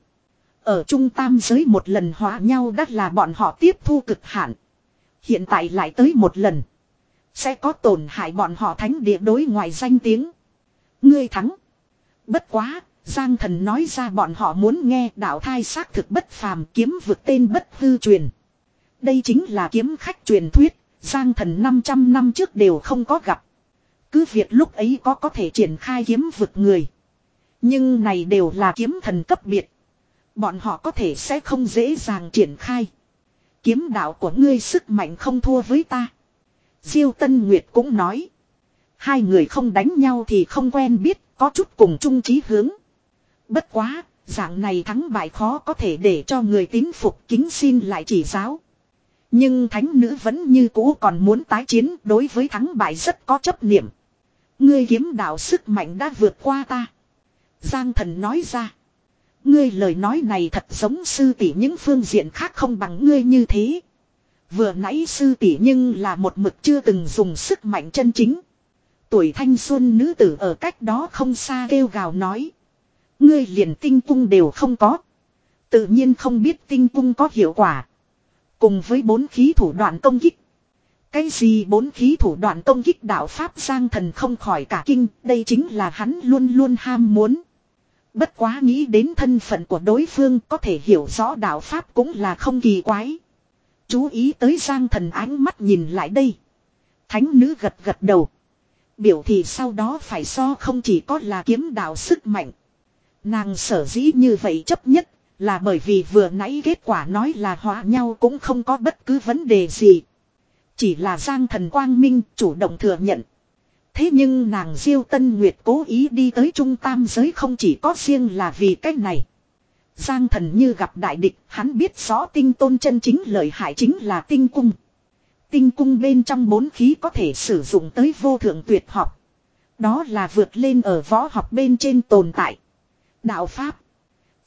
Ở trung tam giới một lần hóa nhau đã là bọn họ tiếp thu cực hạn. Hiện tại lại tới một lần. Sẽ có tổn hại bọn họ thánh địa đối ngoại danh tiếng. Ngươi thắng. Bất quá, Giang Thần nói ra bọn họ muốn nghe đạo thai xác thực bất phàm, kiếm vực tên bất hư truyền. Đây chính là kiếm khách truyền thuyết, Giang Thần năm trăm năm trước đều không có gặp. Cứ việc lúc ấy có có thể triển khai kiếm vực người. Nhưng này đều là kiếm thần cấp biệt. Bọn họ có thể sẽ không dễ dàng triển khai. Kiếm đạo của ngươi sức mạnh không thua với ta. Diêu Tân Nguyệt cũng nói. Hai người không đánh nhau thì không quen biết, có chút cùng chung chí hướng. Bất quá, dạng này thắng bại khó có thể để cho người tín phục, kính xin lại chỉ giáo. Nhưng thánh nữ vẫn như cũ còn muốn tái chiến, đối với thắng bại rất có chấp niệm. Ngươi kiếm đạo sức mạnh đã vượt qua ta. Giang Thần nói ra. Ngươi lời nói này thật giống sư tỷ những phương diện khác không bằng ngươi như thế. Vừa nãy sư tỷ nhưng là một mực chưa từng dùng sức mạnh chân chính. Tuổi thanh xuân nữ tử ở cách đó không xa kêu gào nói. Ngươi liền tinh cung đều không có. Tự nhiên không biết tinh cung có hiệu quả. Cùng với bốn khí thủ đoạn công kích. Cái gì bốn khí thủ đoạn công kích đạo Pháp Giang Thần không khỏi cả kinh. Đây chính là hắn luôn luôn ham muốn. Bất quá nghĩ đến thân phận của đối phương có thể hiểu rõ đạo Pháp cũng là không kỳ quái. Chú ý tới Giang Thần ánh mắt nhìn lại đây. Thánh nữ gật gật đầu. Biểu thị sau đó phải so không chỉ có là kiếm đạo sức mạnh. Nàng sở dĩ như vậy chấp nhất là bởi vì vừa nãy kết quả nói là hóa nhau cũng không có bất cứ vấn đề gì. Chỉ là Giang Thần quang minh chủ động thừa nhận. Thế nhưng nàng Diêu Tân Nguyệt cố ý đi tới trung tam giới không chỉ có riêng là vì cách này. Giang Thần như gặp đại địch, hắn biết rõ tinh tôn chân chính lợi hại chính là tinh cung. Tinh cung bên trong bốn khí có thể sử dụng tới vô thượng tuyệt học. Đó là vượt lên ở võ học bên trên tồn tại. Đạo Pháp.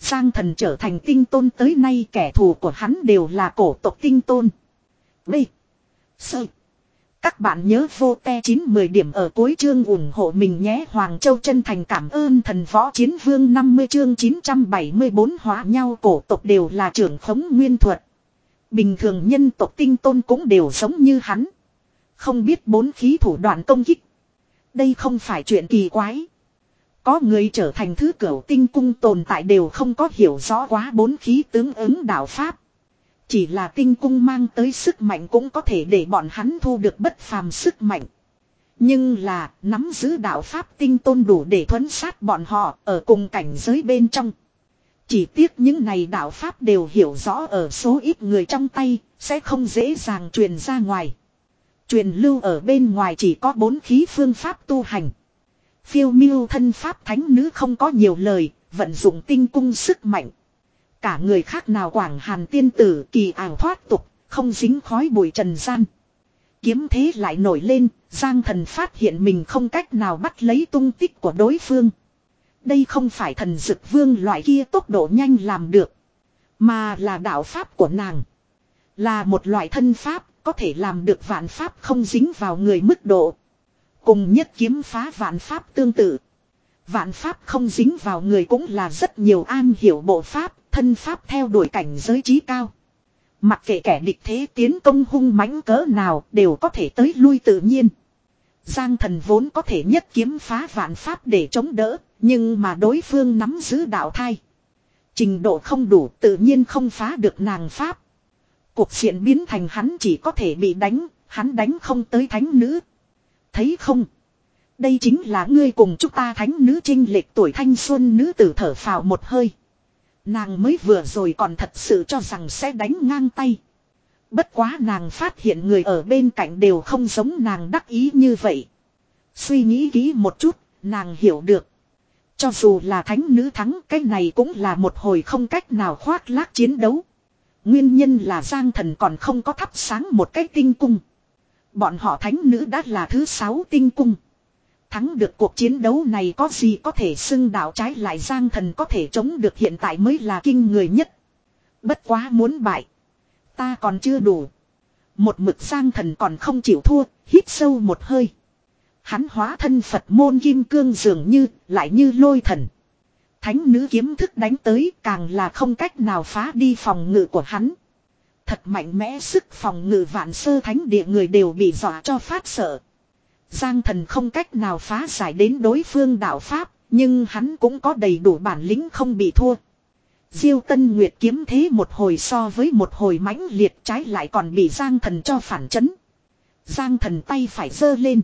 Giang Thần trở thành tinh tôn tới nay kẻ thù của hắn đều là cổ tộc tinh tôn. B. Sơ. Các bạn nhớ vô te chín mười điểm ở cuối chương ủng hộ mình nhé. Hoàng Châu chân thành cảm ơn thần võ chiến vương năm mươi chương chín trăm bảy mươi bốn hóa nhau cổ tộc đều là trưởng khống nguyên thuật. Bình thường nhân tộc tinh tôn cũng đều giống như hắn. Không biết bốn khí thủ đoạn công kích. Đây không phải chuyện kỳ quái. Có người trở thành thứ cửu tinh cung tồn tại đều không có hiểu rõ quá bốn khí tướng ứng đạo pháp. Chỉ là tinh cung mang tới sức mạnh cũng có thể để bọn hắn thu được bất phàm sức mạnh. Nhưng là nắm giữ đạo pháp tinh tôn đủ để thuấn sát bọn họ ở cùng cảnh giới bên trong. Chỉ tiếc những này đạo pháp đều hiểu rõ ở số ít người trong tay, sẽ không dễ dàng truyền ra ngoài. Truyền lưu ở bên ngoài chỉ có bốn khí phương pháp tu hành. Phiêu miêu thân pháp thánh nữ không có nhiều lời, vận dụng tinh cung sức mạnh. Cả người khác nào quảng hàn tiên tử kỳ ảo thoát tục, không dính khói bụi trần gian. Kiếm thế lại nổi lên, Giang Thần phát hiện mình không cách nào bắt lấy tung tích của đối phương. Đây không phải thần dực vương loại kia tốc độ nhanh làm được, mà là đạo pháp của nàng. Là một loại thân pháp, có thể làm được vạn pháp không dính vào người mức độ. Cùng nhất kiếm phá vạn pháp tương tự. Vạn pháp không dính vào người cũng là rất nhiều an hiểu bộ pháp, thân pháp theo đuổi cảnh giới trí cao. Mặc kệ kẻ địch thế tiến công hung mãnh cỡ nào đều có thể tới lui tự nhiên. Giang Thần vốn có thể nhất kiếm phá vạn pháp để chống đỡ, nhưng mà đối phương nắm giữ đạo thai. Trình độ không đủ tự nhiên không phá được nàng pháp. Cuộc diện biến thành hắn chỉ có thể bị đánh, hắn đánh không tới thánh nữ. Thấy không? Đây chính là ngươi cùng chúng ta thánh nữ chênh lệch tuổi thanh xuân. Nữ tử thở phào một hơi. Nàng mới vừa rồi còn thật sự cho rằng sẽ đánh ngang tay. Bất quá nàng phát hiện người ở bên cạnh đều không giống nàng đắc ý như vậy. Suy nghĩ kỹ một chút, nàng hiểu được. Cho dù là thánh nữ thắng, cái này cũng là một hồi không cách nào khoác lác chiến đấu. Nguyên nhân là Giang Thần còn không có thắp sáng một cái tinh cung. Bọn họ thánh nữ đã là thứ sáu tinh cung. Thắng được cuộc chiến đấu này có gì có thể xưng đạo, trái lại Giang Thần có thể chống được hiện tại mới là kinh người nhất. Bất quá muốn bại, ta còn chưa đủ. Một mực Giang Thần còn không chịu thua, hít sâu một hơi. Hắn hóa thân Phật môn kim cương dường như, lại như lôi thần. Thánh nữ kiếm thức đánh tới càng là không cách nào phá đi phòng ngự của hắn. Thật mạnh mẽ sức phòng ngự vạn sơ thánh địa người đều bị dọa cho phát sợ. Giang Thần không cách nào phá giải đến đối phương đạo pháp, nhưng hắn cũng có đầy đủ bản lĩnh không bị thua. Diêu Tân Nguyệt kiếm thế một hồi so với một hồi mãnh liệt, trái lại còn bị Giang Thần cho phản chấn. Giang Thần tay phải giơ lên.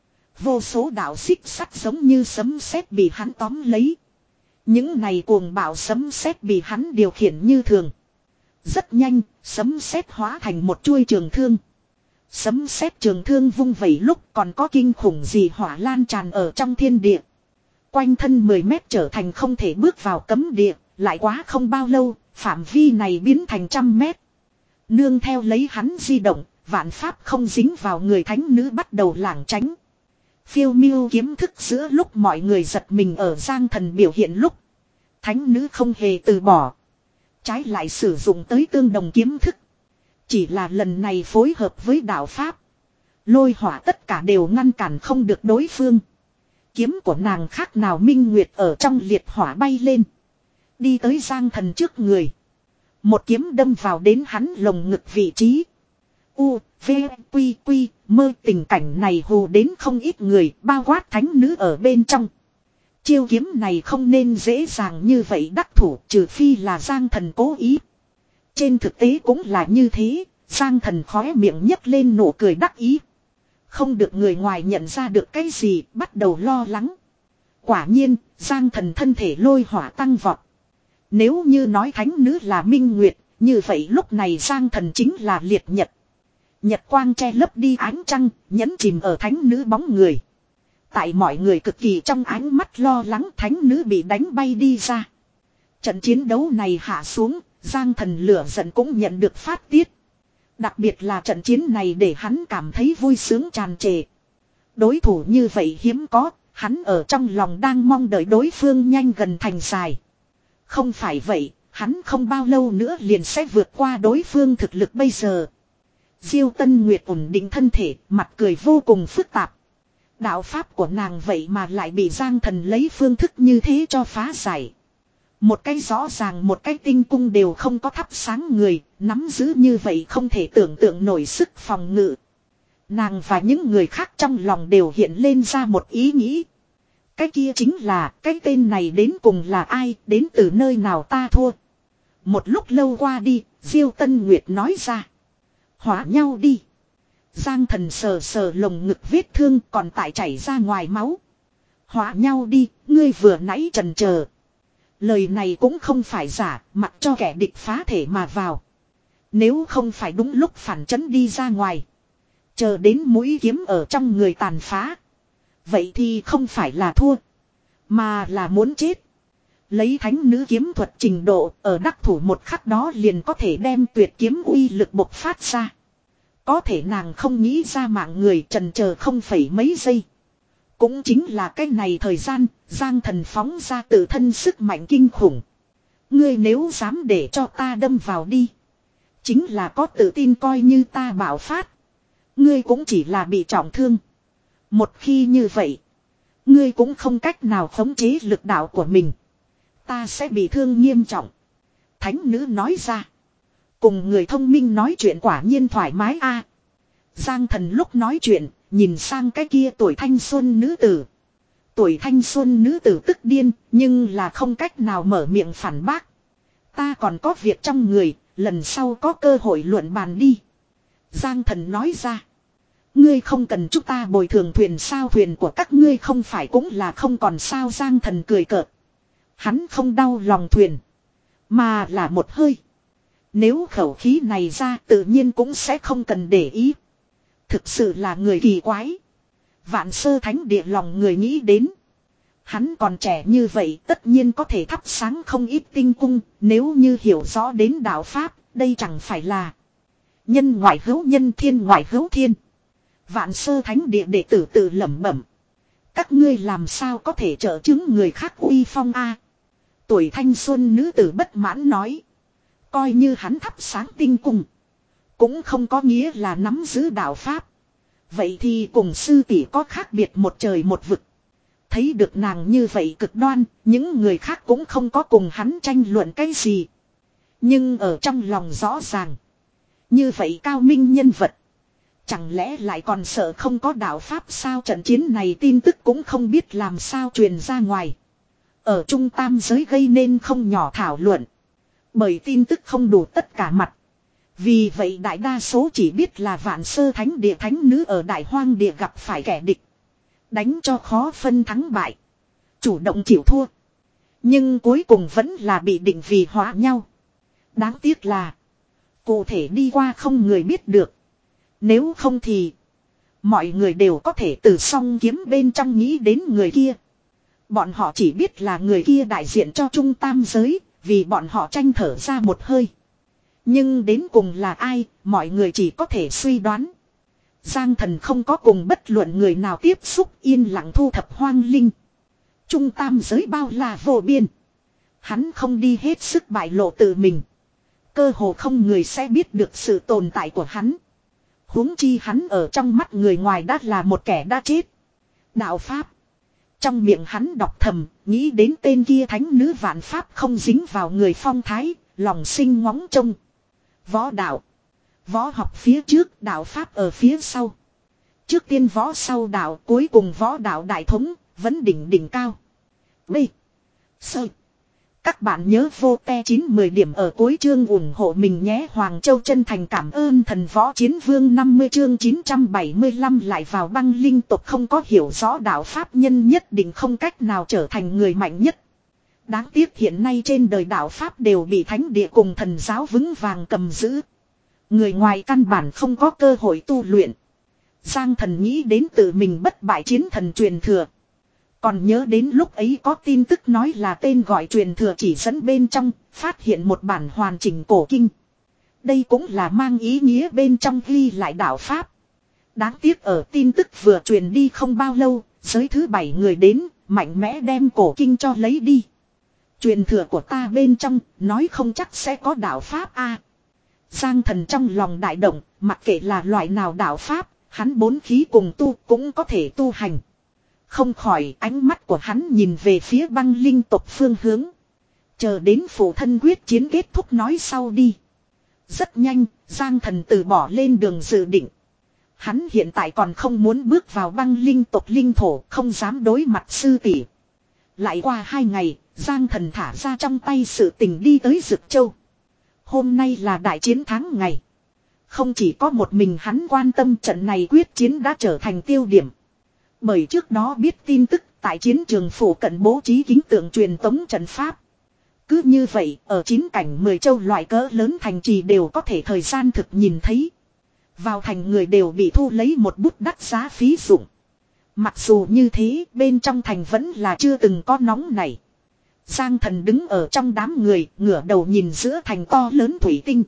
Vô số đạo xích sắt giống như sấm sét bị hắn tóm lấy. Những này cuồng bạo sấm sét bị hắn điều khiển như thường. Rất nhanh, sấm sét hóa thành một chuôi trường thương. Sấm sét trường thương vung vẩy lúc còn có kinh khủng gì hỏa lan tràn ở trong thiên địa. Quanh thân mười mét trở thành không thể bước vào cấm địa, lại quá không bao lâu, phạm vi này biến thành trăm mét. Nương theo lấy hắn di động, vạn pháp không dính vào người thánh nữ bắt đầu lảng tránh. Phiêu miêu kiếm thức giữa lúc mọi người giật mình ở Giang Thần biểu hiện lúc. Thánh nữ không hề từ bỏ. Trái lại sử dụng tới tương đồng kiếm thức. Chỉ là lần này phối hợp với đạo pháp. Lôi hỏa tất cả đều ngăn cản không được đối phương. Kiếm của nàng khác nào minh nguyệt ở trong liệt hỏa bay lên. Đi tới Giang Thần trước người. Một kiếm đâm vào đến hắn lồng ngực vị trí. U, V, Quy, Quy, mơ tình cảnh này hù đến không ít người, bao quát thánh nữ ở bên trong. Chiêu kiếm này không nên dễ dàng như vậy đắc thủ, trừ phi là Giang Thần cố ý. Trên thực tế cũng là như thế, Giang Thần khóe miệng nhấc lên nụ cười đắc ý. Không được người ngoài nhận ra được cái gì, bắt đầu lo lắng. Quả nhiên, Giang Thần thân thể lôi hỏa tăng vọt. Nếu như nói thánh nữ là minh nguyệt, như vậy lúc này Giang Thần chính là liệt nhật. Nhật quang che lấp đi ánh trăng, nhấn chìm ở thánh nữ bóng người. Tại mọi người cực kỳ trong ánh mắt lo lắng, thánh nữ bị đánh bay đi ra. Trận chiến đấu này hạ xuống, Giang Thần lửa giận cũng nhận được phát tiết. Đặc biệt là trận chiến này để hắn cảm thấy vui sướng tràn trề. Đối thủ như vậy hiếm có, hắn ở trong lòng đang mong đợi đối phương nhanh gần thành dài. Không phải vậy, hắn không bao lâu nữa liền sẽ vượt qua đối phương thực lực bây giờ. Diêu Tân Nguyệt ổn định thân thể, mặt cười vô cùng phức tạp. Đạo pháp của nàng vậy mà lại bị Giang Thần lấy phương thức như thế cho phá giải. Một cái rõ ràng một cái tinh cung đều không có thắp sáng người, nắm giữ như vậy không thể tưởng tượng nổi sức phòng ngự. Nàng và những người khác trong lòng đều hiện lên ra một ý nghĩ. Cái kia chính là cái tên này đến cùng là ai, đến từ nơi nào ta thua. Một lúc lâu qua đi, Diêu Tân Nguyệt nói ra. Hóa nhau đi. Giang Thần sờ sờ lồng ngực vết thương còn tại chảy ra ngoài máu. Hóa nhau đi, ngươi vừa nãy trần chờ. Lời này cũng không phải giả, mặc cho kẻ địch phá thể mà vào. Nếu không phải đúng lúc phản chấn đi ra ngoài. Chờ đến mũi kiếm ở trong người tàn phá. Vậy thì không phải là thua. Mà là muốn chết. Lấy thánh nữ kiếm thuật trình độ ở đắc thủ một khắc đó liền có thể đem tuyệt kiếm uy lực bộc phát ra. Có thể nàng không nghĩ ra mạng người trần chờ không phải mấy giây. Cũng chính là cái này thời gian, Giang Thần phóng ra tự thân sức mạnh kinh khủng. Ngươi nếu dám để cho ta đâm vào đi. Chính là có tự tin coi như ta bạo phát. Ngươi cũng chỉ là bị trọng thương. Một khi như vậy, ngươi cũng không cách nào khống chế lực đạo của mình. Ta sẽ bị thương nghiêm trọng. Thánh nữ nói ra. Cùng người thông minh nói chuyện quả nhiên thoải mái a. Giang Thần lúc nói chuyện, nhìn sang cái kia tuổi thanh xuân nữ tử. Tuổi thanh xuân nữ tử tức điên, nhưng là không cách nào mở miệng phản bác. Ta còn có việc trong người, lần sau có cơ hội luận bàn đi. Giang Thần nói ra. Ngươi không cần chúng ta bồi thường thuyền sao, thuyền của các ngươi không phải cũng là không còn sao. Giang Thần cười cợt. Hắn không đau lòng thuyền, mà là một hơi. Nếu khẩu khí này ra tự nhiên cũng sẽ không cần để ý. Thực sự là người kỳ quái. Vạn Sơ Thánh Địa lòng người nghĩ đến. Hắn còn trẻ như vậy tất nhiên có thể thắp sáng không ít tinh cung. Nếu như hiểu rõ đến đạo Pháp, đây chẳng phải là nhân ngoại hữu nhân, thiên ngoại hữu thiên. Vạn Sơ Thánh Địa đệ tử tự lẩm bẩm. Các ngươi làm sao có thể trợ chứng người khác uy phong a? Tuổi thanh xuân nữ tử bất mãn nói. Coi như hắn thắp sáng tinh cung, cũng không có nghĩa là nắm giữ đạo Pháp. Vậy thì cùng sư tỷ có khác biệt một trời một vực. Thấy được nàng như vậy cực đoan, những người khác cũng không có cùng hắn tranh luận cái gì. Nhưng ở trong lòng rõ ràng, như vậy cao minh nhân vật, chẳng lẽ lại còn sợ không có đạo Pháp sao? Trận chiến này tin tức cũng không biết làm sao truyền ra ngoài. Ở trung tam giới gây nên không nhỏ thảo luận. Bởi tin tức không đủ tất cả mặt. Vì vậy đại đa số chỉ biết là Vạn Sơ Thánh Địa thánh nữ ở Đại Hoang Địa gặp phải kẻ địch. Đánh cho khó phân thắng bại. Chủ động chịu thua. Nhưng cuối cùng vẫn là bị định vì hóa nhau. Đáng tiếc là cụ thể đi qua không người biết được. Nếu không thì mọi người đều có thể từ song kiếm bên trong nghĩ đến người kia. Bọn họ chỉ biết là người kia đại diện cho trung tam giới, vì bọn họ tranh thở ra một hơi. Nhưng đến cùng là ai, mọi người chỉ có thể suy đoán. Giang Thần không có cùng bất luận người nào tiếp xúc, yên lặng thu thập hoang linh. Trung tam giới bao la vô biên. Hắn không đi hết sức bại lộ tự mình. Cơ hồ không người sẽ biết được sự tồn tại của hắn. Huống chi hắn ở trong mắt người ngoài đã là một kẻ đã chết. Đạo Pháp. Trong miệng hắn đọc thầm, nghĩ đến tên kia thánh nữ vạn Pháp không dính vào người phong thái, lòng sinh ngóng trông. Võ đạo. Võ học phía trước, đạo Pháp ở phía sau. Trước tiên võ sau đạo, cuối cùng võ đạo đại thống, vẫn đỉnh đỉnh cao. B. Sơ. Các bạn nhớ vô te chín mười điểm ở cuối chương ủng hộ mình nhé. Hoàng Châu chân thành cảm ơn thần võ chiến vương. Năm mươi chương chín trăm bảy mươi lăm lại vào băng linh tộc, không có hiểu rõ đạo Pháp nhân nhất định không cách nào trở thành người mạnh nhất. Đáng tiếc hiện nay trên đời đạo Pháp đều bị thánh địa cùng thần giáo vững vàng cầm giữ. Người ngoài căn bản không có cơ hội tu luyện. Giang Thần nghĩ đến tự mình bất bại chiến thần truyền thừa. Còn nhớ đến lúc ấy có tin tức nói là tên gọi truyền thừa chỉ dẫn bên trong, phát hiện một bản hoàn chỉnh cổ kinh. Đây cũng là mang ý nghĩa bên trong ghi lại đạo Pháp. Đáng tiếc ở tin tức vừa truyền đi không bao lâu, giới thứ bảy người đến, mạnh mẽ đem cổ kinh cho lấy đi. Truyền thừa của ta bên trong, nói không chắc sẽ có đạo pháp a. Giang Thần trong lòng đại động, mặc kệ là loại nào đạo pháp, hắn bốn khí cùng tu cũng có thể tu hành. Không khỏi ánh mắt của hắn nhìn về phía băng linh tộc phương hướng. Chờ đến phụ thân quyết chiến kết thúc nói sau đi. Rất nhanh, Giang Thần từ bỏ lên đường dự định. Hắn hiện tại còn không muốn bước vào băng linh tộc linh thổ, không dám đối mặt sư tỷ. Lại qua hai ngày, Giang Thần thả ra trong tay sự tình đi tới Dực Châu. Hôm nay là đại chiến tháng ngày. Không chỉ có một mình hắn quan tâm, trận này quyết chiến đã trở thành tiêu điểm. Bởi trước đó biết tin tức tại chiến trường phủ cận bố trí kính tượng truyền tống trận pháp. Cứ như vậy, ở chín cảnh mười châu loại cỡ lớn thành trì đều có thể thời gian thực nhìn thấy. Vào thành người đều bị thu lấy một bút đắt giá phí dụng. Mặc dù như thế, bên trong thành vẫn là chưa từng có nóng này. Giang Thần đứng ở trong đám người, ngửa đầu nhìn giữa thành to lớn thủy tinh.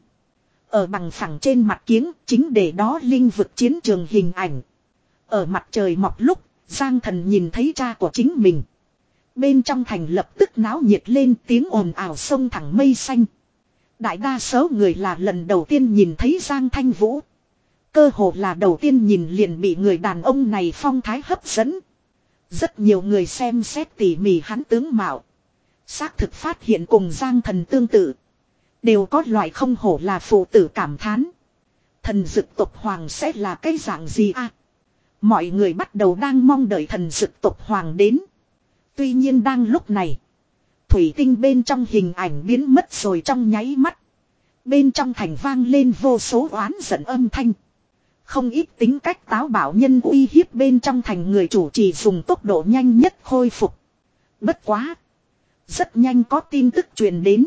Ở bằng phẳng trên mặt kiếng, chính để đó linh vực chiến trường hình ảnh. Ở mặt trời mọc lúc, Giang Thần nhìn thấy cha của chính mình. Bên trong thành lập tức náo nhiệt lên, tiếng ồn ào sông thẳng mây xanh. Đại đa số người là lần đầu tiên nhìn thấy Giang Thanh Vũ. Cơ hồ là đầu tiên nhìn liền bị người đàn ông này phong thái hấp dẫn. Rất nhiều người xem xét tỉ mỉ hắn tướng mạo. Xác thực phát hiện cùng Giang Thần tương tự. Đều có loại không hổ là phụ tử cảm thán. Thần dực tộc hoàng sẽ là cái dạng gì a? Mọi người bắt đầu đang mong đợi thần dực tộc hoàng đến. Tuy nhiên đang lúc này, thủy tinh bên trong hình ảnh biến mất rồi trong nháy mắt. Bên trong thành vang lên vô số oán giận âm thanh. Không ít tính cách táo bạo nhân uy hiếp bên trong thành người chủ trì dùng tốc độ nhanh nhất khôi phục. Bất quá, rất nhanh có tin tức truyền đến.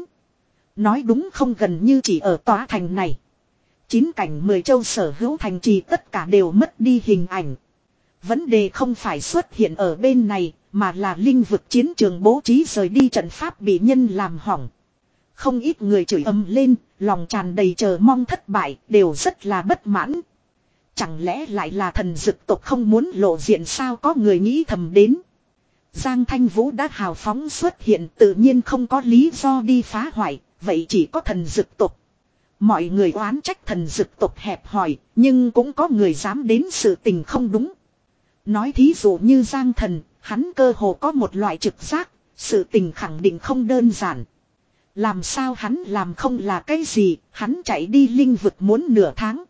Nói đúng không gần như chỉ ở tòa thành này. Chín cảnh mười châu sở hữu thành trì tất cả đều mất đi hình ảnh. Vấn đề không phải xuất hiện ở bên này, mà là linh vực chiến trường bố trí rời đi trận pháp bị nhân làm hỏng. Không ít người chửi ầm lên, lòng tràn đầy chờ mong thất bại, đều rất là bất mãn. Chẳng lẽ lại là thần dực tộc không muốn lộ diện sao, có người nghĩ thầm đến. Giang Thanh Vũ đã hào phóng xuất hiện, tự nhiên không có lý do đi phá hoại, vậy chỉ có thần dực tộc. Mọi người oán trách thần dực tộc hẹp hòi, nhưng cũng có người dám đến sự tình không đúng. Nói thí dụ như Giang Thần, hắn cơ hồ có một loại trực giác, sự tình khẳng định không đơn giản. Làm sao hắn làm không là cái gì, hắn chạy đi linh vực muốn nửa tháng.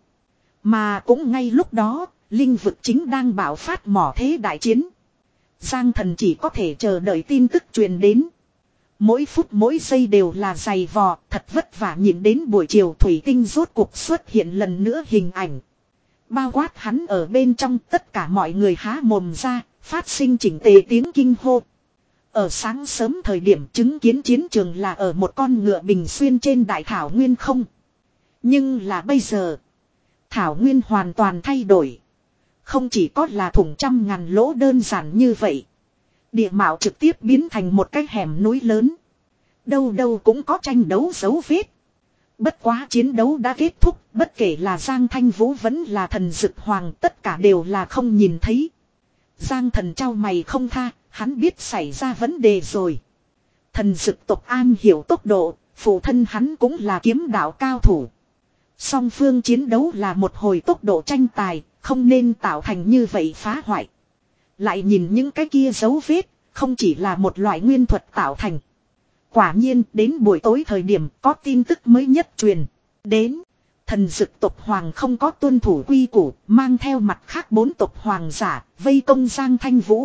Mà cũng ngay lúc đó, linh vực chính đang bạo phát mỏ thế đại chiến. Giang Thần chỉ có thể chờ đợi tin tức truyền đến. Mỗi phút mỗi giây đều là dày vò, thật vất vả nhìn đến buổi chiều thủy tinh rốt cuộc xuất hiện lần nữa hình ảnh. Bao quát hắn ở bên trong, tất cả mọi người há mồm ra, phát sinh chỉnh tề tiếng kinh hô. Ở sáng sớm thời điểm chứng kiến chiến trường là ở một con ngựa bình xuyên trên đại thảo nguyên không. Nhưng là bây giờ, thảo nguyên hoàn toàn thay đổi. Không chỉ có là thủng trăm ngàn lỗ đơn giản như vậy. Địa mạo trực tiếp biến thành một cái hẻm núi lớn. Đâu đâu cũng có tranh đấu dấu vết. Bất quá chiến đấu đã kết thúc, bất kể là Giang Thanh Vũ vẫn là thần dực hoàng, tất cả đều là không nhìn thấy. Giang Thần trao mày không tha, hắn biết xảy ra vấn đề rồi. Thần dực tộc an hiểu tốc độ, phụ thân hắn cũng là kiếm đạo cao thủ. Song phương chiến đấu là một hồi tốc độ tranh tài, không nên tạo thành như vậy phá hoại. Lại nhìn những cái kia dấu vết, không chỉ là một loại nguyên thuật tạo thành. Quả nhiên đến buổi tối thời điểm có tin tức mới nhất truyền đến. Thần dực tộc hoàng không có tuân thủ quy củ, mang theo mặt khác bốn tộc hoàng giả, vây công Giang Thanh Vũ.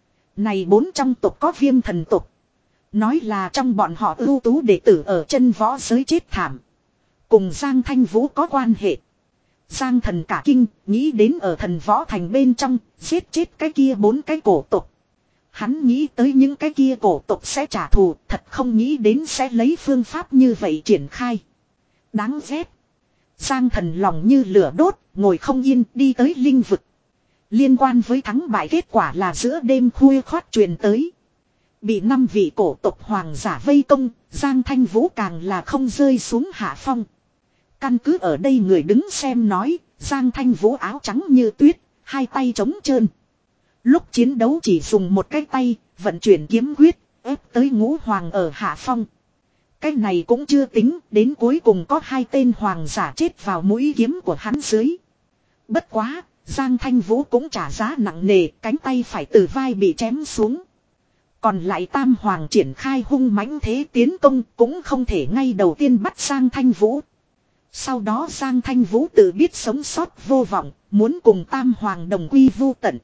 Này bốn trong tộc có Viêm thần tộc. Nói là trong bọn họ ưu tú đệ tử ở chân võ giới chết thảm. Cùng Giang Thanh Vũ có quan hệ. Giang Thần cả kinh, nghĩ đến ở thần võ thành bên trong, giết chết cái kia bốn cái cổ tộc. Hắn nghĩ tới những cái kia cổ tộc sẽ trả thù, thật không nghĩ đến sẽ lấy phương pháp như vậy triển khai. Đáng ghét. Giang Thần lòng như lửa đốt, ngồi không yên đi tới linh vực. Liên quan với thắng bại kết quả là giữa đêm khuya khoát truyền tới. Bị năm vị cổ tộc hoàng giả vây công, Giang Thanh Vũ càng là không rơi xuống hạ phong. Căn cứ ở đây người đứng xem nói, Giang Thanh Vũ áo trắng như tuyết, hai tay trống trơn. Lúc chiến đấu chỉ dùng một cái tay, vận chuyển kiếm quyết, ép tới ngũ hoàng ở hạ phong. Cái này cũng chưa tính, đến cuối cùng có hai tên hoàng giả chết vào mũi kiếm của hắn dưới. Bất quá, Giang Thanh Vũ cũng trả giá nặng nề, cánh tay phải từ vai bị chém xuống. Còn lại tam hoàng triển khai hung mãnh thế tiến công cũng không thể ngay đầu tiên bắt Giang Thanh Vũ. Sau đó Giang Thanh Vũ tự biết sống sót vô vọng, muốn cùng tam hoàng đồng quy vu tận.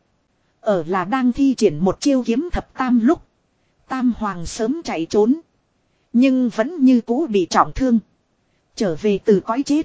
Ở là đang thi triển một chiêu kiếm thập tam lúc. Tam hoàng sớm chạy trốn. Nhưng vẫn như cũ bị trọng thương. Trở về từ cõi chết.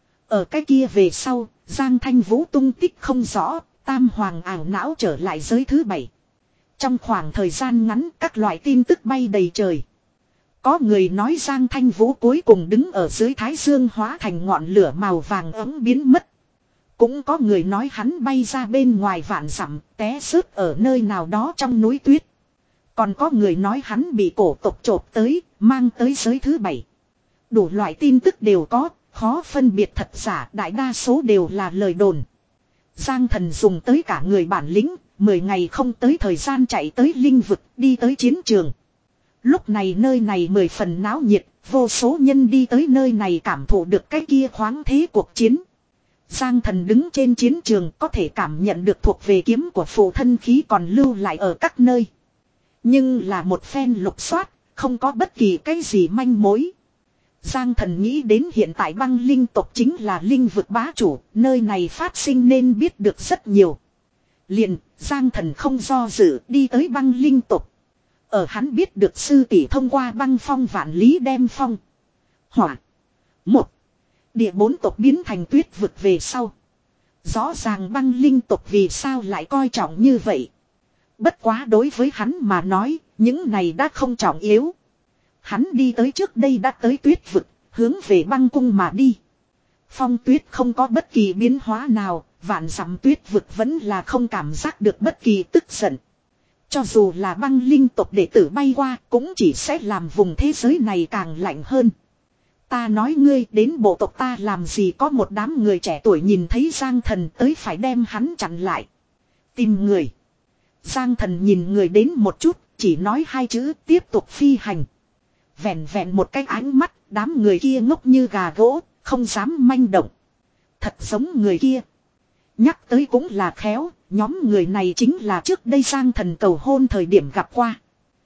Ở cái kia về sau, Giang Thanh Vũ tung tích không rõ, tam hoàng ảo não trở lại giới thứ bảy. Trong khoảng thời gian ngắn các loại tin tức bay đầy trời. Có người nói Giang Thanh Vũ cuối cùng đứng ở dưới thái dương hóa thành ngọn lửa màu vàng ấm biến mất. Cũng có người nói hắn bay ra bên ngoài vạn dặm, té rớt ở nơi nào đó trong núi tuyết. Còn có người nói hắn bị cổ tộc chộp tới, mang tới giới thứ bảy. Đủ loại tin tức đều có, khó phân biệt thật giả, đại đa số đều là lời đồn. Giang Thần dùng tới cả người bản lĩnh, mười ngày không tới thời gian chạy tới linh vực, đi tới chiến trường. Lúc này nơi này mười phần náo nhiệt, vô số nhân đi tới nơi này cảm thụ được cái kia khoáng thế cuộc chiến. Giang Thần đứng trên chiến trường có thể cảm nhận được thuộc về kiếm của phụ thân khí còn lưu lại ở các nơi. Nhưng là một phen lục soát, không có bất kỳ cái gì manh mối. Giang Thần nghĩ đến hiện tại băng linh tộc chính là linh vực bá chủ, nơi này phát sinh nên biết được rất nhiều. Liền, Giang Thần không do dự đi tới băng linh tộc. Ở hắn biết được sư tỷ thông qua băng phong vạn lý đem phong. Hỏa. Một. Địa bốn tộc biến thành tuyết vực về sau. Rõ ràng băng linh tộc vì sao lại coi trọng như vậy. Bất quá đối với hắn mà nói, những này đã không trọng yếu. Hắn đi tới trước đây đã tới tuyết vực, hướng về băng cung mà đi. Phong tuyết không có bất kỳ biến hóa nào, vạn dặm tuyết vực vẫn là không cảm giác được bất kỳ tức giận. Cho dù là băng linh tộc đệ tử bay qua, cũng chỉ sẽ làm vùng thế giới này càng lạnh hơn. Ta nói ngươi đến bộ tộc ta làm gì, có một đám người trẻ tuổi nhìn thấy Giang Thần tới phải đem hắn chặn lại. Tìm người. Giang Thần nhìn người đến một chút, chỉ nói hai chữ tiếp tục phi hành. Vẹn vẹn một cái ánh mắt, đám người kia ngốc như gà gỗ, không dám manh động. Thật giống người kia. Nhắc tới cũng là khéo, nhóm người này chính là trước đây Giang Thần cầu hôn thời điểm gặp qua.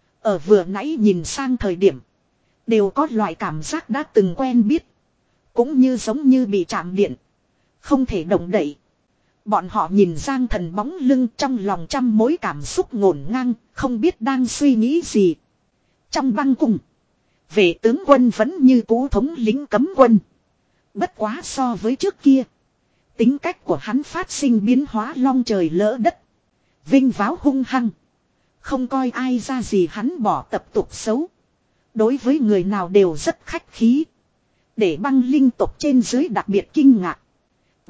Ở vừa nãy nhìn sang thời điểm, đều có loại cảm giác đã từng quen biết. Cũng như giống như bị chạm điện. Không thể động đậy. Bọn họ nhìn Giang Thần bóng lưng trong lòng trăm mối cảm xúc ngổn ngang, không biết đang suy nghĩ gì. Trong băng cung, vệ tướng quân vẫn như cũ thống lĩnh cấm quân. Bất quá so với trước kia, tính cách của hắn phát sinh biến hóa long trời lỡ đất. Vinh váo hung hăng. Không coi ai ra gì, hắn bỏ tập tục xấu. Đối với người nào đều rất khách khí. Để băng linh tộc trên dưới đặc biệt kinh ngạc. B.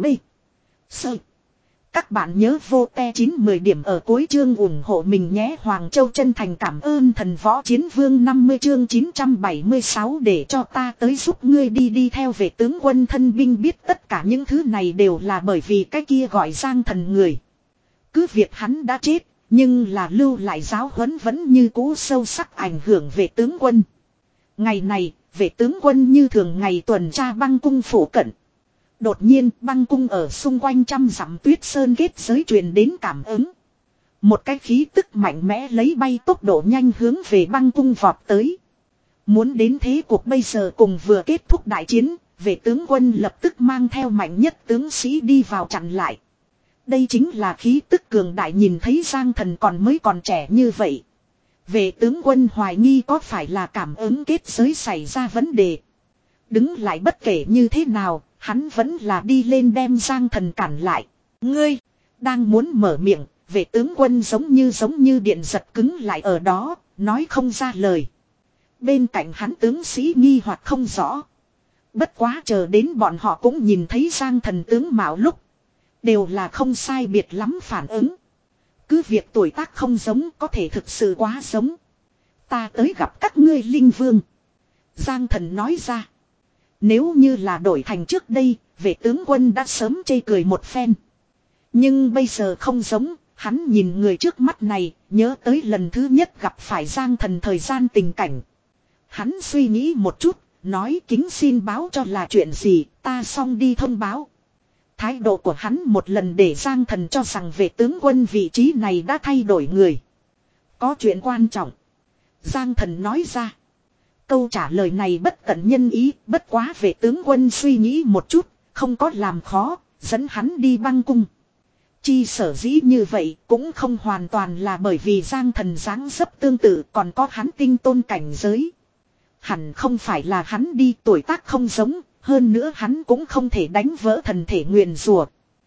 Sơ. Các bạn nhớ vô te chín mười điểm ở cuối chương ủng hộ mình nhé. Hoàng Châu chân thành cảm ơn thần võ chiến vương năm mươi chương chín trăm bảy mươi sáu để cho ta tới giúp ngươi đi đi theo về tướng quân thân binh biết tất cả những thứ này đều là bởi vì cái kia gọi Giang Thần người. Cứ việc hắn đã chết, nhưng là lưu lại giáo huấn vẫn như cũ sâu sắc ảnh hưởng về tướng quân. Ngày này, vệ tướng quân như thường ngày tuần tra băng cung phủ cận. Đột nhiên băng cung ở xung quanh trăm dặm tuyết sơn kết giới truyền đến cảm ứng. Một cái khí tức mạnh mẽ lấy bay tốc độ nhanh hướng về băng cung vọt tới. Muốn đến thế cuộc bây giờ cùng vừa kết thúc đại chiến, vệ tướng quân lập tức mang theo mạnh nhất tướng sĩ đi vào chặn lại. Đây chính là khí tức cường đại, nhìn thấy Giang Thần còn mới còn trẻ như vậy. Vệ tướng quân hoài nghi có phải là cảm ứng kết giới xảy ra vấn đề. Đứng lại bất kể như thế nào, hắn vẫn là đi lên đem Giang Thần cản lại. Ngươi, đang muốn mở miệng, vệ tướng quân giống như giống như điện giật cứng lại ở đó, nói không ra lời. Bên cạnh hắn tướng sĩ nghi hoặc không rõ. Bất quá chờ đến bọn họ cũng nhìn thấy Giang Thần tướng mạo lúc. Đều là không sai biệt lắm phản ứng. Cứ việc tuổi tác không giống, có thể thực sự quá giống. Ta tới gặp các ngươi linh vương. Giang Thần nói ra. Nếu như là đổi thành trước đây, vệ tướng quân đã sớm chê cười một phen. Nhưng bây giờ không giống, Hắn nhìn người trước mắt này, nhớ tới lần thứ nhất gặp phải Giang Thần thời gian tình cảnh. Hắn suy nghĩ một chút, nói kính xin báo cho là chuyện gì, ta xong đi thông báo. Thái độ của hắn một lần để Giang Thần cho rằng vệ tướng quân vị trí này đã thay đổi người. Có chuyện quan trọng. Giang Thần nói ra. Câu trả lời này bất tận nhân ý, bất quá vệ tướng quân suy nghĩ một chút, không có làm khó, dẫn hắn đi băng cung. Chi sở dĩ như vậy cũng không hoàn toàn là bởi vì Giang Thần dáng dấp tương tự, còn có hắn tinh tôn cảnh giới. Hẳn không phải là hắn đi, tuổi tác không giống, hơn nữa hắn cũng không thể đánh vỡ thần thể nguyền rủa.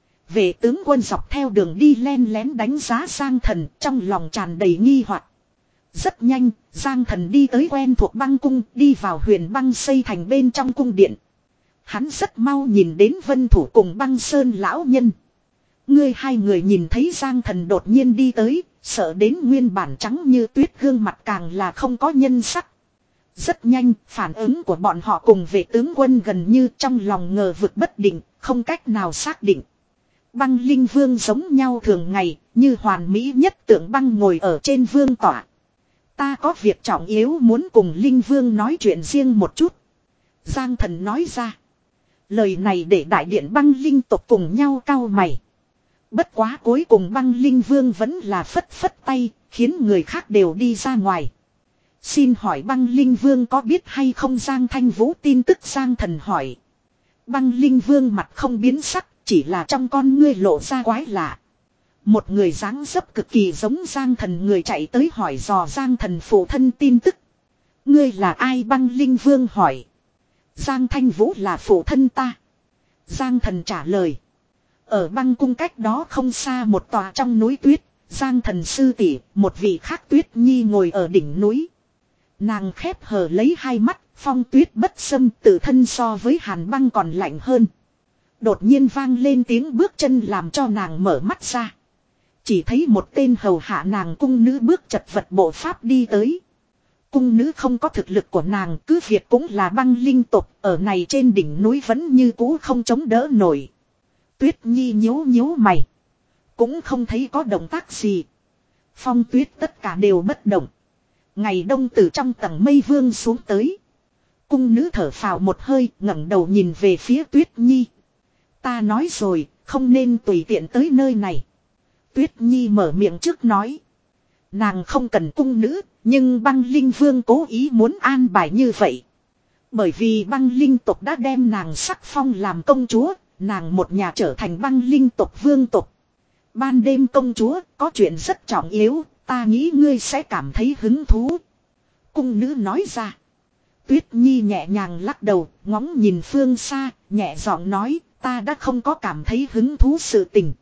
Vệ tướng quân dọc theo đường đi len lén đánh giá Giang Thần, trong lòng tràn đầy nghi hoặc. Rất nhanh, Giang Thần đi tới quen thuộc băng cung, đi vào huyền băng xây thành bên trong cung điện. Hắn rất mau nhìn đến Vân Thủ cùng Băng Sơn lão nhân. Ngươi hai người nhìn thấy Giang Thần đột nhiên đi tới, sợ đến nguyên bản trắng như tuyết gương mặt càng là không có nhân sắc. Rất nhanh, phản ứng của bọn họ cùng vệ tướng quân gần như trong lòng ngờ vực bất định, không cách nào xác định. Băng Linh Vương giống nhau thường ngày, như hoàn mỹ nhất tượng băng ngồi ở trên vương tọa. Ta có việc trọng yếu muốn cùng Linh Vương nói chuyện riêng một chút. Giang Thần nói ra. Lời này để đại điện băng linh tộc cùng nhau cau mày. Bất quá cuối cùng băng Linh Vương vẫn là phất phất tay, khiến người khác đều đi ra ngoài. Xin hỏi băng Linh Vương có biết hay không Giang Thanh Vũ tin tức? Giang Thần hỏi. Băng Linh Vương mặt không biến sắc, chỉ là trong con ngươi lộ ra quái lạ. Một người dáng dấp cực kỳ giống Giang Thần người chạy tới hỏi dò Giang Thần phụ thân tin tức. Ngươi là ai? Băng Linh Vương hỏi. Giang Thanh Vũ là phụ thân ta. Giang Thần trả lời. Ở băng cung cách đó không xa một tòa trong núi tuyết, Giang Thần sư tỷ, một vị khác Tuyết Nhi ngồi ở đỉnh núi. Nàng khép hờ lấy hai mắt, phong tuyết bất xâm, tự thân so với hàn băng còn lạnh hơn. Đột nhiên vang lên tiếng bước chân làm cho nàng mở mắt ra. Chỉ thấy một tên hầu hạ nàng cung nữ bước chật vật bộ pháp đi tới. Cung nữ không có thực lực của nàng, cứ việc cũng là băng linh tộc, ở này trên đỉnh núi vẫn như cũ không chống đỡ nổi. Tuyết Nhi nhíu nhíu mày. Cũng không thấy có động tác gì. Phong tuyết tất cả đều bất động. Ngày đông từ trong tầng mây vương xuống tới. Cung nữ thở phào một hơi, ngẩng đầu nhìn về phía Tuyết Nhi. Ta nói rồi, không nên tùy tiện tới nơi này. Tuyết Nhi mở miệng trước nói. Nàng không cần cung nữ, nhưng băng linh vương cố ý muốn an bài như vậy. Bởi vì băng linh tộc đã đem nàng sắc phong làm công chúa, nàng một nhà trở thành băng linh tộc vương tộc. Ban đêm công chúa, có chuyện rất trọng yếu, ta nghĩ ngươi sẽ cảm thấy hứng thú. Cung nữ nói ra. Tuyết Nhi nhẹ nhàng lắc đầu, ngóng nhìn phương xa, nhẹ giọng nói, ta đã không có cảm thấy hứng thú sự tình.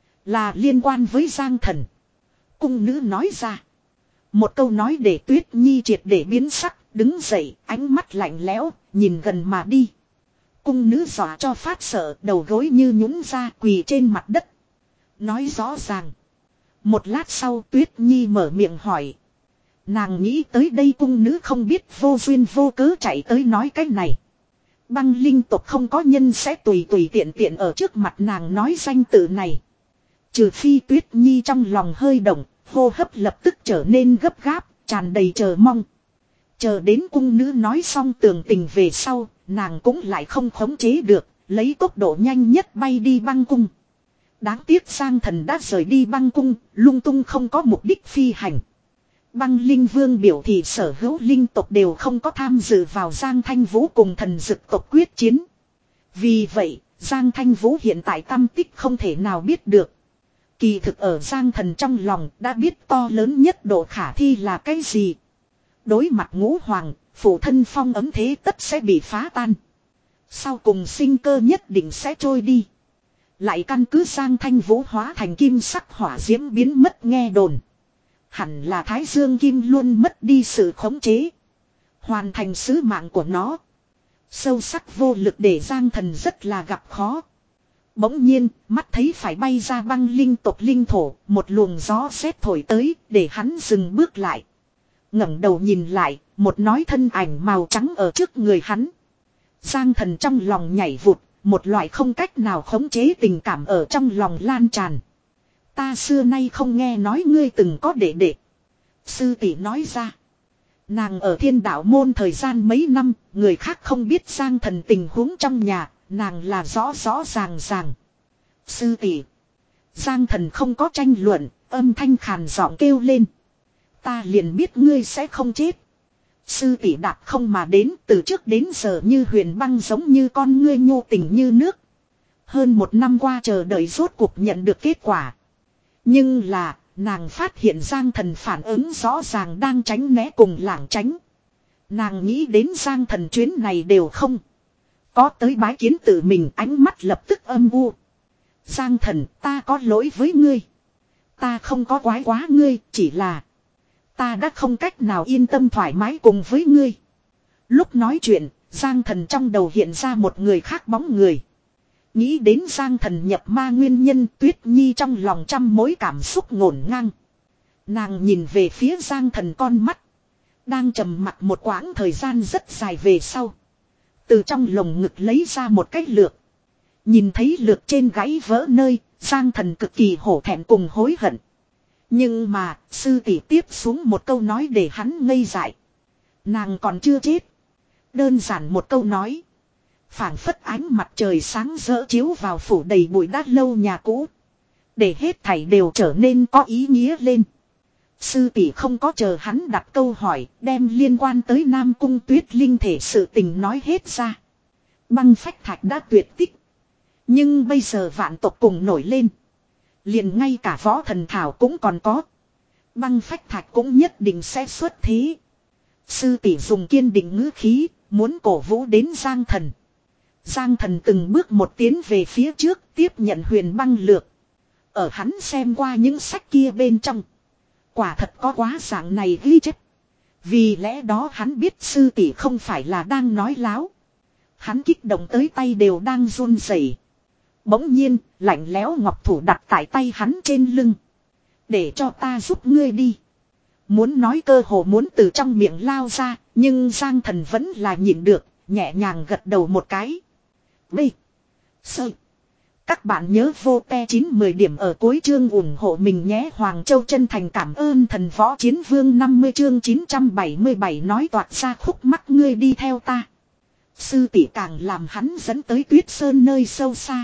Là liên quan với Giang Thần. Cung nữ nói ra. Một câu nói để Tuyết Nhi triệt để biến sắc, đứng dậy, ánh mắt lạnh lẽo, nhìn gần mà đi. Cung nữ dọa cho phát sợ, đầu gối như nhũn ra, quỳ trên mặt đất. Nói rõ ràng. Một lát sau Tuyết Nhi mở miệng hỏi. Nàng nghĩ tới đây cung nữ không biết vô duyên vô cớ chạy tới nói cái này. Băng linh tộc không có nhân sẽ tùy tùy tiện tiện ở trước mặt nàng nói danh tự này. Trừ phi Tuyết Nhi trong lòng hơi động, hô hấp lập tức trở nên gấp gáp, tràn đầy chờ mong. Chờ đến cung nữ nói xong tường tình về sau, nàng cũng lại không khống chế được, lấy tốc độ nhanh nhất bay đi băng cung. Đáng tiếc Giang Thần đã rời đi băng cung, lung tung không có mục đích phi hành. Băng Linh Vương biểu thị sở hữu linh tộc đều không có tham dự vào Giang Thanh Vũ cùng thần dực tộc quyết chiến. Vì vậy, Giang Thanh Vũ hiện tại tâm tích không thể nào biết được. Kỳ thực ở Giang Thần trong lòng đã biết to lớn nhất độ khả thi là cái gì. Đối mặt ngũ hoàng, phụ thân phong ấm thế tất sẽ bị phá tan. Sau cùng sinh cơ nhất định sẽ trôi đi. Lại căn cứ Giang Thanh Vũ hóa thành kim sắc hỏa diễm biến mất nghe đồn. Hẳn là Thái Dương Kim luôn mất đi sự khống chế. Hoàn thành sứ mạng của nó. Sâu sắc vô lực để Giang Thần rất là gặp khó. Bỗng nhiên, mắt thấy phải bay ra băng linh tộc linh thổ, một luồng gió rét thổi tới, để hắn dừng bước lại. Ngẩng đầu nhìn lại, một nói thân ảnh màu trắng ở trước người hắn. Giang Thần trong lòng nhảy vụt, một loại không cách nào khống chế tình cảm ở trong lòng lan tràn. Ta xưa nay không nghe nói ngươi từng có đệ đệ. Sư tỷ nói ra. Nàng ở thiên đạo môn thời gian mấy năm, người khác không biết Giang Thần tình huống trong nhà, nàng là rõ rõ ràng ràng. Sư tỷ. Giang Thần không có tranh luận, âm thanh khàn giọng kêu lên. Ta liền biết ngươi sẽ không chết. Sư tỷ đạp không mà đến, từ trước đến giờ như huyền băng, giống như con ngươi nhô tình như nước. Hơn một năm qua chờ đợi rốt cuộc nhận được kết quả. Nhưng là, nàng phát hiện Giang Thần phản ứng rõ ràng đang tránh né cùng lảng tránh. Nàng nghĩ đến Giang Thần chuyến này đều không có tới bái kiến tự mình, ánh mắt lập tức âm u. Giang Thần, ta có lỗi với ngươi. Ta không có quái quá ngươi, chỉ là ta đã không cách nào yên tâm thoải mái cùng với ngươi. Lúc nói chuyện, Giang Thần trong đầu hiện ra một người khác bóng người. Nghĩ đến Giang Thần nhập ma nguyên nhân, Tuyết Nhi trong lòng trăm mối cảm xúc ngổn ngang. Nàng nhìn về phía Giang Thần con mắt. Đang trầm mặc một quãng thời gian rất dài về sau. Từ trong lồng ngực lấy ra một cái lược. Nhìn thấy lược trên gãy vỡ nơi, Giang Thần cực kỳ hổ thẹn cùng hối hận. Nhưng mà, sư tỷ tiếp xuống một câu nói để hắn ngây dại. Nàng còn chưa chết. Đơn giản một câu nói. Phảng phất ánh mặt trời sáng rỡ chiếu vào phủ đầy bụi đá lâu nhà cũ. Để hết thảy đều trở nên có ý nghĩa lên. Sư tỷ không có chờ hắn đặt câu hỏi, đem liên quan tới Nam Cung Tuyết linh thể sự tình nói hết ra. Băng phách thạch đã tuyệt tích. Nhưng bây giờ vạn tộc cùng nổi lên. Liền ngay cả võ thần thảo cũng còn có. Băng phách thạch cũng nhất định sẽ xuất thế. Sư tỷ dùng kiên định ngữ khí, muốn cổ vũ đến Giang Thần. Giang Thần từng bước một tiến về phía trước, tiếp nhận huyền băng lược. Ở hắn xem qua những sách kia bên trong. Quả thật có quá dạng này ghi chép. Vì lẽ đó hắn biết sư tỷ không phải là đang nói láo. Hắn kích động tới tay đều đang run rẩy. Bỗng nhiên, lạnh lẽo ngọc thủ đặt tại tay hắn trên lưng. Để cho ta giúp ngươi đi. Muốn nói cơ hồ muốn từ trong miệng lao ra, nhưng Giang Thần vẫn là nhịn được, nhẹ nhàng gật đầu một cái. B. Sơ. Các bạn nhớ vô te chín mười điểm ở cuối chương ủng hộ mình nhé. Hoàng Châu chân thành cảm ơn thần võ chiến vương năm mươi chương chín trăm bảy mươi bảy nói toạc ra khúc mắc ngươi đi theo ta. Sư tỷ càng làm hắn dẫn tới Tuyết Sơn nơi sâu xa.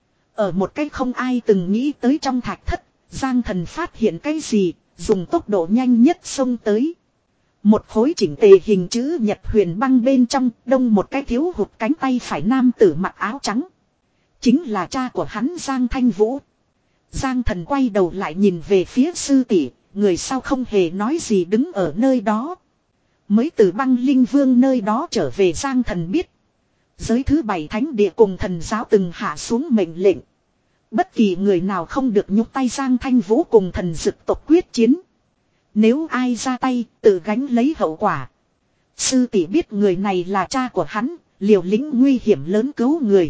Ở một cách không ai từng nghĩ tới trong thạch thất, Giang Thần phát hiện cái gì, dùng tốc độ nhanh nhất xông tới. Một khối chỉnh tề hình chữ nhật huyền băng bên trong, đông một cái thiếu hụt cánh tay phải nam tử mặc áo trắng. Chính là cha của hắn Giang Thanh Vũ. Giang Thần quay đầu lại nhìn về phía sư tỷ, người sau không hề nói gì đứng ở nơi đó. Mới từ băng linh vương nơi đó trở về Giang Thần biết. Giới thứ bảy thánh địa cùng thần giáo từng hạ xuống mệnh lệnh. Bất kỳ người nào không được nhúc tay Giang Thanh Vũ cùng thần dực tộc quyết chiến. Nếu ai ra tay, tự gánh lấy hậu quả. Sư tỷ biết người này là cha của hắn, liều lĩnh nguy hiểm lớn cứu người.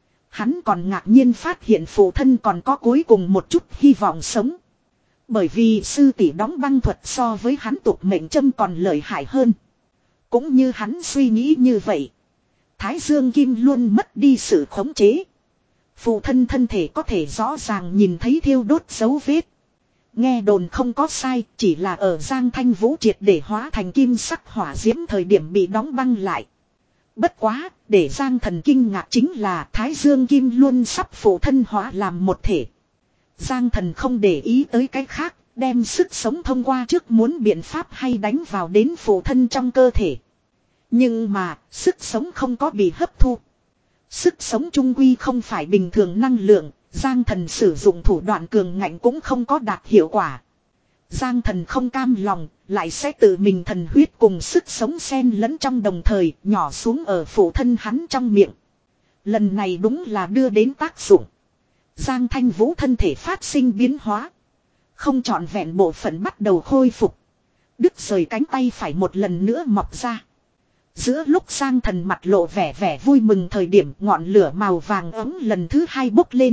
Hắn còn ngạc nhiên phát hiện phụ thân còn có cuối cùng một chút hy vọng sống. Bởi vì sư tỷ đóng băng thuật so với hắn tục mệnh châm còn lợi hại hơn. Cũng như hắn suy nghĩ như vậy. Thái Dương Kim luôn mất đi sự khống chế. Phụ thân thân thể có thể rõ ràng nhìn thấy thiêu đốt dấu vết. Nghe đồn không có sai, chỉ là ở Giang Thanh Vũ triệt để hóa thành kim sắc hỏa diễm thời điểm bị đóng băng lại. Bất quá, để Giang Thần kinh ngạc chính là Thái Dương Kim luôn sắp phụ thân hóa làm một thể. Giang Thần không để ý tới cái khác, đem sức sống thông qua trước muốn biện pháp hay đánh vào đến phụ thân trong cơ thể. Nhưng mà, sức sống không có bị hấp thu. Sức sống trung quy không phải bình thường năng lượng, Giang Thần sử dụng thủ đoạn cường ngạnh cũng không có đạt hiệu quả. Giang Thần không cam lòng, lại sẽ tự mình thần huyết cùng sức sống xen lẫn trong đồng thời nhỏ xuống ở phụ thân hắn trong miệng. Lần này đúng là đưa đến tác dụng. Giang Thanh Vũ thân thể phát sinh biến hóa. Không trọn vẹn bộ phận bắt đầu khôi phục. Đứt rời cánh tay phải một lần nữa mọc ra. Giữa lúc Giang Thần mặt lộ vẻ vẻ vui mừng thời điểm ngọn lửa màu vàng ấm lần thứ hai bốc lên.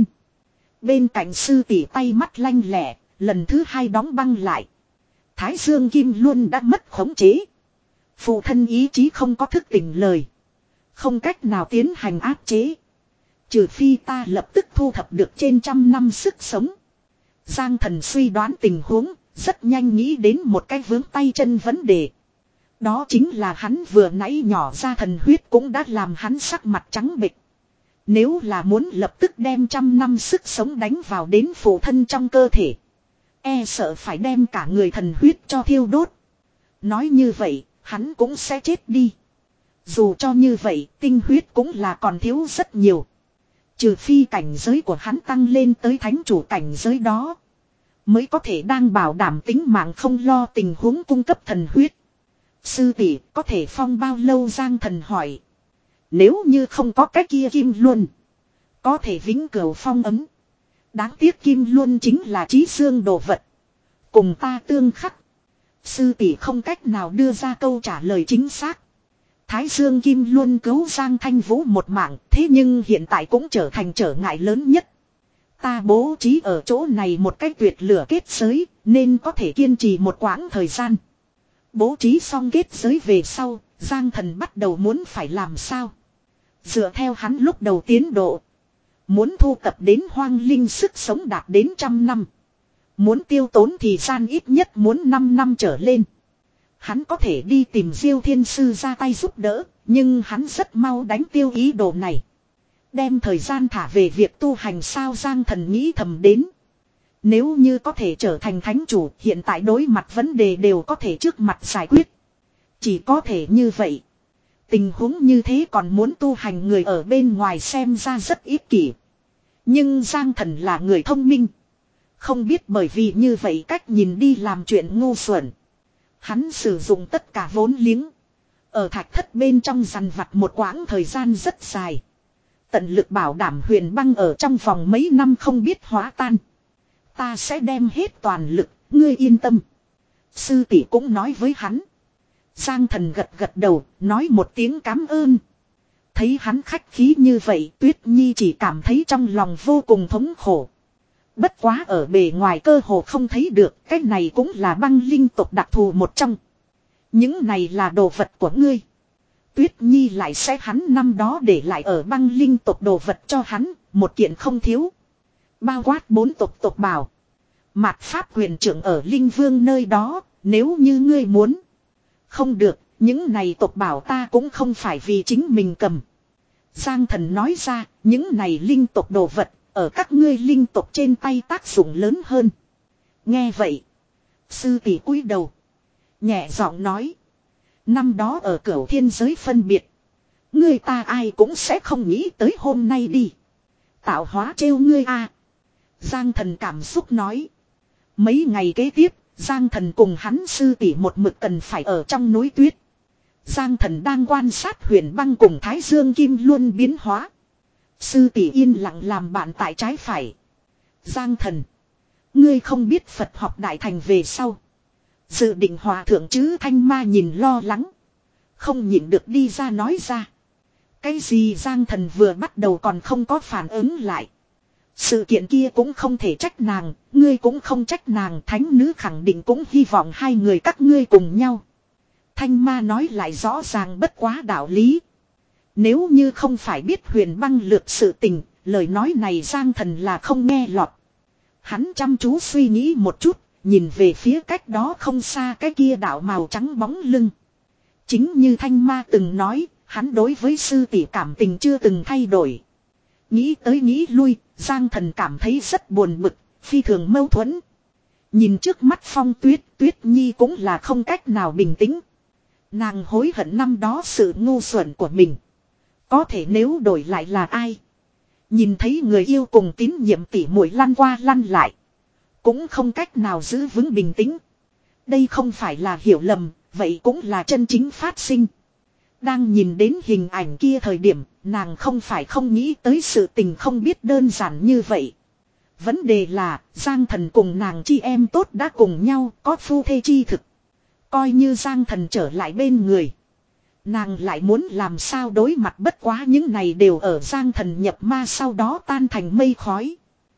Bên cạnh sư tỷ tay mắt lanh lẹ, lần thứ hai đóng băng lại. Thái Dương Kim luôn đã mất khống chế. Phụ thân ý chí không có thức tỉnh lời. Không cách nào tiến hành áp chế. Trừ phi ta lập tức thu thập được trên trăm năm sức sống. Giang Thần suy đoán tình huống, rất nhanh nghĩ đến một cái vướng tay chân vấn đề. Đó chính là hắn vừa nãy nhỏ ra thần huyết cũng đã làm hắn sắc mặt trắng bệch. Nếu là muốn lập tức đem trăm năm sức sống đánh vào đến phụ thân trong cơ thể. E sợ phải đem cả người thần huyết cho thiêu đốt. Nói như vậy, hắn cũng sẽ chết đi. Dù cho như vậy, tinh huyết cũng là còn thiếu rất nhiều. Trừ phi cảnh giới của hắn tăng lên tới thánh chủ cảnh giới đó. Mới có thể đang bảo đảm tính mạng không lo tình huống cung cấp thần huyết. Sư tỷ có thể phong bao lâu? Giang Thần hỏi. Nếu như không có cái kia kim luân. Có thể vĩnh cửu phong ấm. Đáng tiếc kim luân chính là trí xương đồ vật. Cùng ta tương khắc. Sư tỷ không cách nào đưa ra câu trả lời chính xác. Thái Dương Kim Luân cứu Giang Thanh Vũ một mạng. Thế nhưng hiện tại cũng trở thành trở ngại lớn nhất. Ta bố trí ở chỗ này một cách tuyệt lửa kết giới. Nên có thể kiên trì một quãng thời gian. Bố trí xong kết giới về sau. Giang Thần bắt đầu muốn phải làm sao. Dựa theo hắn lúc đầu tiến độ. Muốn thu tập đến hoang linh sức sống đạt đến trăm năm. Muốn tiêu tốn thì gian ít nhất muốn năm năm trở lên. Hắn có thể đi tìm Diêu Thiên Sư ra tay giúp đỡ. Nhưng hắn rất mau đánh tiêu ý đồ này. Đem thời gian thả về việc tu hành sao? Giang Thần nghĩ thầm đến. Nếu như có thể trở thành thánh chủ, hiện tại đối mặt vấn đề đều có thể trước mặt giải quyết. Chỉ có thể như vậy. Tình huống như thế còn muốn tu hành người ở bên ngoài xem ra rất ích kỷ. Nhưng Giang Thần là người thông minh. Không biết bởi vì như vậy cách nhìn đi làm chuyện ngu xuẩn. Hắn sử dụng tất cả vốn liếng. Ở thạch thất bên trong dằn vặt một quãng thời gian rất dài. Tận lực bảo đảm huyền băng ở trong vòng mấy năm không biết hóa tan. Ta sẽ đem hết toàn lực, ngươi yên tâm. Sư tỷ cũng nói với hắn. Giang Thần gật gật đầu, nói một tiếng cảm ơn. Thấy hắn khách khí như vậy, Tuyết Nhi chỉ cảm thấy trong lòng vô cùng thống khổ. Bất quá ở bề ngoài cơ hồ không thấy được, cái này cũng là băng linh tộc đặc thù một trong. Những này là đồ vật của ngươi. Tuyết Nhi lại sẽ hắn năm đó để lại ở băng linh tộc đồ vật cho hắn, một kiện không thiếu. Bao quát bốn tộc tộc bảo. Mạt pháp quyền trưởng ở Linh Vương nơi đó, nếu như ngươi muốn. Không được, những này tộc bảo ta cũng không phải vì chính mình cầm. Giang Thần nói ra, những này linh tộc đồ vật, ở các ngươi linh tộc trên tay tác dụng lớn hơn. Nghe vậy. Sư tỷ cúi đầu. Nhẹ giọng nói. Năm đó ở cửu thiên giới phân biệt. Ngươi ta ai cũng sẽ không nghĩ tới hôm nay đi. Tạo hóa trêu ngươi a. Giang Thần cảm xúc nói. Mấy ngày kế tiếp, Giang Thần cùng hắn sư tỷ một mực cần phải ở trong núi tuyết. Giang Thần đang quan sát huyền băng cùng Thái Dương Kim Luân biến hóa. Sư tỷ yên lặng làm bạn tại trái phải. Giang Thần. Ngươi không biết Phật học đại thành về sau. Dự định hòa thượng chứ? Thanh Ma nhìn lo lắng. Không nhịn được đi ra nói ra. Cái gì? Giang Thần vừa bắt đầu còn không có phản ứng lại. Sự kiện kia cũng không thể trách nàng, ngươi cũng không trách nàng, thánh nữ khẳng định cũng hy vọng hai người các ngươi cùng nhau. Thanh Ma nói lại rõ ràng bất quá đạo lý. Nếu như không phải biết huyền băng lược sự tình, lời nói này Giang Thần là không nghe lọt. Hắn chăm chú suy nghĩ một chút, nhìn về phía cách đó không xa cái kia đạo màu trắng bóng lưng. Chính như Thanh Ma từng nói, hắn đối với sư tỷ cảm tình chưa từng thay đổi. Nghĩ tới nghĩ lui, Giang Thần cảm thấy rất buồn bực, phi thường mâu thuẫn. Nhìn trước mắt Phong Tuyết, Tuyết Nhi cũng là không cách nào bình tĩnh. Nàng hối hận năm đó sự ngu xuẩn của mình. Có thể nếu đổi lại là ai? Nhìn thấy người yêu cùng tín nhiệm tỉ muội lăn qua lăn lại. Cũng không cách nào giữ vững bình tĩnh. Đây không phải là hiểu lầm, vậy cũng là chân chính phát sinh. Đang nhìn đến hình ảnh kia thời điểm, nàng không phải không nghĩ tới sự tình không biết đơn giản như vậy. Vấn đề là, Giang Thần cùng nàng chi em tốt đã cùng nhau, có phu thê chi thực. Coi như Giang Thần trở lại bên người. Nàng lại muốn làm sao đối mặt, bất quá những này đều ở Giang Thần nhập ma sau đó tan thành mây khói.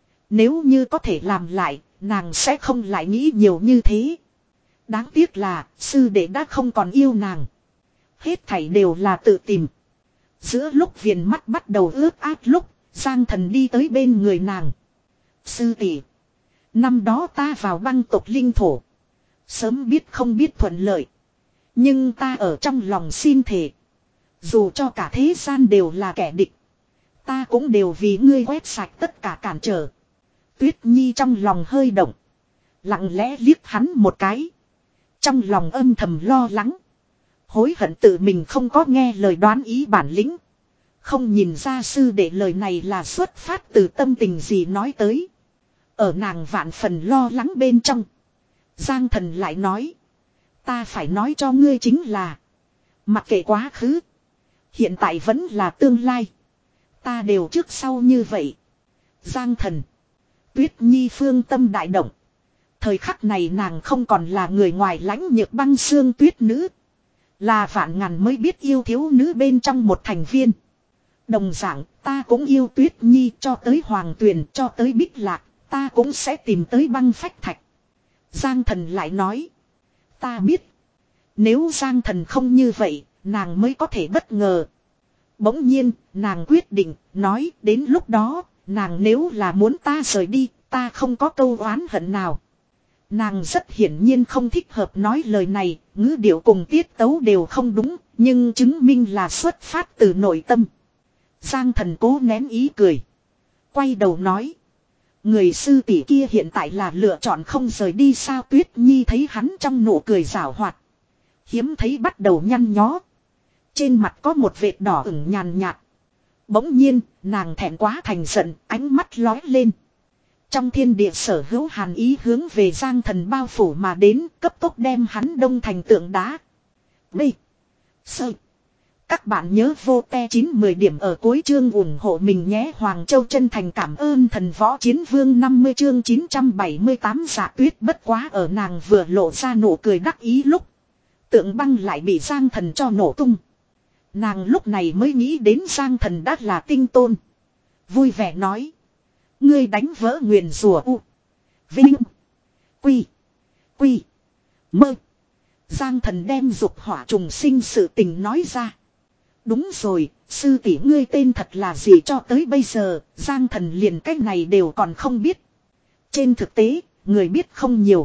Nếu như có thể làm lại, nàng sẽ không lại nghĩ nhiều như thế. Đáng tiếc là, sư đệ đã không còn yêu nàng. Hết thảy đều là tự tìm. Giữa lúc viền mắt bắt đầu ướt át lúc, Giang Thần đi tới bên người nàng. Sư tỷ, Năm đó ta vào băng tộc linh thổ. Sớm biết không biết thuận lợi. Nhưng ta ở trong lòng xin thề. Dù cho cả thế gian đều là kẻ địch. Ta cũng đều vì ngươi quét sạch tất cả cản trở. Tuyết Nhi trong lòng hơi động. Lặng lẽ liếc hắn một cái. Trong lòng âm thầm lo lắng. Hối hận tự mình không có nghe lời đoán ý bản lĩnh. Không nhìn ra sư đệ lời này là xuất phát từ tâm tình gì nói tới. Ở nàng vạn phần lo lắng bên trong. Giang Thần lại nói. Ta phải nói cho ngươi chính là. Mặc kệ quá khứ. Hiện tại vẫn là tương lai. Ta đều trước sau như vậy. Giang Thần. Tuyết Nhi phương tâm đại động. Thời khắc này nàng không còn là người ngoài lãnh nhược băng xương tuyết nữ. Là vạn ngàn mới biết yêu thiếu nữ bên trong một thành viên. Đồng dạng ta cũng yêu Tuyết Nhi cho tới Hoàng Tuyền cho tới Bích Lạc. Ta cũng sẽ tìm tới băng phách thạch. Giang Thần lại nói. Ta biết. Nếu Giang Thần không như vậy, nàng mới có thể bất ngờ. Bỗng nhiên, nàng quyết định, nói đến lúc đó, nàng nếu là muốn ta rời đi, ta không có câu oán hận nào. Nàng rất hiển nhiên không thích hợp nói lời này, ngữ điệu cùng tiết tấu đều không đúng, nhưng chứng minh là xuất phát từ nội tâm. Giang Thần cố nén ý cười. Quay đầu nói. Người sư tỷ kia hiện tại là lựa chọn không rời đi sao? Tuyết Nhi thấy hắn trong nụ cười giảo hoạt. Hiếm thấy bắt đầu nhăn nhó. Trên mặt có một vệt đỏ ửng nhàn nhạt. Bỗng nhiên, nàng thẹn quá thành giận, ánh mắt lói lên. Trong thiên địa sở hữu hàn ý hướng về Giang Thần bao phủ mà đến, cấp tốc đem hắn đông thành tượng đá. B. Sơ. Các bạn nhớ vô te chín mười điểm ở cuối chương ủng hộ mình nhé. Hoàng Châu chân thành cảm ơn thần võ chiến vương năm mươi chương chín trăm bảy mươi tám. Dạ Tuyết bất quá ở nàng vừa lộ ra nụ cười đắc ý lúc. Tượng băng lại bị Giang Thần cho nổ tung. Nàng lúc này mới nghĩ đến Giang Thần đã là tinh tôn. Vui vẻ nói. Ngươi đánh vỡ nguyền rủa u. Vinh. Quy. Quy. Mơ. Giang Thần đem dục hỏa trùng sinh sự tình nói ra. Đúng rồi, sư tỷ ngươi tên thật là gì cho tới bây giờ, Giang Thần liền cái này đều còn không biết. Trên thực tế, người biết không nhiều.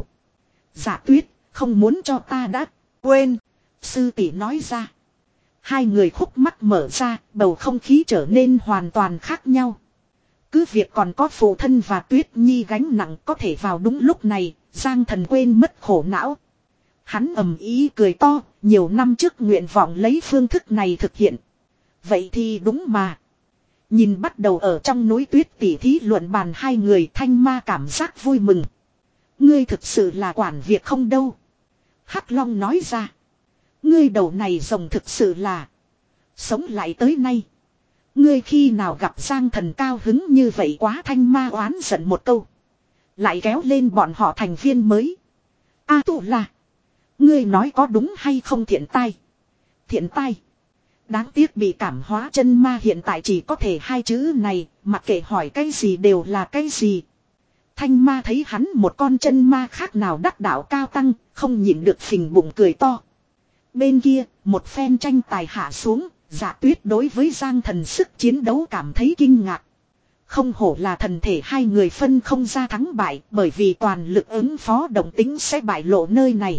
Dạ Tuyết, không muốn cho ta đã quên. Sư tỷ nói ra. Hai người khúc mắc mở ra, bầu không khí trở nên hoàn toàn khác nhau. Cứ việc còn có phụ thân và Tuyết Nhi gánh nặng có thể vào đúng lúc này, Giang Thần quên mất khổ não. Hắn ầm ý cười to, nhiều năm trước nguyện vọng lấy phương thức này thực hiện. Vậy thì đúng mà. Nhìn bắt đầu ở trong núi tuyết tỉ thí luận bàn hai người, Thanh Ma cảm giác vui mừng. Ngươi thực sự là quản việc không đâu. Hắc Long nói ra. Ngươi đầu này rồng thực sự là sống lại tới nay. Ngươi khi nào gặp Giang Thần cao hứng như vậy quá? Thanh Ma oán giận một câu. Lại kéo lên bọn họ thành viên mới. A tụ là. Ngươi nói có đúng hay không? Thiện tai. Thiện tai. Đáng tiếc bị cảm hóa chân ma hiện tại chỉ có thể hai chữ này, mặc kệ hỏi cái gì đều là cái gì. Thanh Ma thấy hắn một con chân ma khác nào đắc đạo cao tăng, không nhịn được phình bụng cười to. Bên kia, một phen tranh tài hạ xuống, Dạ Tuyết đối với Giang Thần sức chiến đấu cảm thấy kinh ngạc. Không hổ là thần thể, hai người phân không ra thắng bại, bởi vì toàn lực ứng phó động tính sẽ bại lộ nơi này.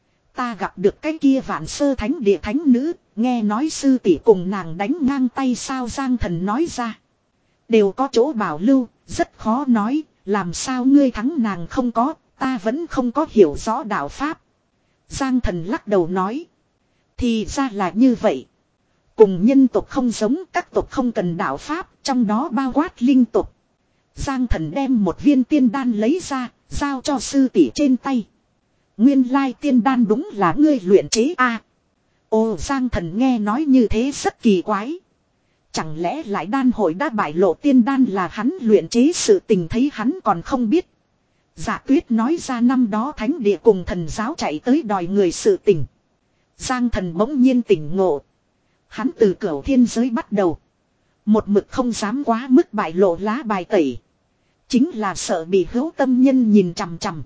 Ta gặp được cái kia Vạn Sơ Thánh Địa thánh nữ, nghe nói sư tỷ cùng nàng đánh ngang tay sao? Giang Thần nói ra. Đều có chỗ bảo lưu, rất khó nói, làm sao ngươi thắng nàng không có, ta vẫn không có hiểu rõ đạo pháp. Giang Thần lắc đầu nói. Thì ra là như vậy. Cùng nhân tộc không giống, các tộc không cần đạo pháp, trong đó bao quát linh tộc. Giang Thần đem một viên tiên đan lấy ra, giao cho sư tỷ trên tay. Nguyên lai tiên đan đúng là ngươi luyện chế a. À, ồ, Giang Thần nghe nói như thế rất kỳ quái. Chẳng lẽ lại đan hội đã bại lộ tiên đan là hắn luyện chế sự tình, thấy hắn còn không biết. Dạ Tuyết nói ra năm đó thánh địa cùng thần giáo chạy tới đòi người sự tình. Giang Thần bỗng nhiên tỉnh ngộ. Hắn từ cửu thiên giới bắt đầu. Một mực không dám quá mức bại lộ lá bài tẩy. Chính là sợ bị hữu tâm nhân nhìn chằm chằm.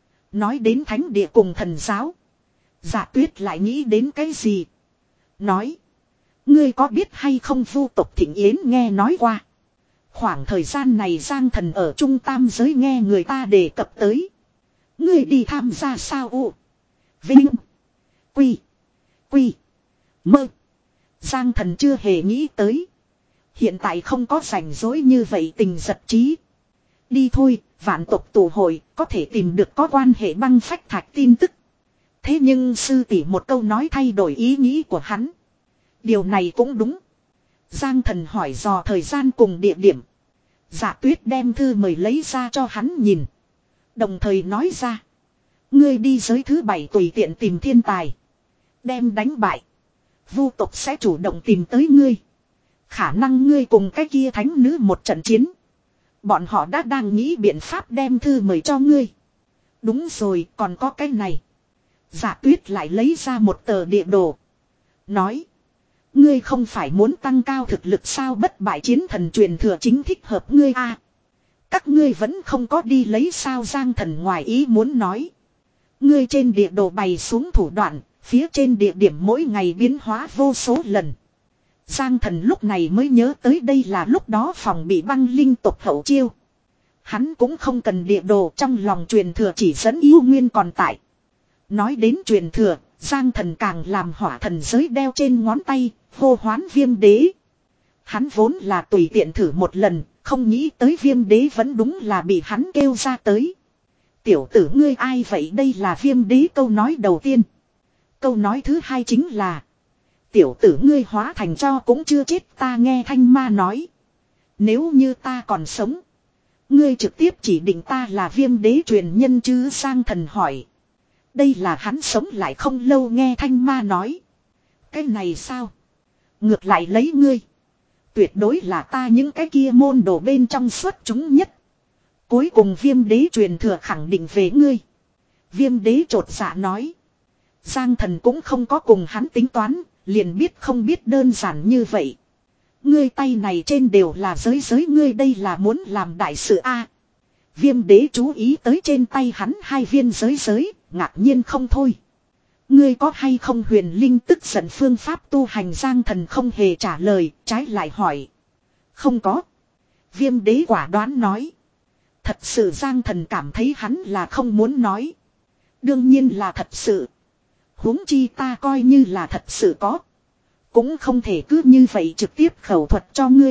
Nói đến thánh địa cùng thần giáo. Dạ Tuyết lại nghĩ đến cái gì? Nói. Ngươi có biết hay không Vu tộc Thịnh Yến nghe nói qua. Khoảng thời gian này Giang Thần ở trung tam giới nghe người ta đề cập tới. Ngươi đi tham gia sao u? Vinh. Quy. Quy. Mơ. Giang Thần chưa hề nghĩ tới. Hiện tại không có rảnh rỗi như vậy tình giật trí. Đi thôi, vạn tộc tụ hội có thể tìm được có quan hệ băng phách thạch tin tức. Thế nhưng sư tỷ một câu nói thay đổi ý nghĩ của hắn. Điều này cũng đúng. Giang Thần hỏi dò thời gian cùng địa điểm. Dạ Tuyết đem thư mời lấy ra cho hắn nhìn. Đồng thời nói ra. Ngươi đi giới thứ bảy tùy tiện tìm thiên tài. Đem đánh bại. Vu tộc sẽ chủ động tìm tới ngươi. Khả năng ngươi cùng cái kia thánh nữ một trận chiến. Bọn họ đã đang nghĩ biện pháp đem thư mời cho ngươi. Đúng rồi, còn có cái này. Dạ Tuyết lại lấy ra một tờ địa đồ. Nói. Ngươi không phải muốn tăng cao thực lực sao, bất bại chiến thần truyền thừa chính thích hợp ngươi a. À, các ngươi vẫn không có đi lấy sao. Giang Thần ngoài ý muốn nói. Ngươi trên địa đồ bày xuống thủ đoạn, phía trên địa điểm mỗi ngày biến hóa vô số lần. Giang Thần lúc này mới nhớ tới đây là lúc đó phòng bị băng linh tộc hậu chiêu. Hắn cũng không cần địa đồ, trong lòng truyền thừa chỉ dẫn yêu nguyên còn tại. Nói đến truyền thừa, Giang Thần càng làm hỏa thần giới đeo trên ngón tay, hô hoán Viêm Đế. Hắn vốn là tùy tiện thử một lần, không nghĩ tới Viêm Đế vẫn đúng là bị hắn kêu ra tới. Tiểu tử ngươi ai vậy? Đây là Viêm Đế câu nói đầu tiên. Câu nói thứ hai chính là tiểu tử ngươi hóa thành cho cũng chưa chết. Ta nghe Thanh Ma nói, nếu như ta còn sống, ngươi trực tiếp chỉ định ta là Viêm Đế truyền nhân chứ? Giang Thần hỏi. Đây là hắn sống lại không lâu nghe Thanh Ma nói. Cái này sao? Ngược lại lấy ngươi, tuyệt đối là ta những cái kia môn đồ bên trong xuất chúng nhất. Cuối cùng Viêm Đế truyền thừa khẳng định về ngươi. Viêm Đế trột dạ nói. Giang Thần cũng không có cùng hắn tính toán, liền biết không biết đơn giản như vậy. Ngươi tay này trên đều là giới giới, ngươi đây là muốn làm đại sự a. Viêm Đế chú ý tới trên tay hắn hai viên giới giới, ngạc nhiên không thôi. Ngươi có hay không huyền linh tức giận phương pháp tu hành? Giang Thần không hề trả lời, trái lại hỏi. Không có. Viêm Đế quả đoán nói. Thật sự? Giang Thần cảm thấy hắn là không muốn nói. Đương nhiên là thật sự. Huống chi ta coi như là thật sự có, cũng không thể cứ như vậy trực tiếp khẩu thuật cho ngươi.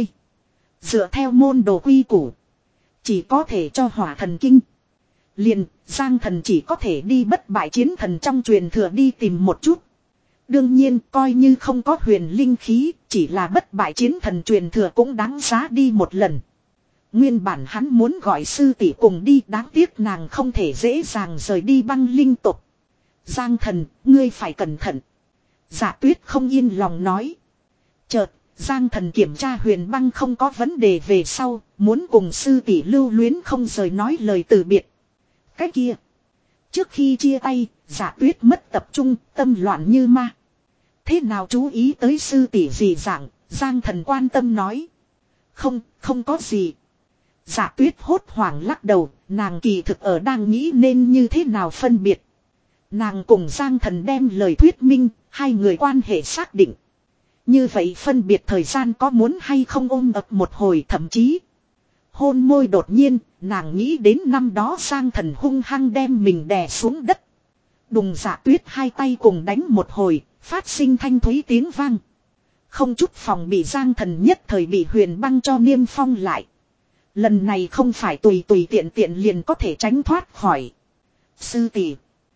Dựa theo môn đồ quy củ, chỉ có thể cho hỏa thần kinh. Liền, Giang Thần chỉ có thể đi bất bại chiến thần trong truyền thừa đi tìm một chút. Đương nhiên, coi như không có huyền linh khí, chỉ là bất bại chiến thần truyền thừa cũng đáng giá đi một lần. Nguyên bản hắn muốn gọi sư tỷ cùng đi, đáng tiếc nàng không thể dễ dàng rời đi băng linh tộc. Giang Thần, ngươi phải cẩn thận. Dạ Tuyết không yên lòng nói. Chợt, Giang Thần kiểm tra huyền băng không có vấn đề về sau, muốn cùng sư tỷ lưu luyến không rời nói lời từ biệt. Cái kia, trước khi chia tay, Dạ Tuyết mất tập trung, tâm loạn như ma. Thế nào chú ý tới sư tỷ gì dạng? Giang Thần quan tâm nói. Không, không có gì. Dạ Tuyết hốt hoảng lắc đầu, nàng kỳ thực ở đang nghĩ nên như thế nào phân biệt. Nàng cùng Giang Thần đem lời thuyết minh, hai người quan hệ xác định. Như vậy phân biệt thời gian có muốn hay không ôm ập một hồi, thậm chí hôn môi. Đột nhiên, nàng nghĩ đến năm đó Giang Thần hung hăng đem mình đè xuống đất. Đùng. Dạ Tuyết hai tay cùng đánh một hồi, phát sinh thanh thúy tiếng vang. Không chút phòng bị, Giang Thần nhất thời bị huyền băng cho niêm phong lại. Lần này không phải tùy tùy tiện tiện liền có thể tránh thoát khỏi. Sư tỷ.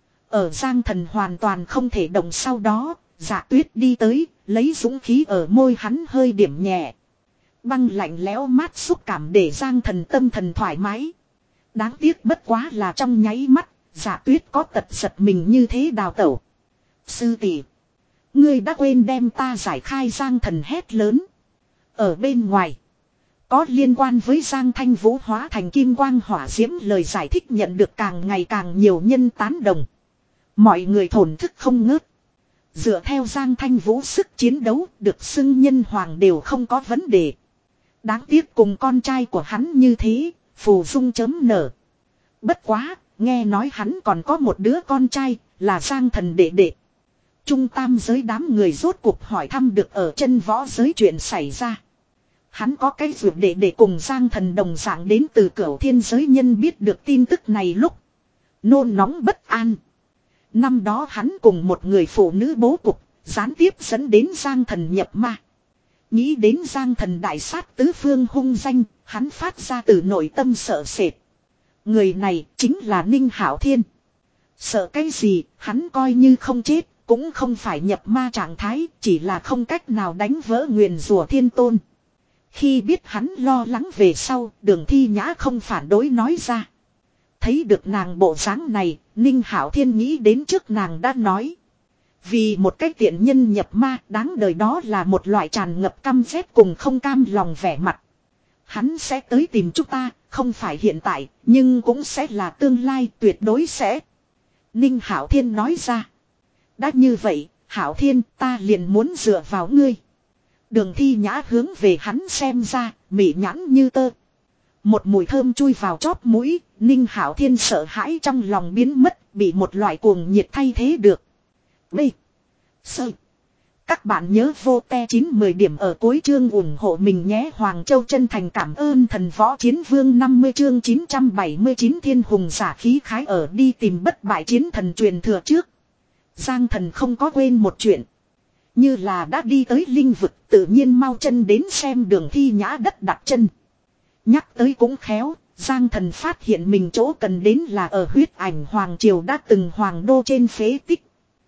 Ở Giang Thần hoàn toàn không thể động sau đó, Dạ Tuyết đi tới, lấy dũng khí ở môi hắn hơi điểm nhẹ. Băng lạnh lẽo mát xúc cảm để Giang Thần tâm thần thoải mái. Đáng tiếc bất quá là trong nháy mắt, Dạ Tuyết có tật giật mình như thế đào tẩu. Sư tỷ, ngươi đã quên đem ta giải khai? Giang Thần hét lớn. Ở bên ngoài, có liên quan với Giang Thanh Vũ hóa thành kim quang hỏa diễm lời giải thích nhận được càng ngày càng nhiều nhân tán đồng. Mọi người thổn thức không ngớt. Dựa theo Giang Thanh Vũ sức chiến đấu, được xưng nhân hoàng đều không có vấn đề. Đáng tiếc cùng con trai của hắn như thế, phù dung chớm nở. Bất quá, nghe nói hắn còn có một đứa con trai, là Giang Thần đệ đệ. Trung tam giới đám người rốt cuộc hỏi thăm được ở chân võ giới chuyện xảy ra. Hắn có cái duyệt để để cùng Giang Thần đồng dạng đến từ cửu thiên giới nhân biết được tin tức này lúc nôn nóng bất an. Năm đó hắn cùng một người phụ nữ bố cục, gián tiếp dẫn đến Giang Thần nhập ma. Nghĩ đến Giang Thần đại sát tứ phương hung danh, hắn phát ra từ nội tâm sợ sệt. Người này chính là Ninh Hạo Thiên. Sợ cái gì, hắn coi như không chết, cũng không phải nhập ma trạng thái, chỉ là không cách nào đánh vỡ nguyền rủa thiên tôn. Khi biết hắn lo lắng về sau, Đường Thi Nhã không phản đối nói ra. Thấy được nàng bộ dáng này, Ninh Hạo Thiên nghĩ đến trước nàng đã nói. Vì một cái tiện nhân nhập ma, đáng đời đó là một loại tràn ngập căm ghét cùng không cam lòng vẻ mặt. Hắn sẽ tới tìm chúng ta, không phải hiện tại, nhưng cũng sẽ là tương lai, tuyệt đối sẽ. Ninh Hạo Thiên nói ra. Đã như vậy, Hạo Thiên, ta liền muốn dựa vào ngươi. Đường Thi Nhã hướng về hắn xem ra, mỉ nhãn như tơ. Một mùi thơm chui vào chóp mũi, Ninh Hạo Thiên sợ hãi trong lòng biến mất, bị một loại cuồng nhiệt thay thế được. B. Sơ. Các bạn nhớ vô te chín mười điểm ở cuối chương ủng hộ mình nhé. Hoàng Châu chân thành cảm ơn thần võ chiến vương năm mươi chương chín trăm bảy mươi chín thiên hùng giả khí khái ở đi tìm bất bại chiến thần truyền thừa trước. Giang Thần không có quên một chuyện. Như là đã đi tới linh vực tự nhiên mau chân đến xem Đường Thi Nhã đất đặt chân. Nhắc tới cũng khéo, Giang Thần phát hiện mình chỗ cần đến là ở huyết ảnh Hoàng Triều đã từng hoàng đô trên phế tích.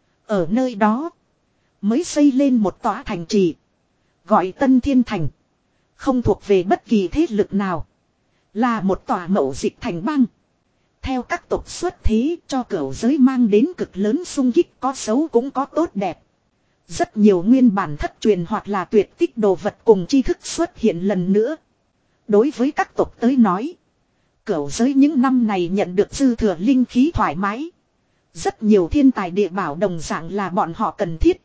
Ở nơi đó, mới xây lên một tòa thành trì. Gọi Tân Thiên Thành. Không thuộc về bất kỳ thế lực nào. Là một tòa mậu dịch thành bang. Theo các tộc xuất thế cho cửu giới mang đến cực lớn xung kích có xấu cũng có tốt đẹp. Rất nhiều nguyên bản thất truyền hoặc là tuyệt tích đồ vật cùng tri thức xuất hiện lần nữa. Đối với các tộc tới nói, cửu giới những năm này nhận được dư thừa linh khí thoải mái. Rất nhiều thiên tài địa bảo đồng dạng là bọn họ cần thiết.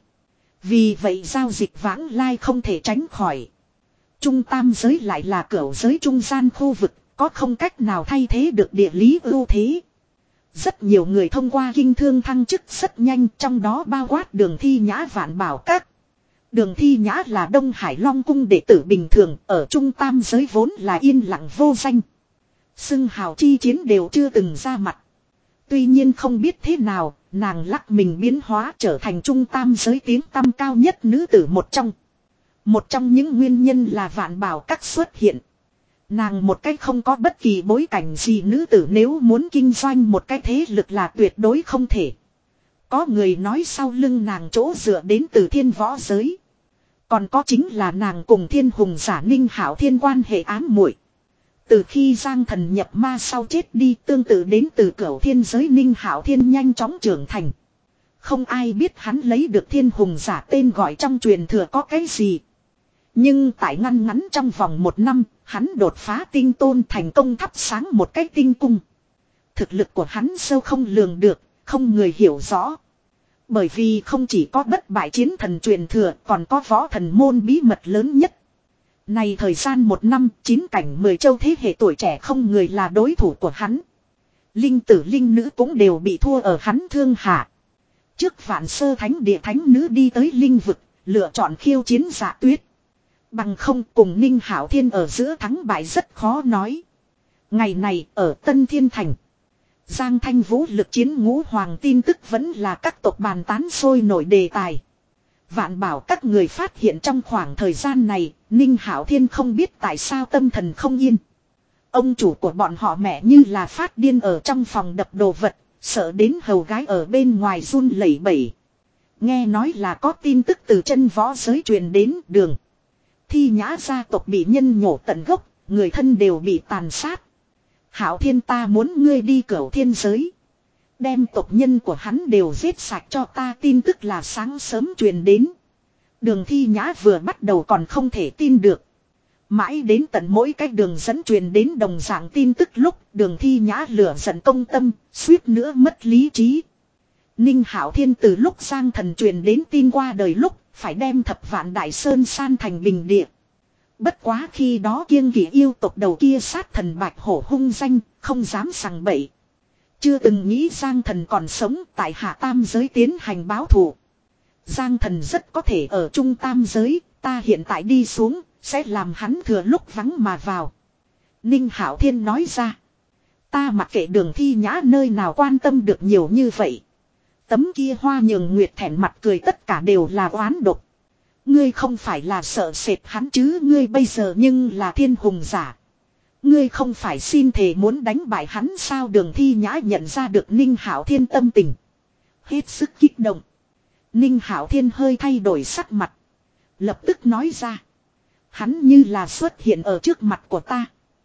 Vì vậy giao dịch vãng lai không thể tránh khỏi. Trung tam giới lại là cửu giới trung gian khu vực, có không cách nào thay thế được địa lý ưu thế. Rất nhiều người thông qua kinh thương thăng chức rất nhanh, trong đó bao quát Đường Thi Nhã vạn bảo các. Đường Thi Nhã là Đông Hải Long cung đệ tử bình thường, ở trung tam giới vốn là yên lặng vô danh. Xưng hào chi chiến đều chưa từng ra mặt. Tuy nhiên không biết thế nào, nàng lắc mình biến hóa trở thành trung tam giới tiếng tăm cao nhất nữ tử một trong. Một trong những nguyên nhân là vạn bảo các xuất hiện. Nàng một cách không có bất kỳ bối cảnh gì nữ tử nếu muốn kinh doanh một cái thế lực là tuyệt đối không thể. Có người nói sau lưng nàng chỗ dựa đến từ thiên võ giới. Còn có chính là nàng cùng thiên hùng giả Ninh Hạo Thiên quan hệ ám muội. Từ khi Giang Thần nhập ma sau chết đi tương tự đến từ cửu thiên giới Ninh Hạo Thiên nhanh chóng trưởng thành. Không ai biết hắn lấy được thiên hùng giả tên gọi trong truyền thừa có cái gì. Nhưng tại ngăn ngắn trong vòng một năm, hắn đột phá tinh tôn thành công thắp sáng một cái tinh cung. Thực lực của hắn sâu không lường được, không người hiểu rõ. Bởi vì không chỉ có bất bại chiến thần truyền thừa, còn có võ thần môn bí mật lớn nhất. Này thời gian một năm, chín cảnh mười châu thế hệ tuổi trẻ không người là đối thủ của hắn. Linh tử linh nữ cũng đều bị thua ở hắn thương hạ. Trước vạn sơ thánh địa thánh nữ đi tới linh vực, lựa chọn khiêu chiến Dạ Tuyết. Bằng không cùng Ninh Hạo Thiên ở giữa thắng bại rất khó nói. Ngày này ở Tân Thiên Thành, Giang Thanh Vũ lực chiến ngũ hoàng tin tức vẫn là các tộc bàn tán sôi nổi đề tài. Vạn bảo các người phát hiện trong khoảng thời gian này, Ninh Hạo Thiên không biết tại sao tâm thần không yên. Ông chủ của bọn họ mẹ như là phát điên ở trong phòng đập đồ vật, sợ đến hầu gái ở bên ngoài run lẩy bẩy. Nghe nói là có tin tức từ chân võ giới truyền đến Đường Thi Nhã gia tộc bị nhân nhổ tận gốc, người thân đều bị tàn sát. Hạo Thiên, ta muốn ngươi đi cửu thiên giới, đem tộc nhân của hắn đều giết sạch cho ta. Tin tức là sáng sớm truyền đến. Đường Thi Nhã vừa bắt đầu còn không thể tin được. Mãi đến tận mỗi cái đường dẫn truyền đến đồng dạng tin tức lúc Đường Thi Nhã lửa giận công tâm, suýt nữa mất lý trí. Ninh Hạo Thiên từ lúc Giang Thần truyền đến tin qua đời lúc phải đem thập vạn đại sơn san thành bình địa. Bất quá khi đó kiêng kỵ yêu tộc đầu kia sát thần bạch hổ hung danh, không dám sằng bậy. Chưa từng nghĩ Giang Thần còn sống tại hạ tam giới tiến hành báo thù. Giang Thần rất có thể ở trung tam giới, ta hiện tại đi xuống, sẽ làm hắn thừa lúc vắng mà vào. Ninh Hạo Thiên nói ra. Ta mặc kệ Đường Thi Nhã nơi nào quan tâm được nhiều như vậy. Tấm kia Hoa Nhường Nguyệt thẹn mặt cười tất cả đều là oán độc. Ngươi không phải là sợ sệt hắn chứ, ngươi bây giờ nhưng là thiên hùng giả. Ngươi không phải xin thề muốn đánh bại hắn sao? Đường Thi Nhã nhận ra được Ninh Hạo Thiên tâm tình. Hết sức kích động. Ninh Hạo Thiên hơi thay đổi sắc mặt. Lập tức nói ra. Hắn như là xuất hiện ở trước mặt của ta.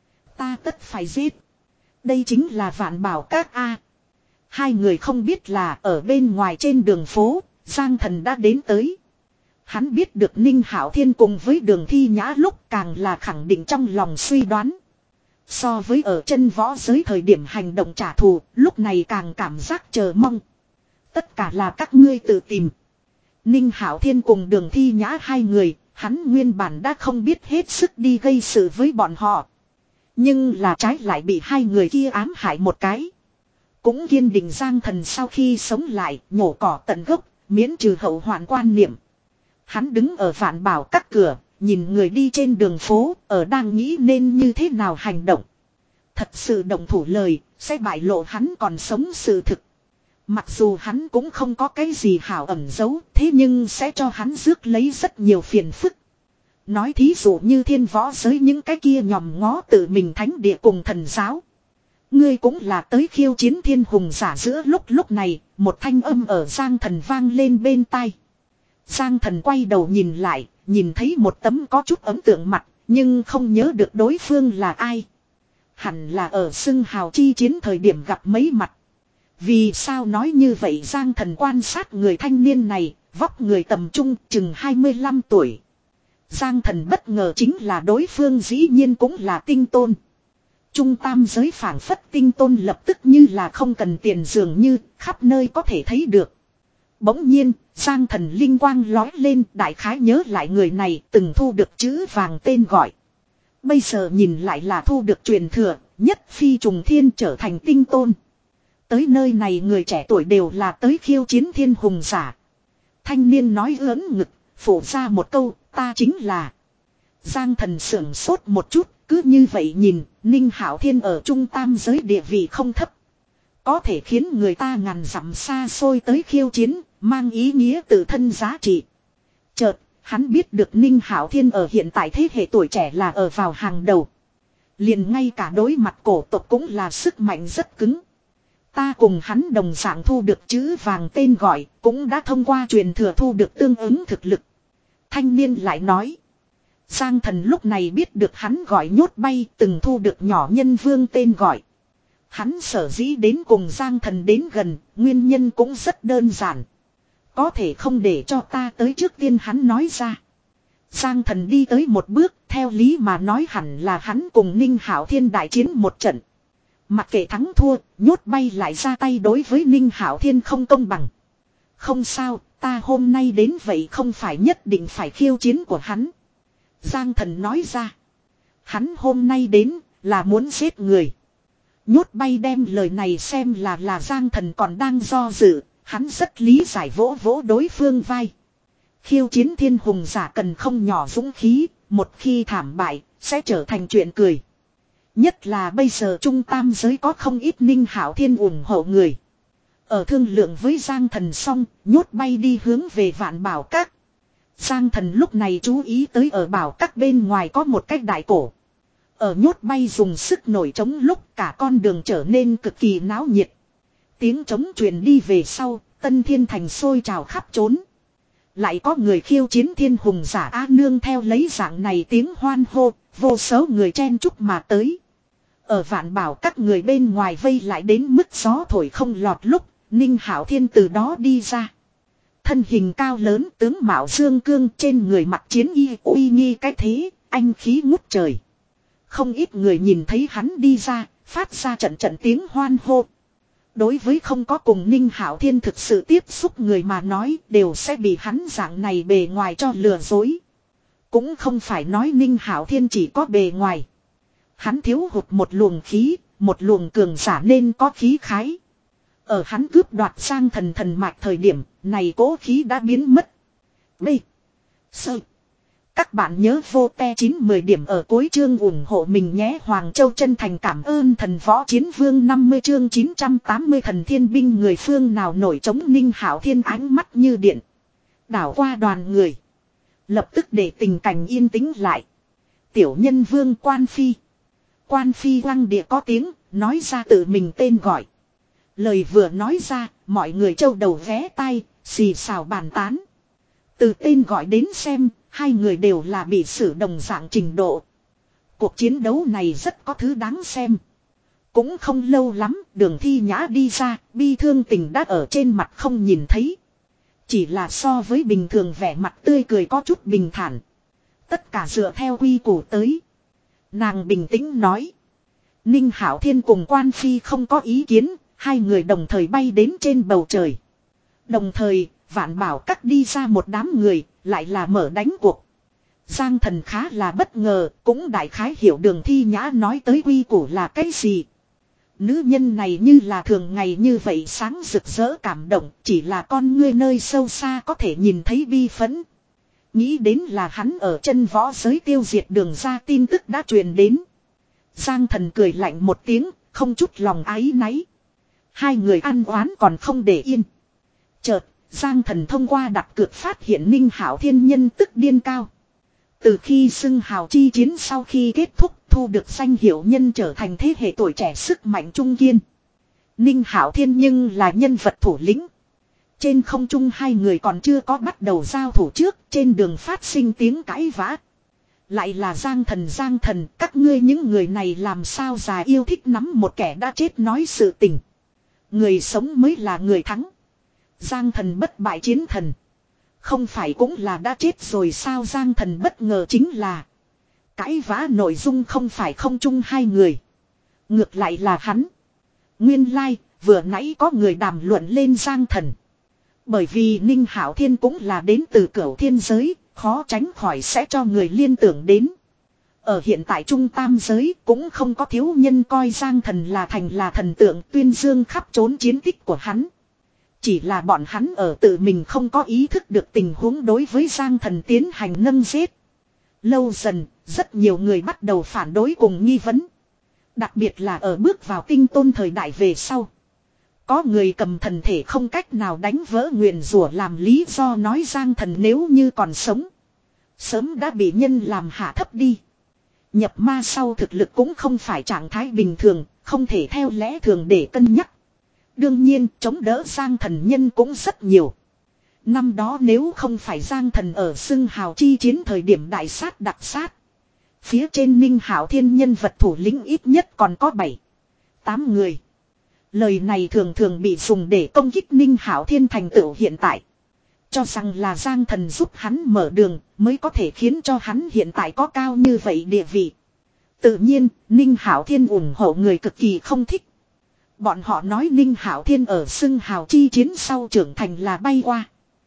Ta tất phải giết. Đây chính là Vạn Bảo Các A. Hai người không biết là ở bên ngoài trên đường phố, Giang Thần đã đến tới. Hắn biết được Ninh Hạo Thiên cùng với Đường Thi Nhã lúc càng là khẳng định trong lòng suy đoán. So với ở chân võ giới thời điểm hành động trả thù, lúc này càng cảm giác chờ mong. Tất cả là các ngươi tự tìm. Ninh Hạo Thiên cùng Đường Thi Nhã hai người, hắn nguyên bản đã không biết hết sức đi gây sự với bọn họ. Nhưng là trái lại bị hai người kia ám hại một cái. Cũng kiên định Giang Thần sau khi sống lại, nhổ cỏ tận gốc, miễn trừ hậu hoạn quan niệm. Hắn đứng ở Vạn Bảo Các cửa, nhìn người đi trên đường phố, ở đang nghĩ nên như thế nào hành động. Thật sự động thủ lời, sẽ bại lộ hắn còn sống sự thực. Mặc dù hắn cũng không có cái gì hảo ẩn giấu, thế nhưng sẽ cho hắn rước lấy rất nhiều phiền phức. Nói thí dụ như thiên võ giới những cái kia nhòm ngó tự mình thánh địa cùng thần giáo. Ngươi cũng là tới khiêu chiến thiên hùng giả. Giữa lúc lúc này, một thanh âm ở Giang Thần vang lên bên tai. Giang Thần quay đầu nhìn lại, nhìn thấy một tấm có chút ấn tượng mặt, nhưng không nhớ được đối phương là ai. Hẳn là ở xưng hào chi chiến thời điểm gặp mấy mặt. Vì sao nói như vậy? Giang Thần quan sát người thanh niên này, vóc người tầm trung chừng hai mươi lăm tuổi. Giang Thần bất ngờ chính là đối phương dĩ nhiên cũng là tinh tôn. Trung tam giới phảng phất tinh tôn lập tức như là không cần tiền dường như khắp nơi có thể thấy được. Bỗng nhiên, Giang Thần linh quang lói lên, đại khái nhớ lại người này từng thu được chữ vàng tên gọi. Bây giờ nhìn lại là thu được truyền thừa, nhất phi trùng thiên trở thành tinh tôn. Tới nơi này người trẻ tuổi đều là tới khiêu chiến thiên hùng giả. Thanh niên nói ớn ngực, phủ ra một câu, ta chính là. Giang Thần sưởng sốt một chút, cứ như vậy nhìn, Ninh Hạo Thiên ở trung tam giới địa vị không thấp. Có thể khiến người ta ngàn dặm xa xôi tới khiêu chiến, mang ý nghĩa tự thân giá trị. Chợt, hắn biết được Ninh Hạo Thiên ở hiện tại thế hệ tuổi trẻ là ở vào hàng đầu. Liền ngay cả đối mặt cổ tộc cũng là sức mạnh rất cứng. Ta cùng hắn đồng dạng thu được chữ vàng tên gọi, cũng đã thông qua truyền thừa thu được tương ứng thực lực. Thanh niên lại nói. Giang Thần lúc này biết được hắn gọi Nhốt Bay từng thu được nhỏ nhân vương tên gọi. Hắn sở dĩ đến cùng Giang Thần đến gần, nguyên nhân cũng rất đơn giản. Có thể không để cho ta tới trước tiên, hắn nói ra. Giang Thần đi tới một bước, theo lý mà nói hẳn là hắn cùng Ninh Hạo Thiên đại chiến một trận. Mặc kệ thắng thua, Nhốt Bay lại ra tay đối với Ninh Hạo Thiên không công bằng. Không sao, ta hôm nay đến vậy không phải nhất định phải khiêu chiến của hắn. Giang Thần nói ra. Hắn hôm nay đến là muốn giết người. Nhốt Bay đem lời này xem là là Giang Thần còn đang do dự. Hắn rất lý giải, vỗ vỗ đối phương vai. Khiêu chiến thiên hùng giả cần không nhỏ dũng khí. Một khi thảm bại sẽ trở thành chuyện cười. Nhất là bây giờ trung tam giới có không ít Ninh Hạo Thiên ủng hộ người. Ở thương lượng với Giang Thần xong, Nhốt Bay đi hướng về Vạn Bảo Các. Giang Thần lúc này chú ý tới ở Bảo Các bên ngoài có một cái đại cổ. Ở Nhốt Bay dùng sức nổi trống lúc cả con đường trở nên cực kỳ náo nhiệt. Tiếng trống truyền đi về sau, Tân Thiên Thành sôi trào khắp trốn. Lại có người khiêu chiến thiên hùng giả A nương theo lấy dạng này tiếng hoan hô, vô số người chen chúc mà tới. Ở Vạn Bảo Các người bên ngoài vây lại đến mức gió thổi không lọt lúc, Ninh Hạo Thiên từ đó đi ra. Thân hình cao lớn, tướng mạo dương cương, trên người mặc chiến y uy nghi cái thế, anh khí ngút trời. Không ít người nhìn thấy hắn đi ra, phát ra trận trận tiếng hoan hô. Đối với không có cùng Ninh Hạo Thiên thực sự tiếp xúc người mà nói, đều sẽ bị hắn dạng này bề ngoài cho lừa dối. Cũng không phải nói Ninh Hạo Thiên chỉ có bề ngoài. Hắn thiếu hụt một luồng khí, một luồng cường giả nên có khí khái. Ở hắn cướp đoạt Giang Thần thần mạch thời điểm, này cố khí đã biến mất. B. Sơ. Các bạn nhớ vô te chín mười điểm ở cuối chương ủng hộ mình nhé. Hoàng Châu chân thành cảm ơn thần võ chiến vương năm mươi chương chín trăm tám mươi thần thiên binh người phương nào nổi chống Ninh Hạo Thiên ánh mắt như điện. Đảo qua đoàn người. Lập tức để tình cảnh yên tĩnh lại. Tiểu nhân vương Quan Phi. Quan Phi lăng địa có tiếng, nói ra tự mình tên gọi. Lời vừa nói ra, mọi người châu đầu vé tai, xì xào bàn tán. Từ tên gọi đến xem, hai người đều là bị xử đồng dạng trình độ. Cuộc chiến đấu này rất có thứ đáng xem. Cũng không lâu lắm, Đường Thi Nhã đi ra, bi thương tình đã ở trên mặt không nhìn thấy. Chỉ là so với bình thường vẻ mặt tươi cười có chút bình thản. Tất cả dựa theo quy củ tới. Nàng bình tĩnh nói. Ninh Hạo Thiên cùng Quan Phi không có ý kiến, hai người đồng thời bay đến trên bầu trời. Đồng thời, Vạn Bảo Các đi ra một đám người, lại là mở đánh cuộc. Giang Thần khá là bất ngờ, cũng đại khái hiểu Đường Thi Nhã nói tới quy củ là cái gì. Nữ nhân này như là thường ngày như vậy sáng rực rỡ cảm động, chỉ là con ngươi nơi sâu xa có thể nhìn thấy bi phẫn. Nghĩ đến là hắn ở chân võ giới tiêu diệt Đường ra tin tức đã truyền đến. Giang Thần cười lạnh một tiếng, không chút lòng áy náy. Hai người ăn oán còn không để yên. Chợt, Giang Thần thông qua đặt cược phát hiện Ninh Hạo Thiên nhân tức điên cao. Từ khi xưng hào chi chiến sau khi kết thúc, thu được danh hiệu nhân trở thành thế hệ tuổi trẻ sức mạnh trung kiên. Ninh Hạo Thiên nhưng là nhân vật thủ lĩnh. Trên không trung hai người còn chưa có bắt đầu giao thủ trước, trên đường phát sinh tiếng cãi vã. Lại là Giang Thần Giang Thần, các ngươi những người này làm sao già yêu thích nắm một kẻ đã chết nói sự tình. Người sống mới là người thắng. Giang Thần bất bại chiến thần. Không phải cũng là đã chết rồi sao? Giang Thần bất ngờ chính là cãi vã nội dung không phải không chung hai người. Ngược lại là hắn. Nguyên lai, like, vừa nãy có người đàm luận lên Giang Thần. Bởi vì Ninh Hạo Thiên cũng là đến từ Cửu Thiên giới, khó tránh khỏi sẽ cho người liên tưởng đến. Ở hiện tại Trung Tam giới cũng không có thiếu nhân coi Giang Thần là thành là thần tượng tuyên dương khắp trốn chiến tích của hắn. Chỉ là bọn hắn ở tự mình không có ý thức được tình huống đối với Giang Thần tiến hành nâng giết. Lâu dần, rất nhiều người bắt đầu phản đối cùng nghi vấn. Đặc biệt là ở bước vào tinh tôn thời đại về sau. Có người cầm thần thể không cách nào đánh vỡ nguyền rủa làm lý do nói Giang Thần nếu như còn sống. Sớm đã bị nhân làm hạ thấp đi. Nhập ma sau thực lực cũng không phải trạng thái bình thường, không thể theo lẽ thường để cân nhắc. Đương nhiên, chống đỡ Giang Thần nhân cũng rất nhiều. Năm đó nếu không phải Giang Thần ở xưng hào chi chiến thời điểm đại sát đặc sát. Phía trên Ninh Hạo Thiên nhân vật thủ lĩnh ít nhất còn có bảy, tám người. Lời này thường thường bị dùng để công kích Ninh Hạo Thiên thành tựu hiện tại. Cho rằng là Giang Thần giúp hắn mở đường mới có thể khiến cho hắn hiện tại có cao như vậy địa vị. Tự nhiên, Ninh Hạo Thiên ủng hộ người cực kỳ không thích. Bọn họ nói Ninh Hạo Thiên ở xưng hào chi chiến sau trưởng thành là bay qua.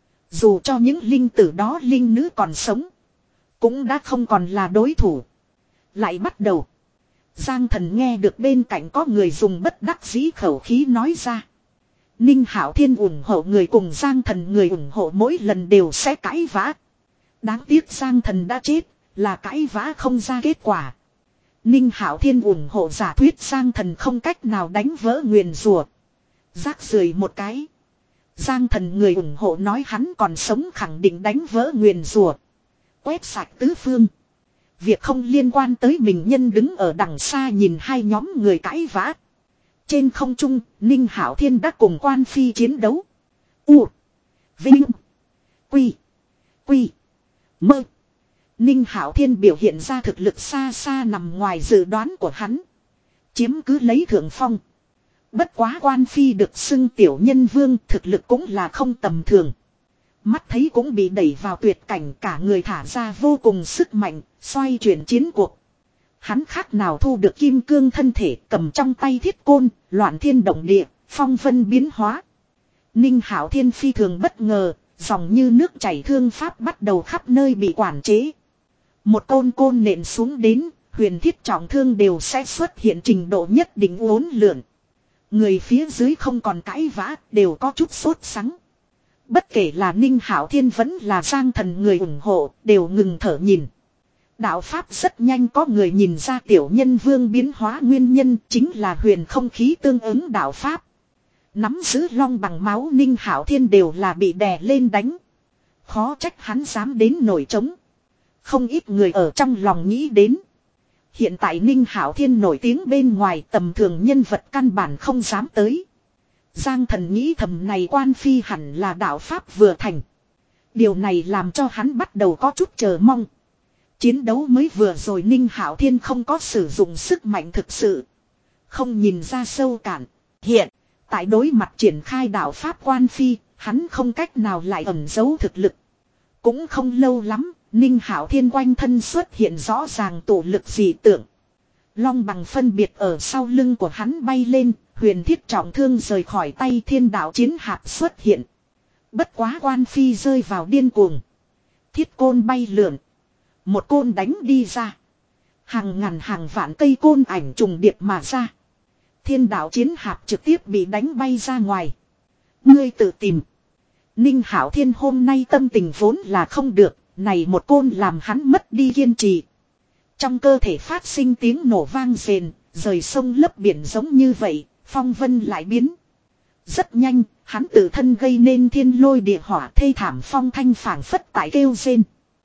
Dù cho những linh tử đó linh nữ còn sống, cũng đã không còn là đối thủ. Lại bắt đầu. Giang Thần nghe được bên cạnh có người dùng bất đắc dĩ khẩu khí nói ra. Ninh Hạo Thiên ủng hộ người cùng Giang Thần người ủng hộ mỗi lần đều sẽ cãi vã. Đáng tiếc Giang Thần đã chết, là cãi vã không ra kết quả. Ninh Hạo Thiên ủng hộ giả thuyết Giang Thần không cách nào đánh vỡ nguyền rủa. Rác rưởi một cái. Giang Thần người ủng hộ nói hắn còn sống khẳng định đánh vỡ nguyền rủa. Quét sạch tứ phương. Việc không liên quan tới mình nhân đứng ở đằng xa nhìn hai nhóm người cãi vã. Trên không trung, Ninh Hạo Thiên đã cùng Quan Phi chiến đấu. U. Vinh. Quy. Quy. Mơ. Ninh Hạo Thiên biểu hiện ra thực lực xa xa nằm ngoài dự đoán của hắn. Chiếm cứ lấy thượng phong. Bất quá Quan Phi được xưng tiểu nhân vương thực lực cũng là không tầm thường. Mắt thấy cũng bị đẩy vào tuyệt cảnh cả người thả ra vô cùng sức mạnh, xoay chuyển chiến cuộc. Hắn khác nào thu được kim cương thân thể cầm trong tay thiết côn, loạn thiên động địa, phong vân biến hóa. Ninh Hạo Thiên phi thường bất ngờ, dòng như nước chảy thương pháp bắt đầu khắp nơi bị quản chế. Một côn côn nện xuống đến, huyền thiết trọng thương đều sẽ xuất hiện trình độ nhất định uốn lượn. Người phía dưới không còn cãi vã, đều có chút sốt sắng. Bất kể là Ninh Hạo Thiên vẫn là Giang Thần người ủng hộ đều ngừng thở nhìn. Đạo Pháp rất nhanh có người nhìn ra tiểu nhân vương biến hóa nguyên nhân chính là huyền không khí tương ứng đạo Pháp. Nắm giữ long bằng máu Ninh Hạo Thiên đều là bị đè lên đánh. Khó trách hắn dám đến nổi trống. Không ít người ở trong lòng nghĩ đến. Hiện tại Ninh Hạo Thiên nổi tiếng bên ngoài tầm thường nhân vật căn bản không dám tới. Giang Thần nghĩ thầm này quan phi hẳn là đạo Pháp vừa thành. Điều này làm cho hắn bắt đầu có chút chờ mong. Chiến đấu mới vừa rồi Ninh Hạo Thiên không có sử dụng sức mạnh thực sự. Không nhìn ra sâu cạn. Hiện, tại đối mặt triển khai đạo Pháp quan phi, hắn không cách nào lại ẩn giấu thực lực. Cũng không lâu lắm, Ninh Hạo Thiên quanh thân xuất hiện rõ ràng tổ lực dị tượng. Long bằng phân biệt ở sau lưng của hắn bay lên, huyền thiết trọng thương rời khỏi tay thiên đạo chiến hạp xuất hiện. Bất quá quan phi rơi vào điên cuồng. Thiết côn bay lượn. Một côn đánh đi ra. Hàng ngàn hàng vạn cây côn ảnh trùng điệp mà ra. Thiên đạo chiến hạp trực tiếp bị đánh bay ra ngoài. Ngươi tự tìm. Ninh Hạo Thiên hôm nay tâm tình vốn là không được. Này một côn làm hắn mất đi kiên trì. Trong cơ thể phát sinh tiếng nổ vang rền. Rời sông lấp biển giống như vậy. Phong vân lại biến. Rất nhanh, hắn tự thân gây nên thiên lôi địa hỏa thê thảm phong thanh phảng phất tại kêu rên.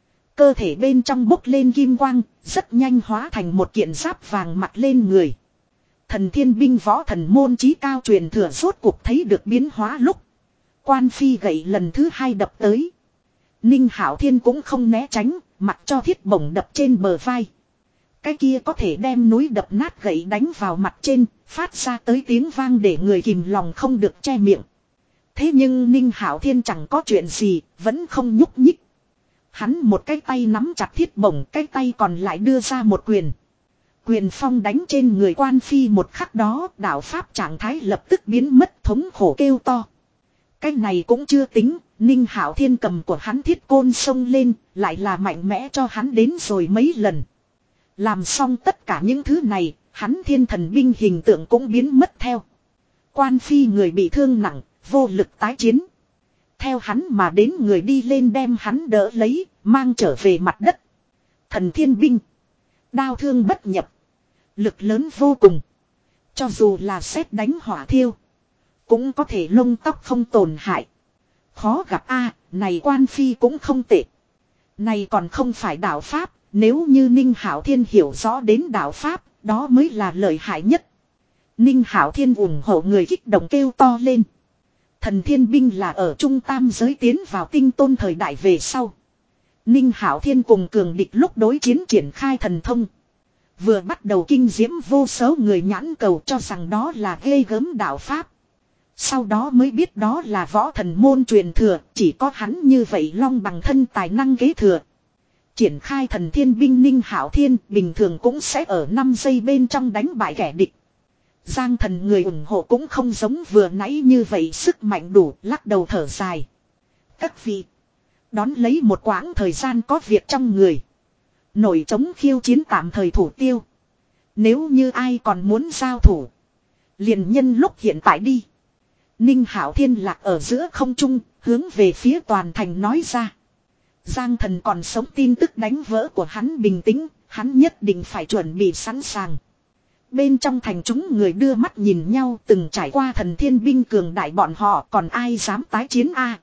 Cơ thể bên trong bốc lên kim quang, rất nhanh hóa thành một kiện giáp vàng mặc lên người. Thần thiên binh võ thần môn chí cao truyền thừa rốt cuộc thấy được biến hóa lúc. Quan phi gậy lần thứ hai đập tới. Ninh Hạo Thiên cũng không né tránh, mặc cho thiết bổng đập trên bờ vai. Cái kia có thể đem núi đập nát gậy đánh vào mặt trên, phát ra tới tiếng vang để người kìm lòng không được che miệng. Thế nhưng Ninh Hạo Thiên chẳng có chuyện gì, vẫn không nhúc nhích. Hắn một cái tay nắm chặt thiết bổng, cái tay còn lại đưa ra một quyền. Quyền phong đánh trên người quan phi một khắc đó, đạo Pháp trạng thái lập tức biến mất thống khổ kêu to. Cái này cũng chưa tính, Ninh Hạo Thiên cầm của hắn thiết côn xông lên, lại là mạnh mẽ cho hắn đến rồi mấy lần. Làm xong tất cả những thứ này, hắn thiên thần binh hình tượng cũng biến mất theo. Quan phi người bị thương nặng, vô lực tái chiến. Theo hắn mà đến người đi lên đem hắn đỡ lấy, mang trở về mặt đất. Thần thiên binh. Đao thương bất nhập. Lực lớn vô cùng. Cho dù là sét đánh hỏa thiêu. Cũng có thể lông tóc không tổn hại. Khó gặp a này quan phi cũng không tệ. Này còn không phải đạo Pháp. Nếu như Ninh Hạo Thiên hiểu rõ đến đạo Pháp, đó mới là lợi hại nhất. Ninh Hạo Thiên ủng hộ người kích động kêu to lên. Thần thiên binh là ở trung tam giới tiến vào tinh tôn thời đại về sau. Ninh Hạo Thiên cùng cường địch lúc đối chiến triển khai thần thông. Vừa bắt đầu kinh diễm vô số người nhãn cầu cho rằng đó là ghê gớm đạo Pháp. Sau đó mới biết đó là võ thần môn truyền thừa, chỉ có hắn như vậy long bằng thân tài năng kế thừa. Triển khai thần thiên binh Ninh Hạo Thiên bình thường cũng sẽ ở năm giây bên trong đánh bại kẻ địch. Giang Thần người ủng hộ cũng không giống vừa nãy như vậy sức mạnh đủ, lắc đầu thở dài. Các vị, đón lấy một quãng thời gian có việc trong người. Nổi trống khiêu chiến tạm thời thủ tiêu. Nếu như ai còn muốn giao thủ, liền nhân lúc hiện tại đi. Ninh Hạo Thiên lạc ở giữa không trung, hướng về phía toàn thành nói ra. Giang Thần còn sống tin tức đánh vỡ của hắn bình tĩnh, hắn nhất định phải chuẩn bị sẵn sàng. Bên trong thành chúng người đưa mắt nhìn nhau, từng trải qua thần thiên binh cường đại bọn họ, còn ai dám tái chiến a?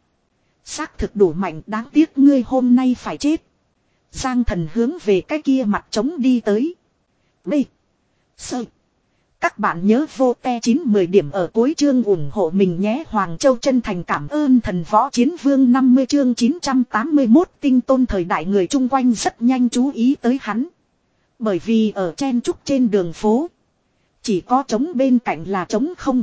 Xác thực đủ mạnh, đáng tiếc ngươi hôm nay phải chết. Giang Thần hướng về cái kia mặt trống đi tới. B. Sơ. Các bạn nhớ vô te chín mười điểm ở cuối chương ủng hộ mình nhé. Hoàng Châu chân thành cảm ơn thần võ chiến vương năm mươi chương chín trăm tám mươi mốt tinh tôn thời đại người chung quanh rất nhanh chú ý tới hắn. Bởi vì ở chen trúc trên đường phố, chỉ có trống bên cạnh là trống không.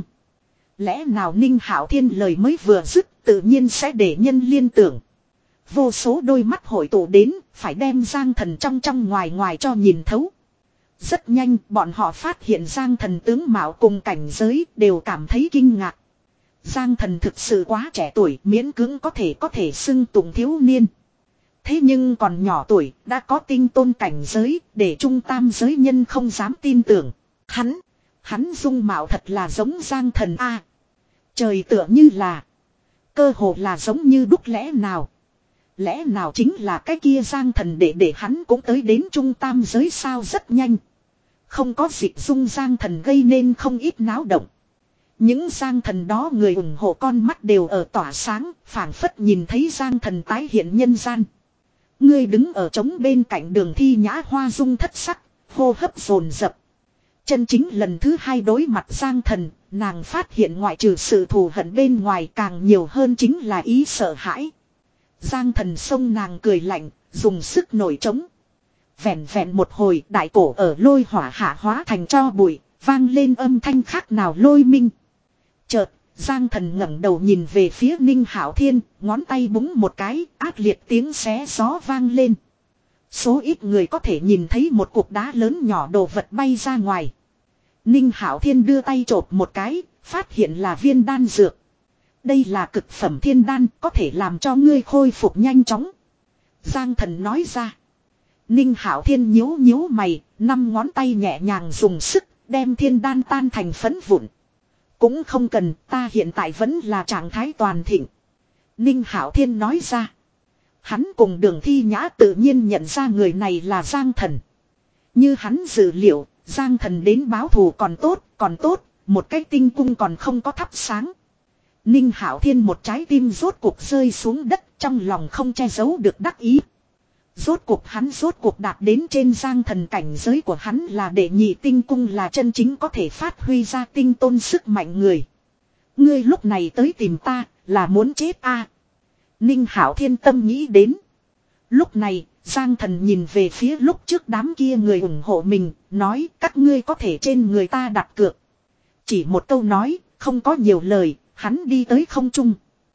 Lẽ nào Ninh Hạo Thiên lời mới vừa dứt tự nhiên sẽ để nhân liên tưởng. Vô số đôi mắt hội tụ đến, phải đem Giang Thần trong trong ngoài ngoài cho nhìn thấu. Rất nhanh bọn họ phát hiện Giang Thần tướng mạo cùng cảnh giới đều cảm thấy kinh ngạc. Giang Thần thực sự quá trẻ tuổi, miễn cưỡng có thể có thể xưng tụng thiếu niên. Thế nhưng còn nhỏ tuổi đã có tinh tôn cảnh giới, để trung tam giới nhân không dám tin tưởng. Hắn, hắn dung mạo thật là giống Giang Thần a. Trời tựa như là Cơ hồ là giống như đúc lẽ nào. Lẽ nào chính là cái kia Giang Thần để để hắn cũng tới đến trung tam giới sao rất nhanh. Không có dịch dung Giang Thần gây nên không ít náo động. Những Giang Thần đó người ủng hộ con mắt đều ở tỏa sáng, phảng phất nhìn thấy Giang Thần tái hiện nhân gian. Ngươi đứng ở trống bên cạnh Đường Thi Nhã hoa dung thất sắc, hô hấp dồn dập. Chân chính lần thứ hai đối mặt Giang Thần, nàng phát hiện ngoại trừ sự thù hận bên ngoài càng nhiều hơn chính là ý sợ hãi. Giang Thần xông nàng cười lạnh, dùng sức nổi trống. Vẹn vẹn một hồi, đại cổ ở lôi hỏa hạ hóa thành tro bụi, vang lên âm thanh khác nào lôi minh. Chợt, Giang Thần ngẩng đầu nhìn về phía Ninh Hạo Thiên, ngón tay búng một cái, ác liệt tiếng xé gió vang lên. Số ít người có thể nhìn thấy một cục đá lớn nhỏ đồ vật bay ra ngoài. Ninh Hạo Thiên đưa tay chộp một cái, phát hiện là viên đan dược. Đây là cực phẩm thiên đan, có thể làm cho ngươi khôi phục nhanh chóng. Giang Thần nói ra. Ninh Hạo Thiên nhíu nhíu mày, năm ngón tay nhẹ nhàng dùng sức, đem thiên đan tan thành phấn vụn. Cũng không cần, ta hiện tại vẫn là trạng thái toàn thịnh. Ninh Hạo Thiên nói ra. Hắn cùng Đường Thi Nhã tự nhiên nhận ra người này là Giang Thần. Như hắn dự liệu, Giang Thần đến báo thù còn tốt, còn tốt, một cái tinh cung còn không có thắp sáng. Ninh Hạo Thiên một trái tim rốt cuộc rơi xuống đất, trong lòng không che giấu được đắc ý. Rốt cuộc hắn rốt cuộc đạt đến trên Giang Thần cảnh giới của hắn là đệ nhị tinh cung là chân chính có thể phát huy ra tinh tôn sức mạnh người. Ngươi lúc này tới tìm ta là muốn chết a? À? Ninh Hạo Thiên tâm nghĩ đến. Lúc này, Giang Thần nhìn về phía lúc trước đám kia người ủng hộ mình, nói các ngươi có thể trên người ta đặt cược. Chỉ một câu nói, không có nhiều lời, hắn đi tới không trung.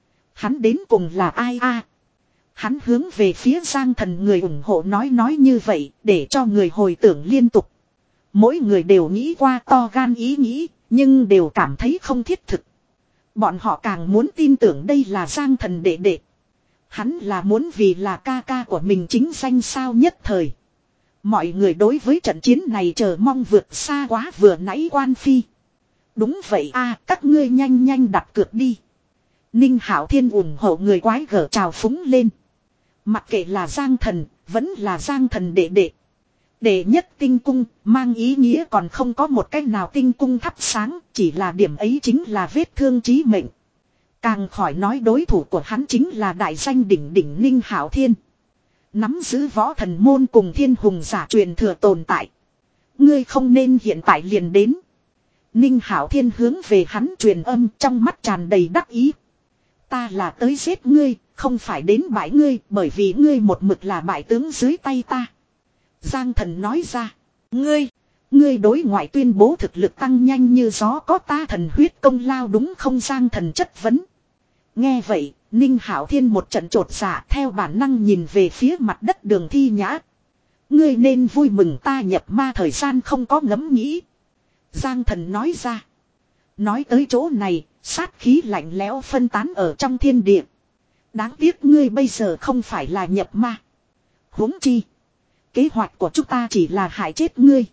Hắn đến cùng là ai a? À? Hắn hướng về phía Giang Thần người ủng hộ nói nói như vậy, để cho người hồi tưởng liên tục. Mỗi người đều nghĩ qua to gan ý nghĩ, nhưng đều cảm thấy không thiết thực. Bọn họ càng muốn tin tưởng đây là Giang Thần đệ đệ. Hắn là muốn vì là ca ca của mình chính danh sao nhất thời. Mọi người đối với trận chiến này chờ mong vượt xa quá vừa nãy Quan Phi. Đúng vậy a, các ngươi nhanh nhanh đặt cược đi. Ninh Hạo Thiên ủng hộ người quái gở trào phúng lên. Mặc kệ là Giang Thần, vẫn là Giang Thần đệ đệ. Đệ nhất tinh cung, mang ý nghĩa còn không có một cách nào tinh cung thắp sáng, chỉ là điểm ấy chính là vết thương chí mệnh. Càng khỏi nói đối thủ của hắn chính là đại danh đỉnh đỉnh Ninh Hạo Thiên. Nắm giữ võ thần môn cùng thiên hùng giả truyền thừa tồn tại. Ngươi không nên hiện tại liền đến. Ninh Hạo Thiên hướng về hắn truyền âm trong mắt tràn đầy đắc ý. Ta là tới giết ngươi, không phải đến bại ngươi, bởi vì ngươi một mực là bại tướng dưới tay ta. Giang Thần nói ra. Ngươi, ngươi đối ngoại tuyên bố thực lực tăng nhanh như gió có ta thần huyết công lao đúng không? Giang Thần chất vấn. Nghe vậy, Ninh Hạo Thiên một trận trột dạ theo bản năng nhìn về phía mặt đất Đường Thi Nhã. Ngươi nên vui mừng ta nhập ma thời gian không có ngẫm nghĩ. Giang Thần nói ra. Nói tới chỗ này, sát khí lạnh lẽo phân tán ở trong thiên địa. Đáng tiếc ngươi bây giờ không phải là nhập ma. Huống chi. Kế hoạch của chúng ta chỉ là hại chết ngươi.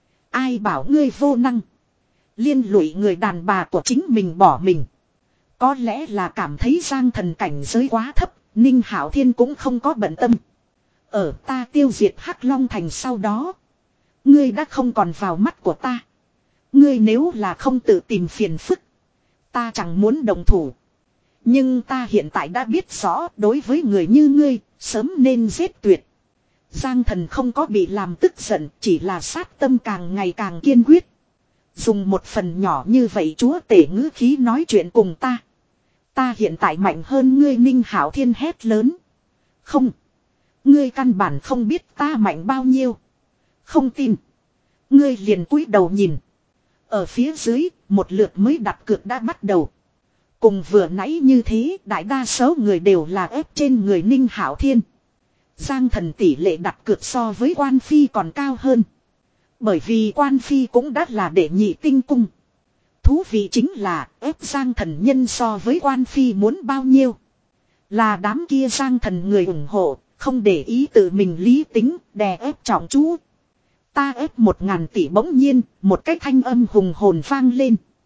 Ai bảo ngươi vô năng. Liên lụy người đàn bà của chính mình bỏ mình. Có lẽ là cảm thấy Giang Thần cảnh giới quá thấp, Ninh Hạo Thiên cũng không có bận tâm. Ở ta tiêu diệt Hắc Long Thành sau đó. Ngươi đã không còn vào mắt của ta. Ngươi nếu là không tự tìm phiền phức. Ta chẳng muốn đồng thủ. Nhưng ta hiện tại đã biết rõ đối với người như ngươi, sớm nên giết tuyệt. Giang Thần không có bị làm tức giận, chỉ là sát tâm càng ngày càng kiên quyết. Dùng một phần nhỏ như vậy chúa tể ngữ khí nói chuyện cùng ta. Ta hiện tại mạnh hơn ngươi. Ninh Hạo Thiên hét lớn. Không. Ngươi căn bản không biết ta mạnh bao nhiêu. Không tin. Ngươi liền cúi đầu nhìn. Ở phía dưới, một lượt mới đặt cược đã bắt đầu. Cùng vừa nãy như thế, đại đa số người đều là ép trên người Ninh Hạo Thiên. Giang Thần tỷ lệ đặt cược so với Quan Phi còn cao hơn. Bởi vì Quan Phi cũng đã là đệ nhị tinh cung. Thú vị chính là ép Giang Thần nhân so với Quan Phi muốn bao nhiêu. Là đám kia Giang Thần người ủng hộ, không để ý tự mình lý tính, đè ép trọng chú. Ta ép một ngàn tỷ bỗng nhiên, một cái thanh âm hùng hồn vang lên.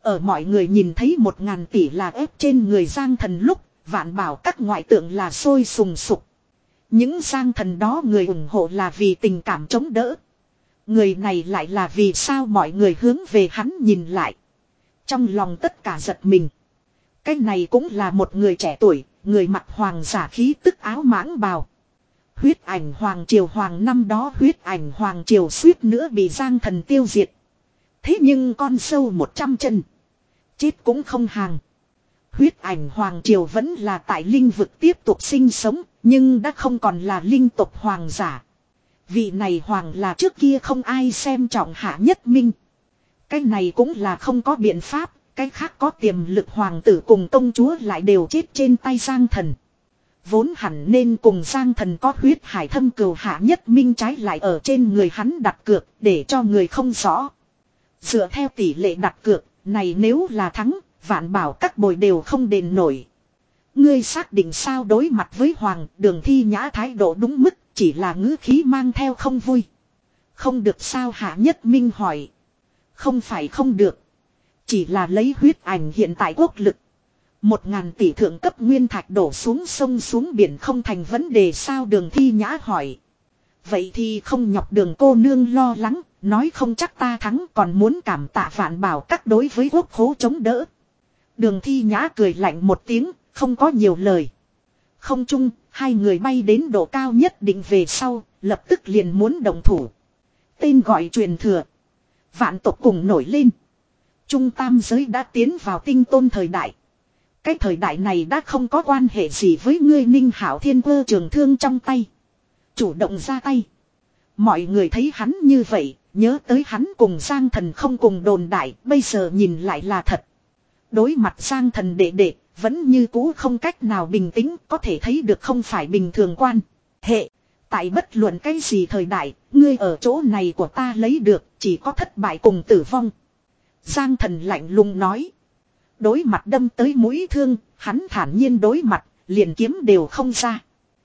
Ở mọi người nhìn thấy một ngàn tỷ là ép trên người Giang Thần lúc, Vạn Bảo các ngoại tượng là sôi sùng sục. Những Giang Thần đó người ủng hộ là vì tình cảm chống đỡ. Người này lại là vì sao mọi người hướng về hắn nhìn lại. Trong lòng tất cả giật mình. Cái này cũng là một người trẻ tuổi, người mặc hoàng giả khí tức áo mãng bào. Huyết ảnh hoàng triều hoàng năm đó huyết ảnh hoàng triều suýt nữa bị Giang Thần tiêu diệt. Thế nhưng con sâu một trăm chân. Chết cũng không hàng. Huyết ảnh hoàng triều vẫn là tại linh vực tiếp tục sinh sống, nhưng đã không còn là linh tộc hoàng giả. Vị này hoàng là trước kia không ai xem trọng Hạ Nhất Minh. Cái này cũng là không có biện pháp, cái khác có tiềm lực hoàng tử cùng công chúa lại đều chết trên tay Giang Thần. Vốn hẳn nên cùng Giang Thần có huyết hải thâm cừu Hạ Nhất Minh trái lại ở trên người hắn đặt cược để cho người không rõ. Dựa theo tỷ lệ đặt cược, này nếu là thắng, Vạn Bảo các bồi đều không đền nổi. Ngươi xác định sao? Đối mặt với Hoàng, Đường Thi Nhã thái độ đúng mức, chỉ là ngữ khí mang theo không vui. Không được sao? Hạ Nhất Minh hỏi. Không phải không được. Chỉ là lấy huyết ảnh hiện tại quốc lực. Một ngàn tỷ thượng cấp nguyên thạch đổ xuống sông xuống biển không thành vấn đề sao? Đường Thi Nhã hỏi. Vậy thì không nhọc Đường cô nương lo lắng, nói không chắc ta thắng còn muốn cảm tạ Vạn Bảo các đối với quốc khố chống đỡ. Đường Thi Nhã cười lạnh một tiếng, không có nhiều lời. Không chung, hai người bay đến độ cao nhất định về sau, lập tức liền muốn đồng thủ. Tên gọi truyền thừa. Vạn tộc cùng nổi lên. Trung tam giới đã tiến vào tinh tôn thời đại. Cái thời đại này đã không có quan hệ gì với ngươi. Ninh Hảo Thiên cơ trường thương trong tay. Chủ động ra tay. Mọi người thấy hắn như vậy, nhớ tới hắn cùng Giang Thần không cùng đồn đại, bây giờ nhìn lại là thật. Đối mặt Giang Thần đệ đệ, vẫn như cũ không cách nào bình tĩnh, có thể thấy được không phải bình thường quan hệ. Tại bất luận cái gì thời đại, ngươi ở chỗ này của ta lấy được, chỉ có thất bại cùng tử vong. Giang Thần lạnh lùng nói. Đối mặt đâm tới mũi thương, hắn thản nhiên đối mặt, liền kiếm đều không ra.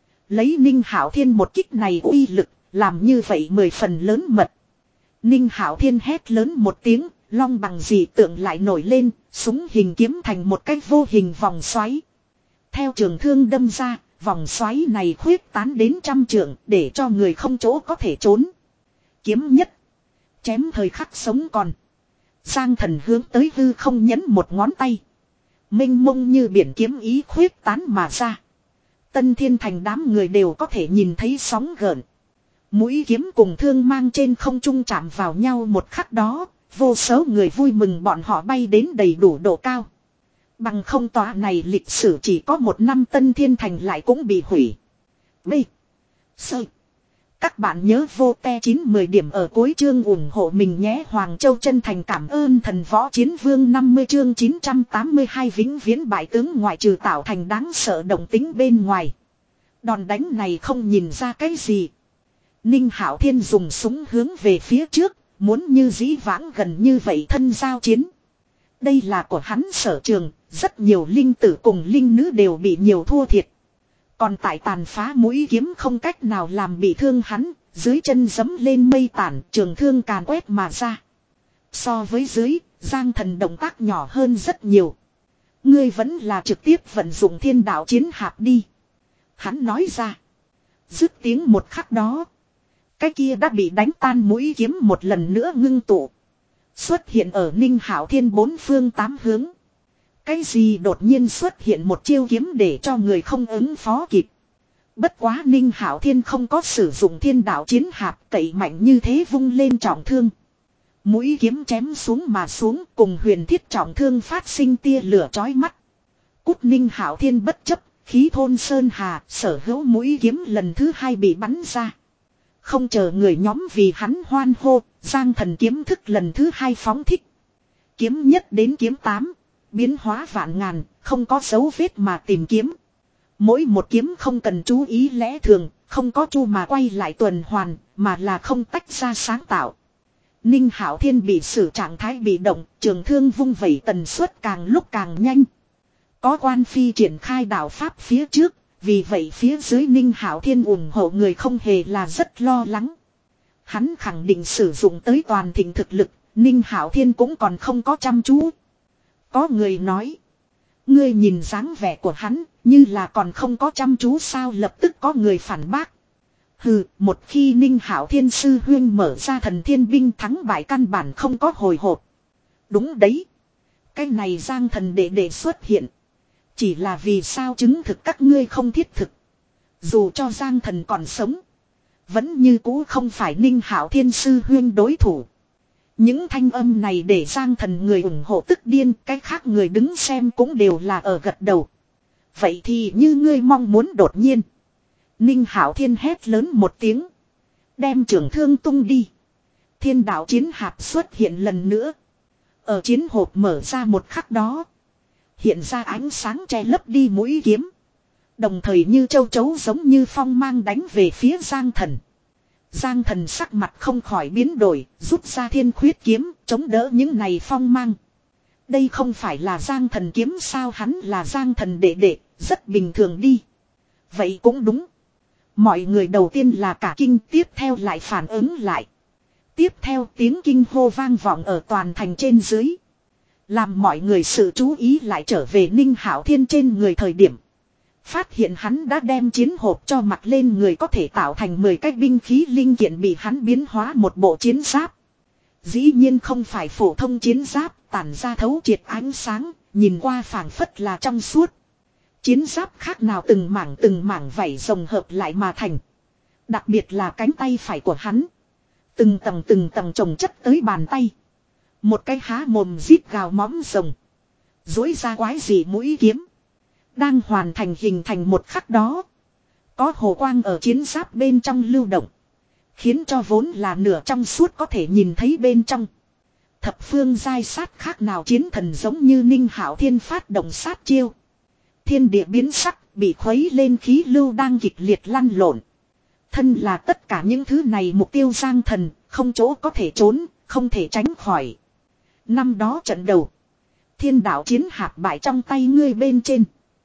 Lấy Ninh Hảo Thiên một kích này uy lực, làm như vậy mười phần lớn mật. Ninh Hảo Thiên hét lớn một tiếng, long bằng dị tượng lại nổi lên, súng hình kiếm thành một cái vô hình vòng xoáy. Theo trường thương đâm ra, vòng xoáy này khuyết tán đến trăm trượng để cho người không chỗ có thể trốn. Kiếm nhất. Chém thời khắc sống còn. Giang Thần hướng tới hư không nhấn một ngón tay. Mênh mông như biển kiếm ý khuyết tán mà ra. Tân Thiên Thành đám người đều có thể nhìn thấy sóng gợn. Mũi kiếm cùng thương mang trên không trung chạm vào nhau một khắc đó, vô số người vui mừng bọn họ bay đến đầy đủ độ cao. Bằng không tòa này lịch sử chỉ có một năm Tân Thiên Thành lại cũng bị hủy. B. Sơ. Các bạn nhớ vô te chín mười điểm ở cuối chương ủng hộ mình nhé. Hoàng Châu chân thành cảm ơn thần võ chiến vương năm mươi chương chín trăm tám mươi hai vĩnh viễn bại tướng ngoại trừ tạo thành đáng sợ động tính bên ngoài. Đòn đánh này không nhìn ra cái gì. Ninh Hảo Thiên dùng súng hướng về phía trước, muốn như dĩ vãng gần như vậy thân giao chiến. Đây là của hắn sở trường, rất nhiều linh tử cùng linh nữ đều bị nhiều thua thiệt. Còn tại tàn phá mũi kiếm không cách nào làm bị thương hắn, dưới chân giẫm lên mây tản, trường thương càn quét mà ra. So với dưới, Giang Thần động tác nhỏ hơn rất nhiều. Ngươi vẫn là trực tiếp vận dụng thiên đạo chiến hạp đi. Hắn nói ra. Dứt tiếng một khắc đó. Cái kia đã bị đánh tan mũi kiếm một lần nữa ngưng tụ. Xuất hiện ở Ninh Hảo Thiên bốn phương tám hướng. Cái gì đột nhiên xuất hiện một chiêu kiếm để cho người không ứng phó kịp. Bất quá Ninh Hảo Thiên không có sử dụng thiên đạo chiến hạp cậy mạnh như thế vung lên trọng thương. Mũi kiếm chém xuống mà xuống cùng huyền thiết trọng thương phát sinh tia lửa chói mắt. Cút Ninh Hảo Thiên bất chấp, khí thôn sơn hà, sở hữu mũi kiếm lần thứ hai bị bắn ra. Không chờ người nhóm vì hắn hoan hô, Giang Thần kiếm thức lần thứ hai phóng thích. Kiếm nhất đến kiếm tám, biến hóa vạn ngàn, không có dấu vết mà tìm kiếm. Mỗi một kiếm không cần chú ý lẽ thường, không có chu mà quay lại tuần hoàn, mà là không tách ra sáng tạo. Ninh Hảo Thiên bị xử trạng thái bị động, trường thương vung vẩy tần suất càng lúc càng nhanh. Có quan phi triển khai đạo pháp phía trước, vì vậy phía dưới Ninh Hảo Thiên ủng hộ người không hề là rất lo lắng. Hắn khẳng định sử dụng tới toàn thịnh thực lực, Ninh Hảo Thiên cũng còn không có chăm chú. Có người nói. Ngươi nhìn dáng vẻ của hắn, như là còn không có chăm chú sao, lập tức có người phản bác. Hừ, một khi Ninh Hạo Thiên sư huyên mở ra thần thiên binh, thắng bại căn bản không có hồi hộp. Đúng đấy. Cái này Giang thần đệ đệ xuất hiện. Chỉ là vì sao chứng thực các ngươi không thiết thực. Dù cho Giang thần còn sống, vẫn như cũ không phải Ninh Hạo Thiên sư huyên đối thủ. Những thanh âm này để Giang thần người ủng hộ tức điên, cái khác người đứng xem cũng đều là ở gật đầu. Vậy thì như ngươi mong muốn. Đột nhiên Ninh Hạo Thiên hét lớn một tiếng, đem trường thương tung đi. Thiên đạo chiến hạp xuất hiện lần nữa. Ở chiến hộp mở ra một khắc đó, hiện ra ánh sáng che lấp đi mũi kiếm. Đồng thời như châu chấu giống như phong mang đánh về phía Giang thần. Giang thần sắc mặt không khỏi biến đổi, rút ra thiên khuyết kiếm, chống đỡ những này phong mang. Đây không phải là Giang thần kiếm sao, hắn là Giang thần đệ đệ, rất bình thường đi. Vậy cũng đúng. Mọi người đầu tiên là cả kinh, tiếp theo lại phản ứng lại. Tiếp theo tiếng kinh hô vang vọng ở toàn thành trên dưới. Làm mọi người sự chú ý lại trở về Ninh Hạo Thiên trên người thời điểm. Phát hiện hắn đã đem chiến hộp cho mặc lên người, có thể tạo thành mười cái binh khí linh kiện bị hắn biến hóa một bộ chiến giáp. Dĩ nhiên không phải phổ thông chiến giáp, tản ra thấu triệt ánh sáng, nhìn qua phảng phất là trong suốt. Chiến giáp khác nào từng mảng từng mảng vảy rồng hợp lại mà thành. Đặc biệt là cánh tay phải của hắn. Từng tầng từng tầng chồng chất tới bàn tay. Một cái há mồm rít gào móm rồng. Dối ra quái dị mũi kiếm. Đang hoàn thành hình thành một khắc đó. Có hồ quang ở chiến giáp bên trong lưu động. Khiến cho vốn là nửa trong suốt có thể nhìn thấy bên trong. Thập phương giai sát khác nào chiến thần, giống như Ninh Hạo Thiên phát động sát chiêu. Thiên địa biến sắc, bị khuấy lên khí lưu đang kịch liệt lăn lộn. Thân là tất cả những thứ này mục tiêu Giang thần, không chỗ có thể trốn, không thể tránh khỏi. Năm đó trận đầu, thiên đạo chiến hạp bại trong tay ngươi bên trên.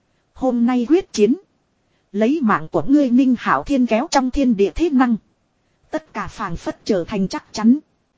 Hôm nay quyết chiến, lấy mạng của ngươi Ninh Hạo Thiên kéo trong thiên địa thế năng. Tất cả phảng phất trở thành chắc chắn.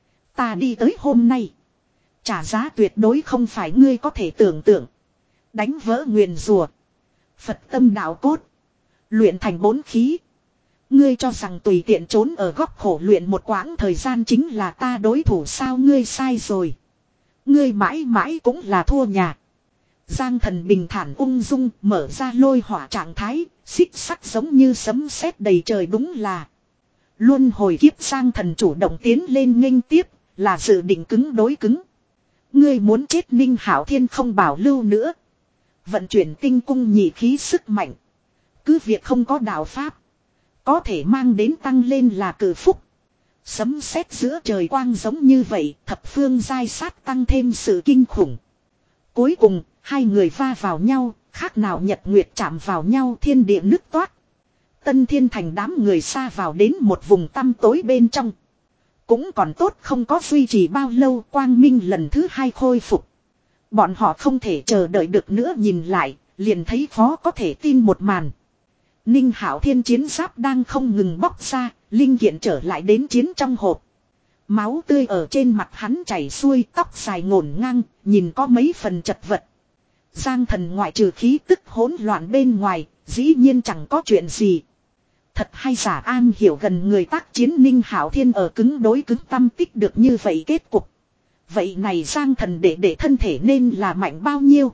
Ta đi tới hôm nay, trả giá tuyệt đối không phải ngươi có thể tưởng tượng. Đánh vỡ nguyền rùa, Phật tâm đạo cốt, luyện thành bốn khí. Ngươi cho rằng tùy tiện trốn ở góc khổ luyện một quãng thời gian chính là ta đối thủ sao? Ngươi sai rồi. Ngươi mãi mãi cũng là thua nhà. Giang thần bình thản ung dung mở ra lôi hỏa trạng thái, xích sắc giống như sấm sét đầy trời. Đúng là luân hồi kiếp. Giang thần chủ động tiến lên nghênh tiếp, là dự định cứng đối cứng. Ngươi muốn chết? Ninh Hạo Thiên không bảo lưu nữa. Vận chuyển tinh cung nhị khí sức mạnh. Cứ việc không có đạo pháp, có thể mang đến tăng lên là cử phúc. Sấm sét giữa trời quang giống như vậy, thập phương giai sát tăng thêm sự kinh khủng. Cuối cùng, hai người va vào nhau, khác nào nhật nguyệt chạm vào nhau, thiên địa nứt toát. Tân Thiên Thành đám người xa vào đến một vùng tăm tối bên trong. Cũng còn tốt không có duy trì bao lâu, quang minh lần thứ hai khôi phục. Bọn họ không thể chờ đợi được nữa, nhìn lại, liền thấy khó có thể tin một màn. Ninh Hạo Thiên chiến giáp đang không ngừng bóc ra, linh kiện trở lại đến chiến trong hộp. Máu tươi ở trên mặt hắn chảy xuôi, tóc dài ngổn ngang, nhìn có mấy phần chật vật. Giang thần ngoại trừ khí tức hỗn loạn bên ngoài, dĩ nhiên chẳng có chuyện gì. Thật hay giả an hiểu gần người tác chiến, Ninh Hạo Thiên ở cứng đối cứng tâm tích được như vậy kết cục. Vậy này Giang thần để để thân thể nên là mạnh bao nhiêu?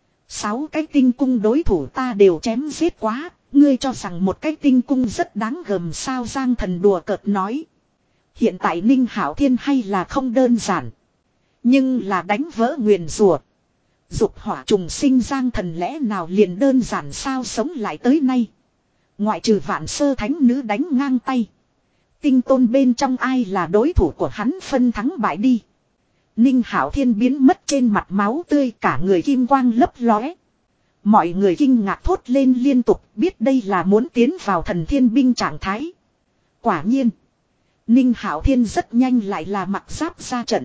Sáu cái tinh cung đối thủ ta đều chém giết quá. Ngươi cho rằng một cái tinh cung rất đáng gờm sao? Giang thần đùa cợt nói. Hiện tại Ninh Hạo Thiên hay là không đơn giản. Nhưng là đánh vỡ nguyền rùa, dục hỏa trùng sinh Giang thần lẽ nào liền đơn giản sao? Sống lại tới nay, ngoại trừ vạn sơ thánh nữ đánh ngang tay, tinh tôn bên trong ai là đối thủ của hắn? Phân thắng bại đi. Ninh Hạo Thiên biến mất trên mặt máu tươi, cả người kim quang lấp lóe. Mọi người kinh ngạc thốt lên liên tục, biết đây là muốn tiến vào thần thiên binh trạng thái. Quả nhiên, Ninh Hạo Thiên rất nhanh lại là mặc giáp ra trận.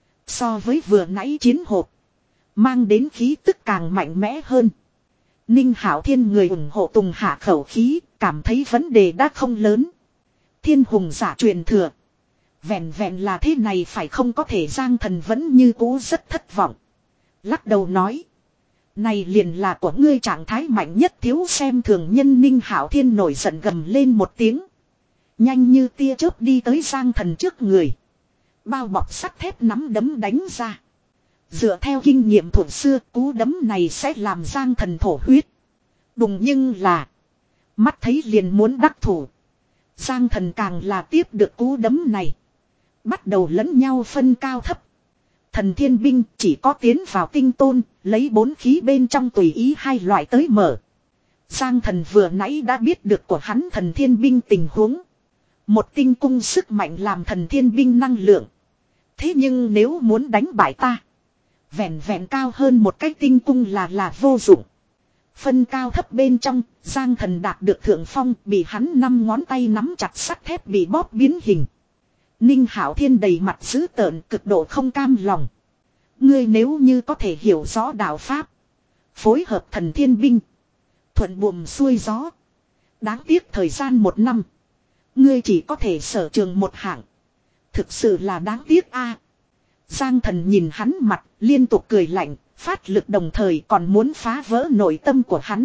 So với vừa nãy chiến hộp, mang đến khí tức càng mạnh mẽ hơn. Ninh Hạo Thiên người ủng hộ tùng hạ khẩu khí, cảm thấy vấn đề đã không lớn. Thiên hùng giả truyền thừa, vẹn vẹn là thế này phải không? Có thể Giang thần vẫn như cũ rất thất vọng. Lắc đầu nói. Này liền là của ngươi trạng thái mạnh nhất, thiếu xem thường nhân. Ninh Hạo Thiên nổi giận gầm lên một tiếng. Nhanh như tia chớp đi tới Giang Thần trước người. Bao bọc sắt thép nắm đấm đánh ra. Dựa theo kinh nghiệm thủ xưa, cú đấm này sẽ làm Giang Thần thổ huyết. Đùng nhưng là. Mắt thấy liền muốn đắc thủ. Giang Thần càng là tiếp được cú đấm này. Bắt đầu lẫn nhau phân cao thấp. Thần thiên binh chỉ có tiến vào tinh tôn, lấy bốn khí bên trong tùy ý hai loại tới mở. Giang Thần vừa nãy đã biết được của hắn thần thiên binh tình huống. Một tinh cung sức mạnh làm thần thiên binh năng lượng. Thế nhưng nếu muốn đánh bại ta, vẹn vẹn cao hơn một cái tinh cung là là vô dụng. Phân cao thấp bên trong, Giang Thần đạt được thượng phong, bị hắn năm ngón tay nắm chặt sắt thép bị bóp biến hình. Ninh Hạo Thiên đầy mặt dữ tợn, cực độ không cam lòng. Ngươi nếu như có thể hiểu rõ đạo pháp, phối hợp thần thiên binh, thuận buồm xuôi gió. Đáng tiếc thời gian một năm, ngươi chỉ có thể sở trường một hạng. Thực sự là đáng tiếc a. Giang Thần nhìn hắn mặt, liên tục cười lạnh, phát lực đồng thời còn muốn phá vỡ nội tâm của hắn.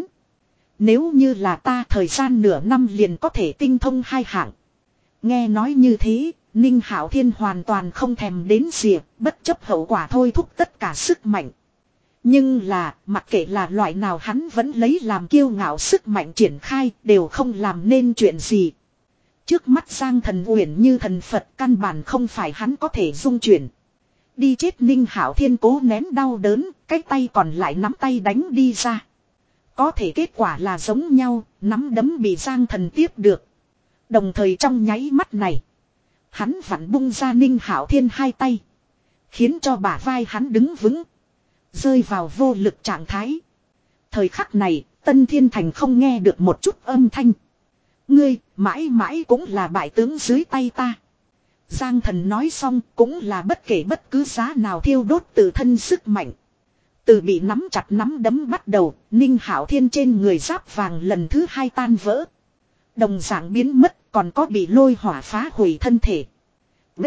Nếu như là ta thời gian nửa năm liền có thể tinh thông hai hạng. Nghe nói như thế, Ninh Hạo Thiên hoàn toàn không thèm đến rìa, bất chấp hậu quả thôi thúc tất cả sức mạnh. Nhưng là, mặc kệ là loại nào hắn vẫn lấy làm kiêu ngạo sức mạnh triển khai, đều không làm nên chuyện gì. Trước mắt Giang Thần uyển như thần Phật, căn bản không phải hắn có thể dung chuyển. Đi chết. Ninh Hạo Thiên cố nén đau đớn, cái tay còn lại nắm tay đánh đi ra. Có thể kết quả là giống nhau, nắm đấm bị Giang Thần tiếp được. Đồng thời trong nháy mắt này, hắn vặn bung ra Ninh Hạo Thiên hai tay, khiến cho bả vai hắn đứng vững, rơi vào vô lực trạng thái. Thời khắc này, Tân Thiên Thành không nghe được một chút âm thanh. Ngươi, mãi mãi cũng là bại tướng dưới tay ta. Giang Thần nói xong cũng là bất kể bất cứ giá nào thiêu đốt tự thân sức mạnh. Từ bị nắm chặt nắm đấm bắt đầu, Ninh Hạo Thiên trên người giáp vàng lần thứ hai tan vỡ. Đồng dạng biến mất, còn có bị lôi hỏa phá hủy thân thể. B.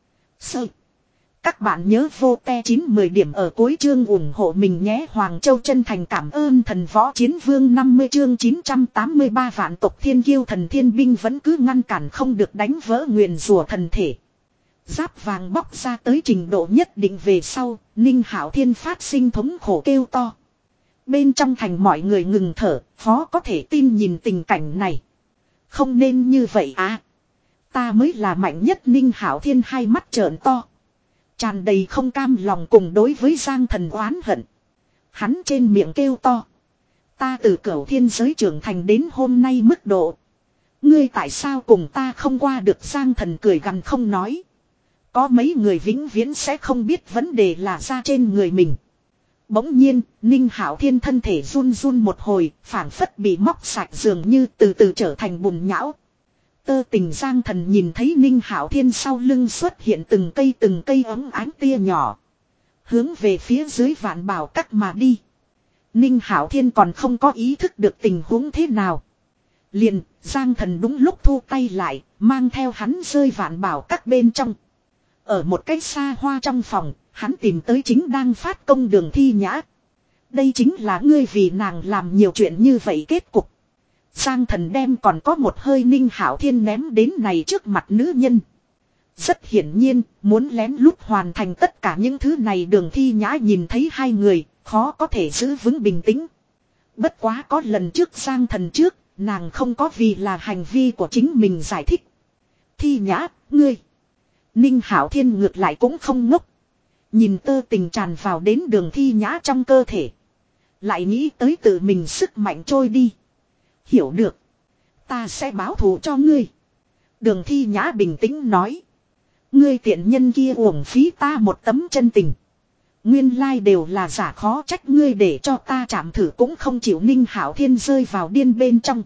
Sơ. Các bạn nhớ vô te chín mười điểm ở cuối chương ủng hộ mình nhé. Hoàng Châu chân thành cảm ơn thần võ chiến vương. Năm mươi chương chín trăm tám mươi ba vạn tộc thiên kiêu thần thiên binh vẫn cứ ngăn cản không được đánh vỡ nguyền rủa thần thể. Giáp vàng bóc ra tới trình độ nhất định về sau, Ninh Hạo Thiên phát sinh thống khổ kêu to. Bên trong thành mọi người ngừng thở, khó có thể tin nhìn tình cảnh này. Không nên như vậy à. Ta mới là mạnh nhất. Ninh Hạo Thiên hai mắt trợn to, tràn đầy không cam lòng cùng đối với Giang Thần oán hận. Hắn trên miệng kêu to. Ta từ cửu thiên giới trưởng thành đến hôm nay mức độ, ngươi tại sao cùng ta không qua được? Giang Thần cười gằn không nói. Có mấy người vĩnh viễn sẽ không biết vấn đề là ra trên người mình. Bỗng nhiên, Ninh Hạo Thiên thân thể run run một hồi, phảng phất bị móc sạch dường như từ từ trở thành bùn nhão. Tơ tình Giang Thần nhìn thấy Ninh Hạo Thiên sau lưng xuất hiện từng cây từng cây ấm ánh tia nhỏ, hướng về phía dưới vạn bảo các mà đi. Ninh Hạo Thiên còn không có ý thức được tình huống thế nào. Liền, Giang Thần đúng lúc thu tay lại, mang theo hắn rơi vạn bảo các bên trong. Ở một cái xa hoa trong phòng, hắn tìm tới chính đang phát công Đường Thi Nhã. Đây chính là ngươi vì nàng làm nhiều chuyện như vậy kết cục. Giang Thần đem còn có một hơi Ninh Hạo Thiên ném đến này trước mặt nữ nhân. Rất hiển nhiên, muốn lén lút hoàn thành tất cả những thứ này. Đường Thi Nhã nhìn thấy hai người, khó có thể giữ vững bình tĩnh. Bất quá có lần trước Giang Thần trước, nàng không có vì là hành vi của chính mình giải thích. Thi Nhã, ngươi. Ninh Hạo Thiên ngược lại cũng không ngốc. Nhìn tơ tình tràn vào đến Đường Thi Nhã trong cơ thể, lại nghĩ tới tự mình sức mạnh trôi đi. Hiểu được. Ta sẽ báo thù cho ngươi. Đường Thi Nhã bình tĩnh nói. Ngươi tiện nhân kia uổng phí ta một tấm chân tình. Nguyên lai đều là giả, khó trách ngươi để cho ta chạm thử cũng không chịu. Ninh Hạo Thiên rơi vào điên bên trong.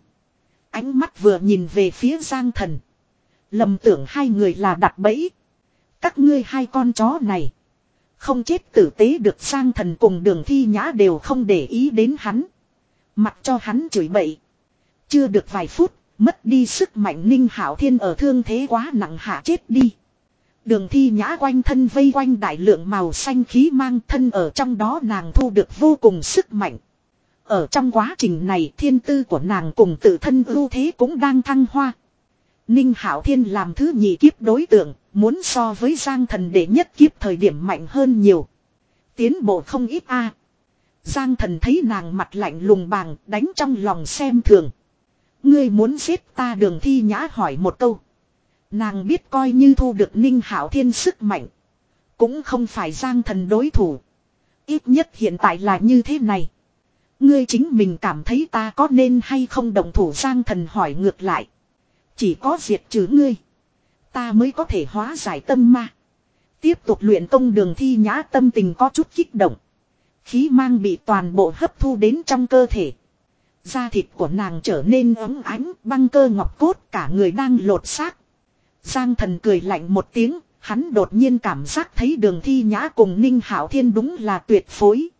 Ánh mắt vừa nhìn về phía Giang Thần, lầm tưởng hai người là đặt bẫy. Các ngươi hai con chó này không chết tử tế được. Giang Thần cùng Đường Thi Nhã đều không để ý đến hắn, mặc cho hắn chửi bậy. Chưa được vài phút, mất đi sức mạnh Ninh Hạo Thiên ở thương thế quá nặng hạ chết đi. Đường Thi Nhã quanh thân vây quanh đại lượng màu xanh khí mang, thân ở trong đó nàng thu được vô cùng sức mạnh. Ở trong quá trình này thiên tư của nàng cùng tự thân ưu thế cũng đang thăng hoa. Ninh Hạo Thiên làm thứ nhị kiếp đối tượng, muốn so với Giang Thần đệ nhất kiếp thời điểm mạnh hơn nhiều. Tiến bộ không ít a. Giang Thần thấy nàng mặt lạnh lùng bàng, đánh trong lòng xem thường. Ngươi muốn giết ta? Đường Thi Nhã hỏi một câu. Nàng biết coi như thu được Ninh Hạo Thiên sức mạnh, cũng không phải Giang Thần đối thủ. Ít nhất hiện tại là như thế này. Ngươi chính mình cảm thấy ta có nên hay không động thủ? Giang Thần hỏi ngược lại. Chỉ có diệt trừ ngươi, ta mới có thể hóa giải tâm ma, tiếp tục luyện công. Đường Thi Nhã tâm tình có chút kích động. Khí mang bị toàn bộ hấp thu đến trong cơ thể. Da thịt của nàng trở nên ấm ánh, băng cơ ngọc cốt, cả người đang lột xác. Giang Thần cười lạnh một tiếng, hắn đột nhiên cảm giác thấy Đường Thi Nhã cùng Ninh Hạo Thiên đúng là tuyệt phối.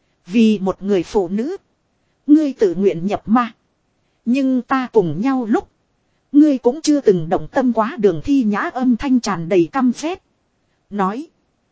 Vì một người phụ nữ, ngươi tự nguyện nhập ma. Nhưng ta cùng nhau lúc, ngươi cũng chưa từng động tâm quá. Đường Thi Nhã âm thanh tràn đầy căm phét. Nói.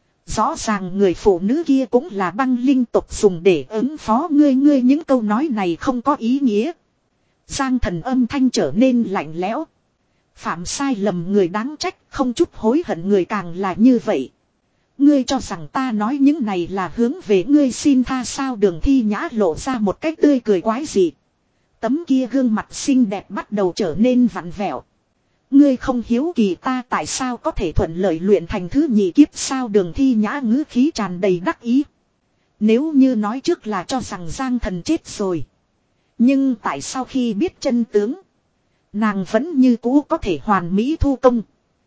Rõ ràng người phụ nữ kia cũng là băng linh tộc dùng để ứng phó ngươi. Ngươi những câu nói này không có ý nghĩa. Giang Thần âm thanh trở nên lạnh lẽo. Phạm sai lầm người đáng trách, không chút hối hận người càng là như vậy. Ngươi cho rằng ta nói những này là hướng về ngươi xin tha sao? Đường Thi Nhã lộ ra một cách tươi cười quái dị. Tấm kia gương mặt xinh đẹp bắt đầu trở nên vặn vẹo. Ngươi không hiếu kỳ ta tại sao có thể thuận lợi luyện thành thứ nhị kiếp sao? Đường Thi Nhã ngữ khí tràn đầy đắc ý. Nếu như nói trước là cho rằng Giang Thần chết rồi, nhưng tại sao khi biết chân tướng, nàng vẫn như cũ có thể hoàn mỹ thu công.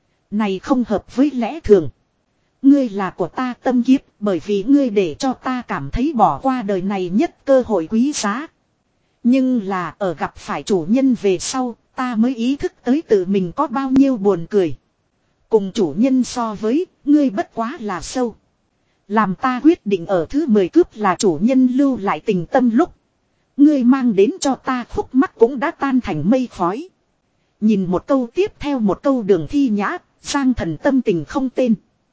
Này không hợp với lẽ thường. Ngươi là của ta tâm kiếp, bởi vì ngươi để cho ta cảm thấy bỏ qua đời này nhất cơ hội quý giá. Nhưng là ở gặp phải chủ nhân về sau, ta mới ý thức tới tự mình có bao nhiêu buồn cười. Cùng chủ nhân so với, ngươi bất quá là sâu. Làm ta quyết định ở thứ mười cướp là chủ nhân lưu lại tình tâm lúc, ngươi mang đến cho ta khúc mắc cũng đã tan thành mây khói. Nhìn một câu tiếp theo một câu Đường Thi Nhã, Giang Thần tâm tình không tên.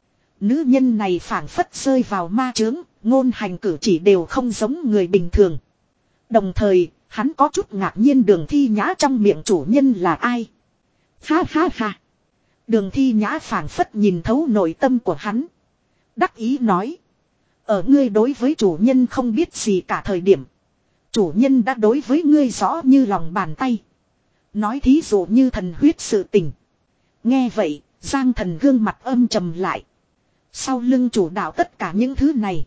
Nữ nhân này phảng phất rơi vào ma chướng, ngôn hành cử chỉ đều không giống người bình thường. Đồng thời, hắn có chút ngạc nhiên Đường Thi Nhã trong miệng chủ nhân là ai. Ha ha ha. Đường Thi Nhã phảng phất nhìn thấu nội tâm của hắn. Đắc ý nói. Ở ngươi đối với chủ nhân không biết gì cả thời điểm, chủ nhân đã đối với ngươi rõ như lòng bàn tay. Nói thí dụ như thần huyết sự tình. Nghe vậy, Giang Thần gương mặt âm trầm lại. Sau lưng chủ đạo tất cả những thứ này,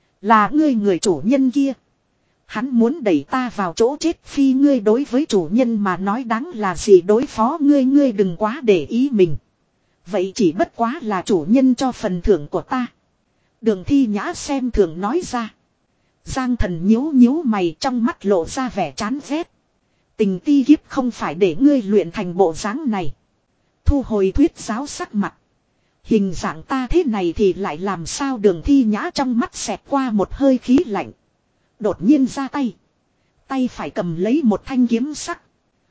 là ngươi người chủ nhân kia. Hắn muốn đẩy ta vào chỗ chết. Phi ngươi đối với chủ nhân mà nói đáng là gì đối phó ngươi. Ngươi đừng quá để ý mình. Vậy chỉ bất quá là chủ nhân cho phần thưởng của ta. Đường Thi Nhã xem thường nói ra. Giang Thần nhíu nhíu mày, trong mắt lộ ra vẻ chán ghét. Tình ti kiếp không phải để ngươi luyện thành bộ dáng này. Thu hồi thuyết giáo sắc mặt. Hình dạng ta thế này thì lại làm sao? Đường Thi Nhã trong mắt xẹt qua một hơi khí lạnh. Đột nhiên ra tay. Tay phải cầm lấy một thanh kiếm sắc.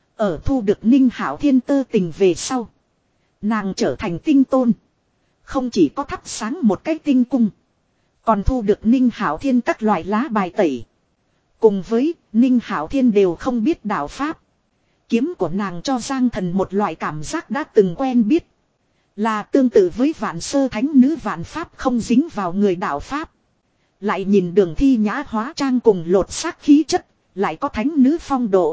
Ở thu được Ninh Hạo Thiên tơ tình về sau, nàng trở thành tinh tôn. Không chỉ có thắp sáng một cái tinh cung, còn thu được Ninh Hạo Thiên các loại lá bài tẩy. Cùng với Ninh Hạo Thiên đều không biết đạo pháp. Kiếm của nàng cho Giang Thần một loại cảm giác đã từng quen biết. Là tương tự với vạn sơ thánh nữ vạn pháp không dính vào người đạo pháp. Lại nhìn Đường Thi Nhã hóa trang cùng lột xác khí chất, lại có thánh nữ phong độ.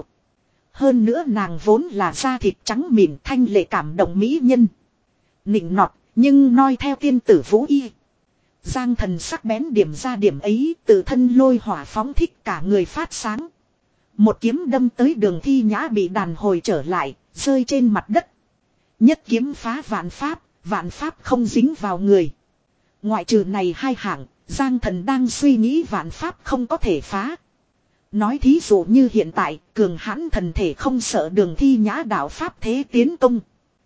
Hơn nữa nàng vốn là da thịt trắng mịn thanh lệ cảm động mỹ nhân. Nịnh nọt, nhưng noi theo tiên tử Vũ Y. Giang Thần sắc bén điểm ra điểm ấy, tự thân lôi hỏa phóng thích cả người phát sáng. Một kiếm đâm tới Đường Thi Nhã bị đàn hồi trở lại, rơi trên mặt đất. Nhất kiếm phá vạn pháp, vạn pháp không dính vào người. Ngoại trừ này hai hạng, Giang Thần đang suy nghĩ vạn pháp không có thể phá. Nói thí dụ như hiện tại, cường hãn thần thể không sợ Đường Thi Nhã đạo pháp thế tiến công.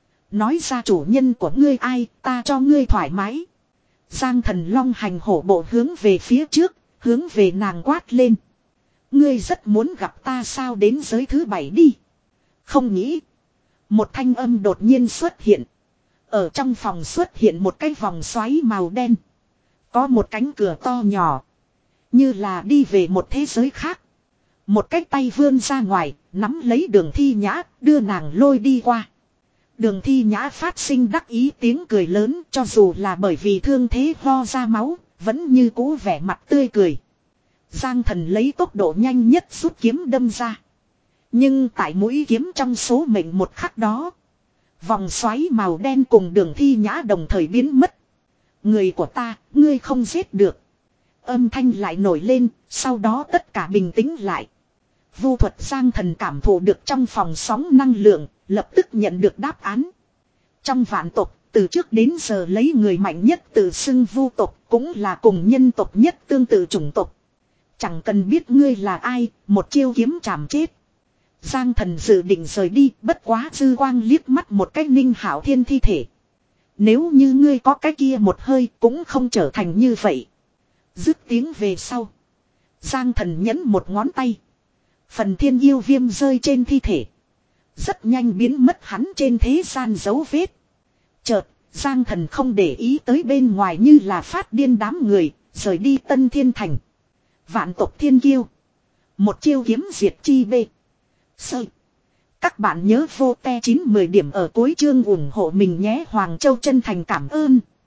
Nói ra chủ nhân của ngươi ai, ta cho ngươi thoải mái. Giang Thần long hành hổ bộ hướng về phía trước, hướng về nàng quát lên. Ngươi rất muốn gặp ta sao? Đến giới thứ bảy đi. Không nghĩ. Một thanh âm đột nhiên xuất hiện. Ở trong phòng xuất hiện một cái vòng xoáy màu đen. Có một cánh cửa to nhỏ. Như là đi về một thế giới khác. Một cái tay vươn ra ngoài, nắm lấy Đường Thi Nhã, đưa nàng lôi đi qua. Đường Thi Nhã phát sinh đắc ý tiếng cười lớn, cho dù là bởi vì thương thế ho ra máu, vẫn như cũ vẻ mặt tươi cười. Giang Thần lấy tốc độ nhanh nhất rút kiếm đâm ra. Nhưng tại mũi kiếm trong số mệnh một khắc đó, vòng xoáy màu đen cùng Đường Thi Nhã đồng thời biến mất. Người của ta, ngươi không giết được. Âm thanh lại nổi lên, sau đó tất cả bình tĩnh lại. Vu thuật Giang Thần cảm thụ được trong phòng sóng năng lượng, lập tức nhận được đáp án. Trong vạn tộc, từ trước đến giờ lấy người mạnh nhất tự xưng vu tộc, cũng là cùng nhân tộc nhất tương tự chủng tộc. Chẳng cần biết ngươi là ai, một chiêu kiếm chảm chết. Giang Thần dự định rời đi, bất quá dư quang liếc mắt một cái Ninh Hạo Thiên thi thể. Nếu như ngươi có cái kia một hơi cũng không trở thành như vậy. Dứt tiếng về sau. Giang Thần nhấn một ngón tay. Phần thiên yêu viêm rơi trên thi thể. Rất nhanh biến mất hắn trên thế gian dấu vết. Chợt, Giang Thần không để ý tới bên ngoài như là phát điên đám người, rời đi Tân Thiên Thành. Vạn tộc thiên kiêu. Một chiêu kiếm diệt chi bê. Sơ. Các bạn nhớ vô te chín mười điểm ở cuối chương ủng hộ mình nhé. Hoàng Châu chân thành cảm ơn.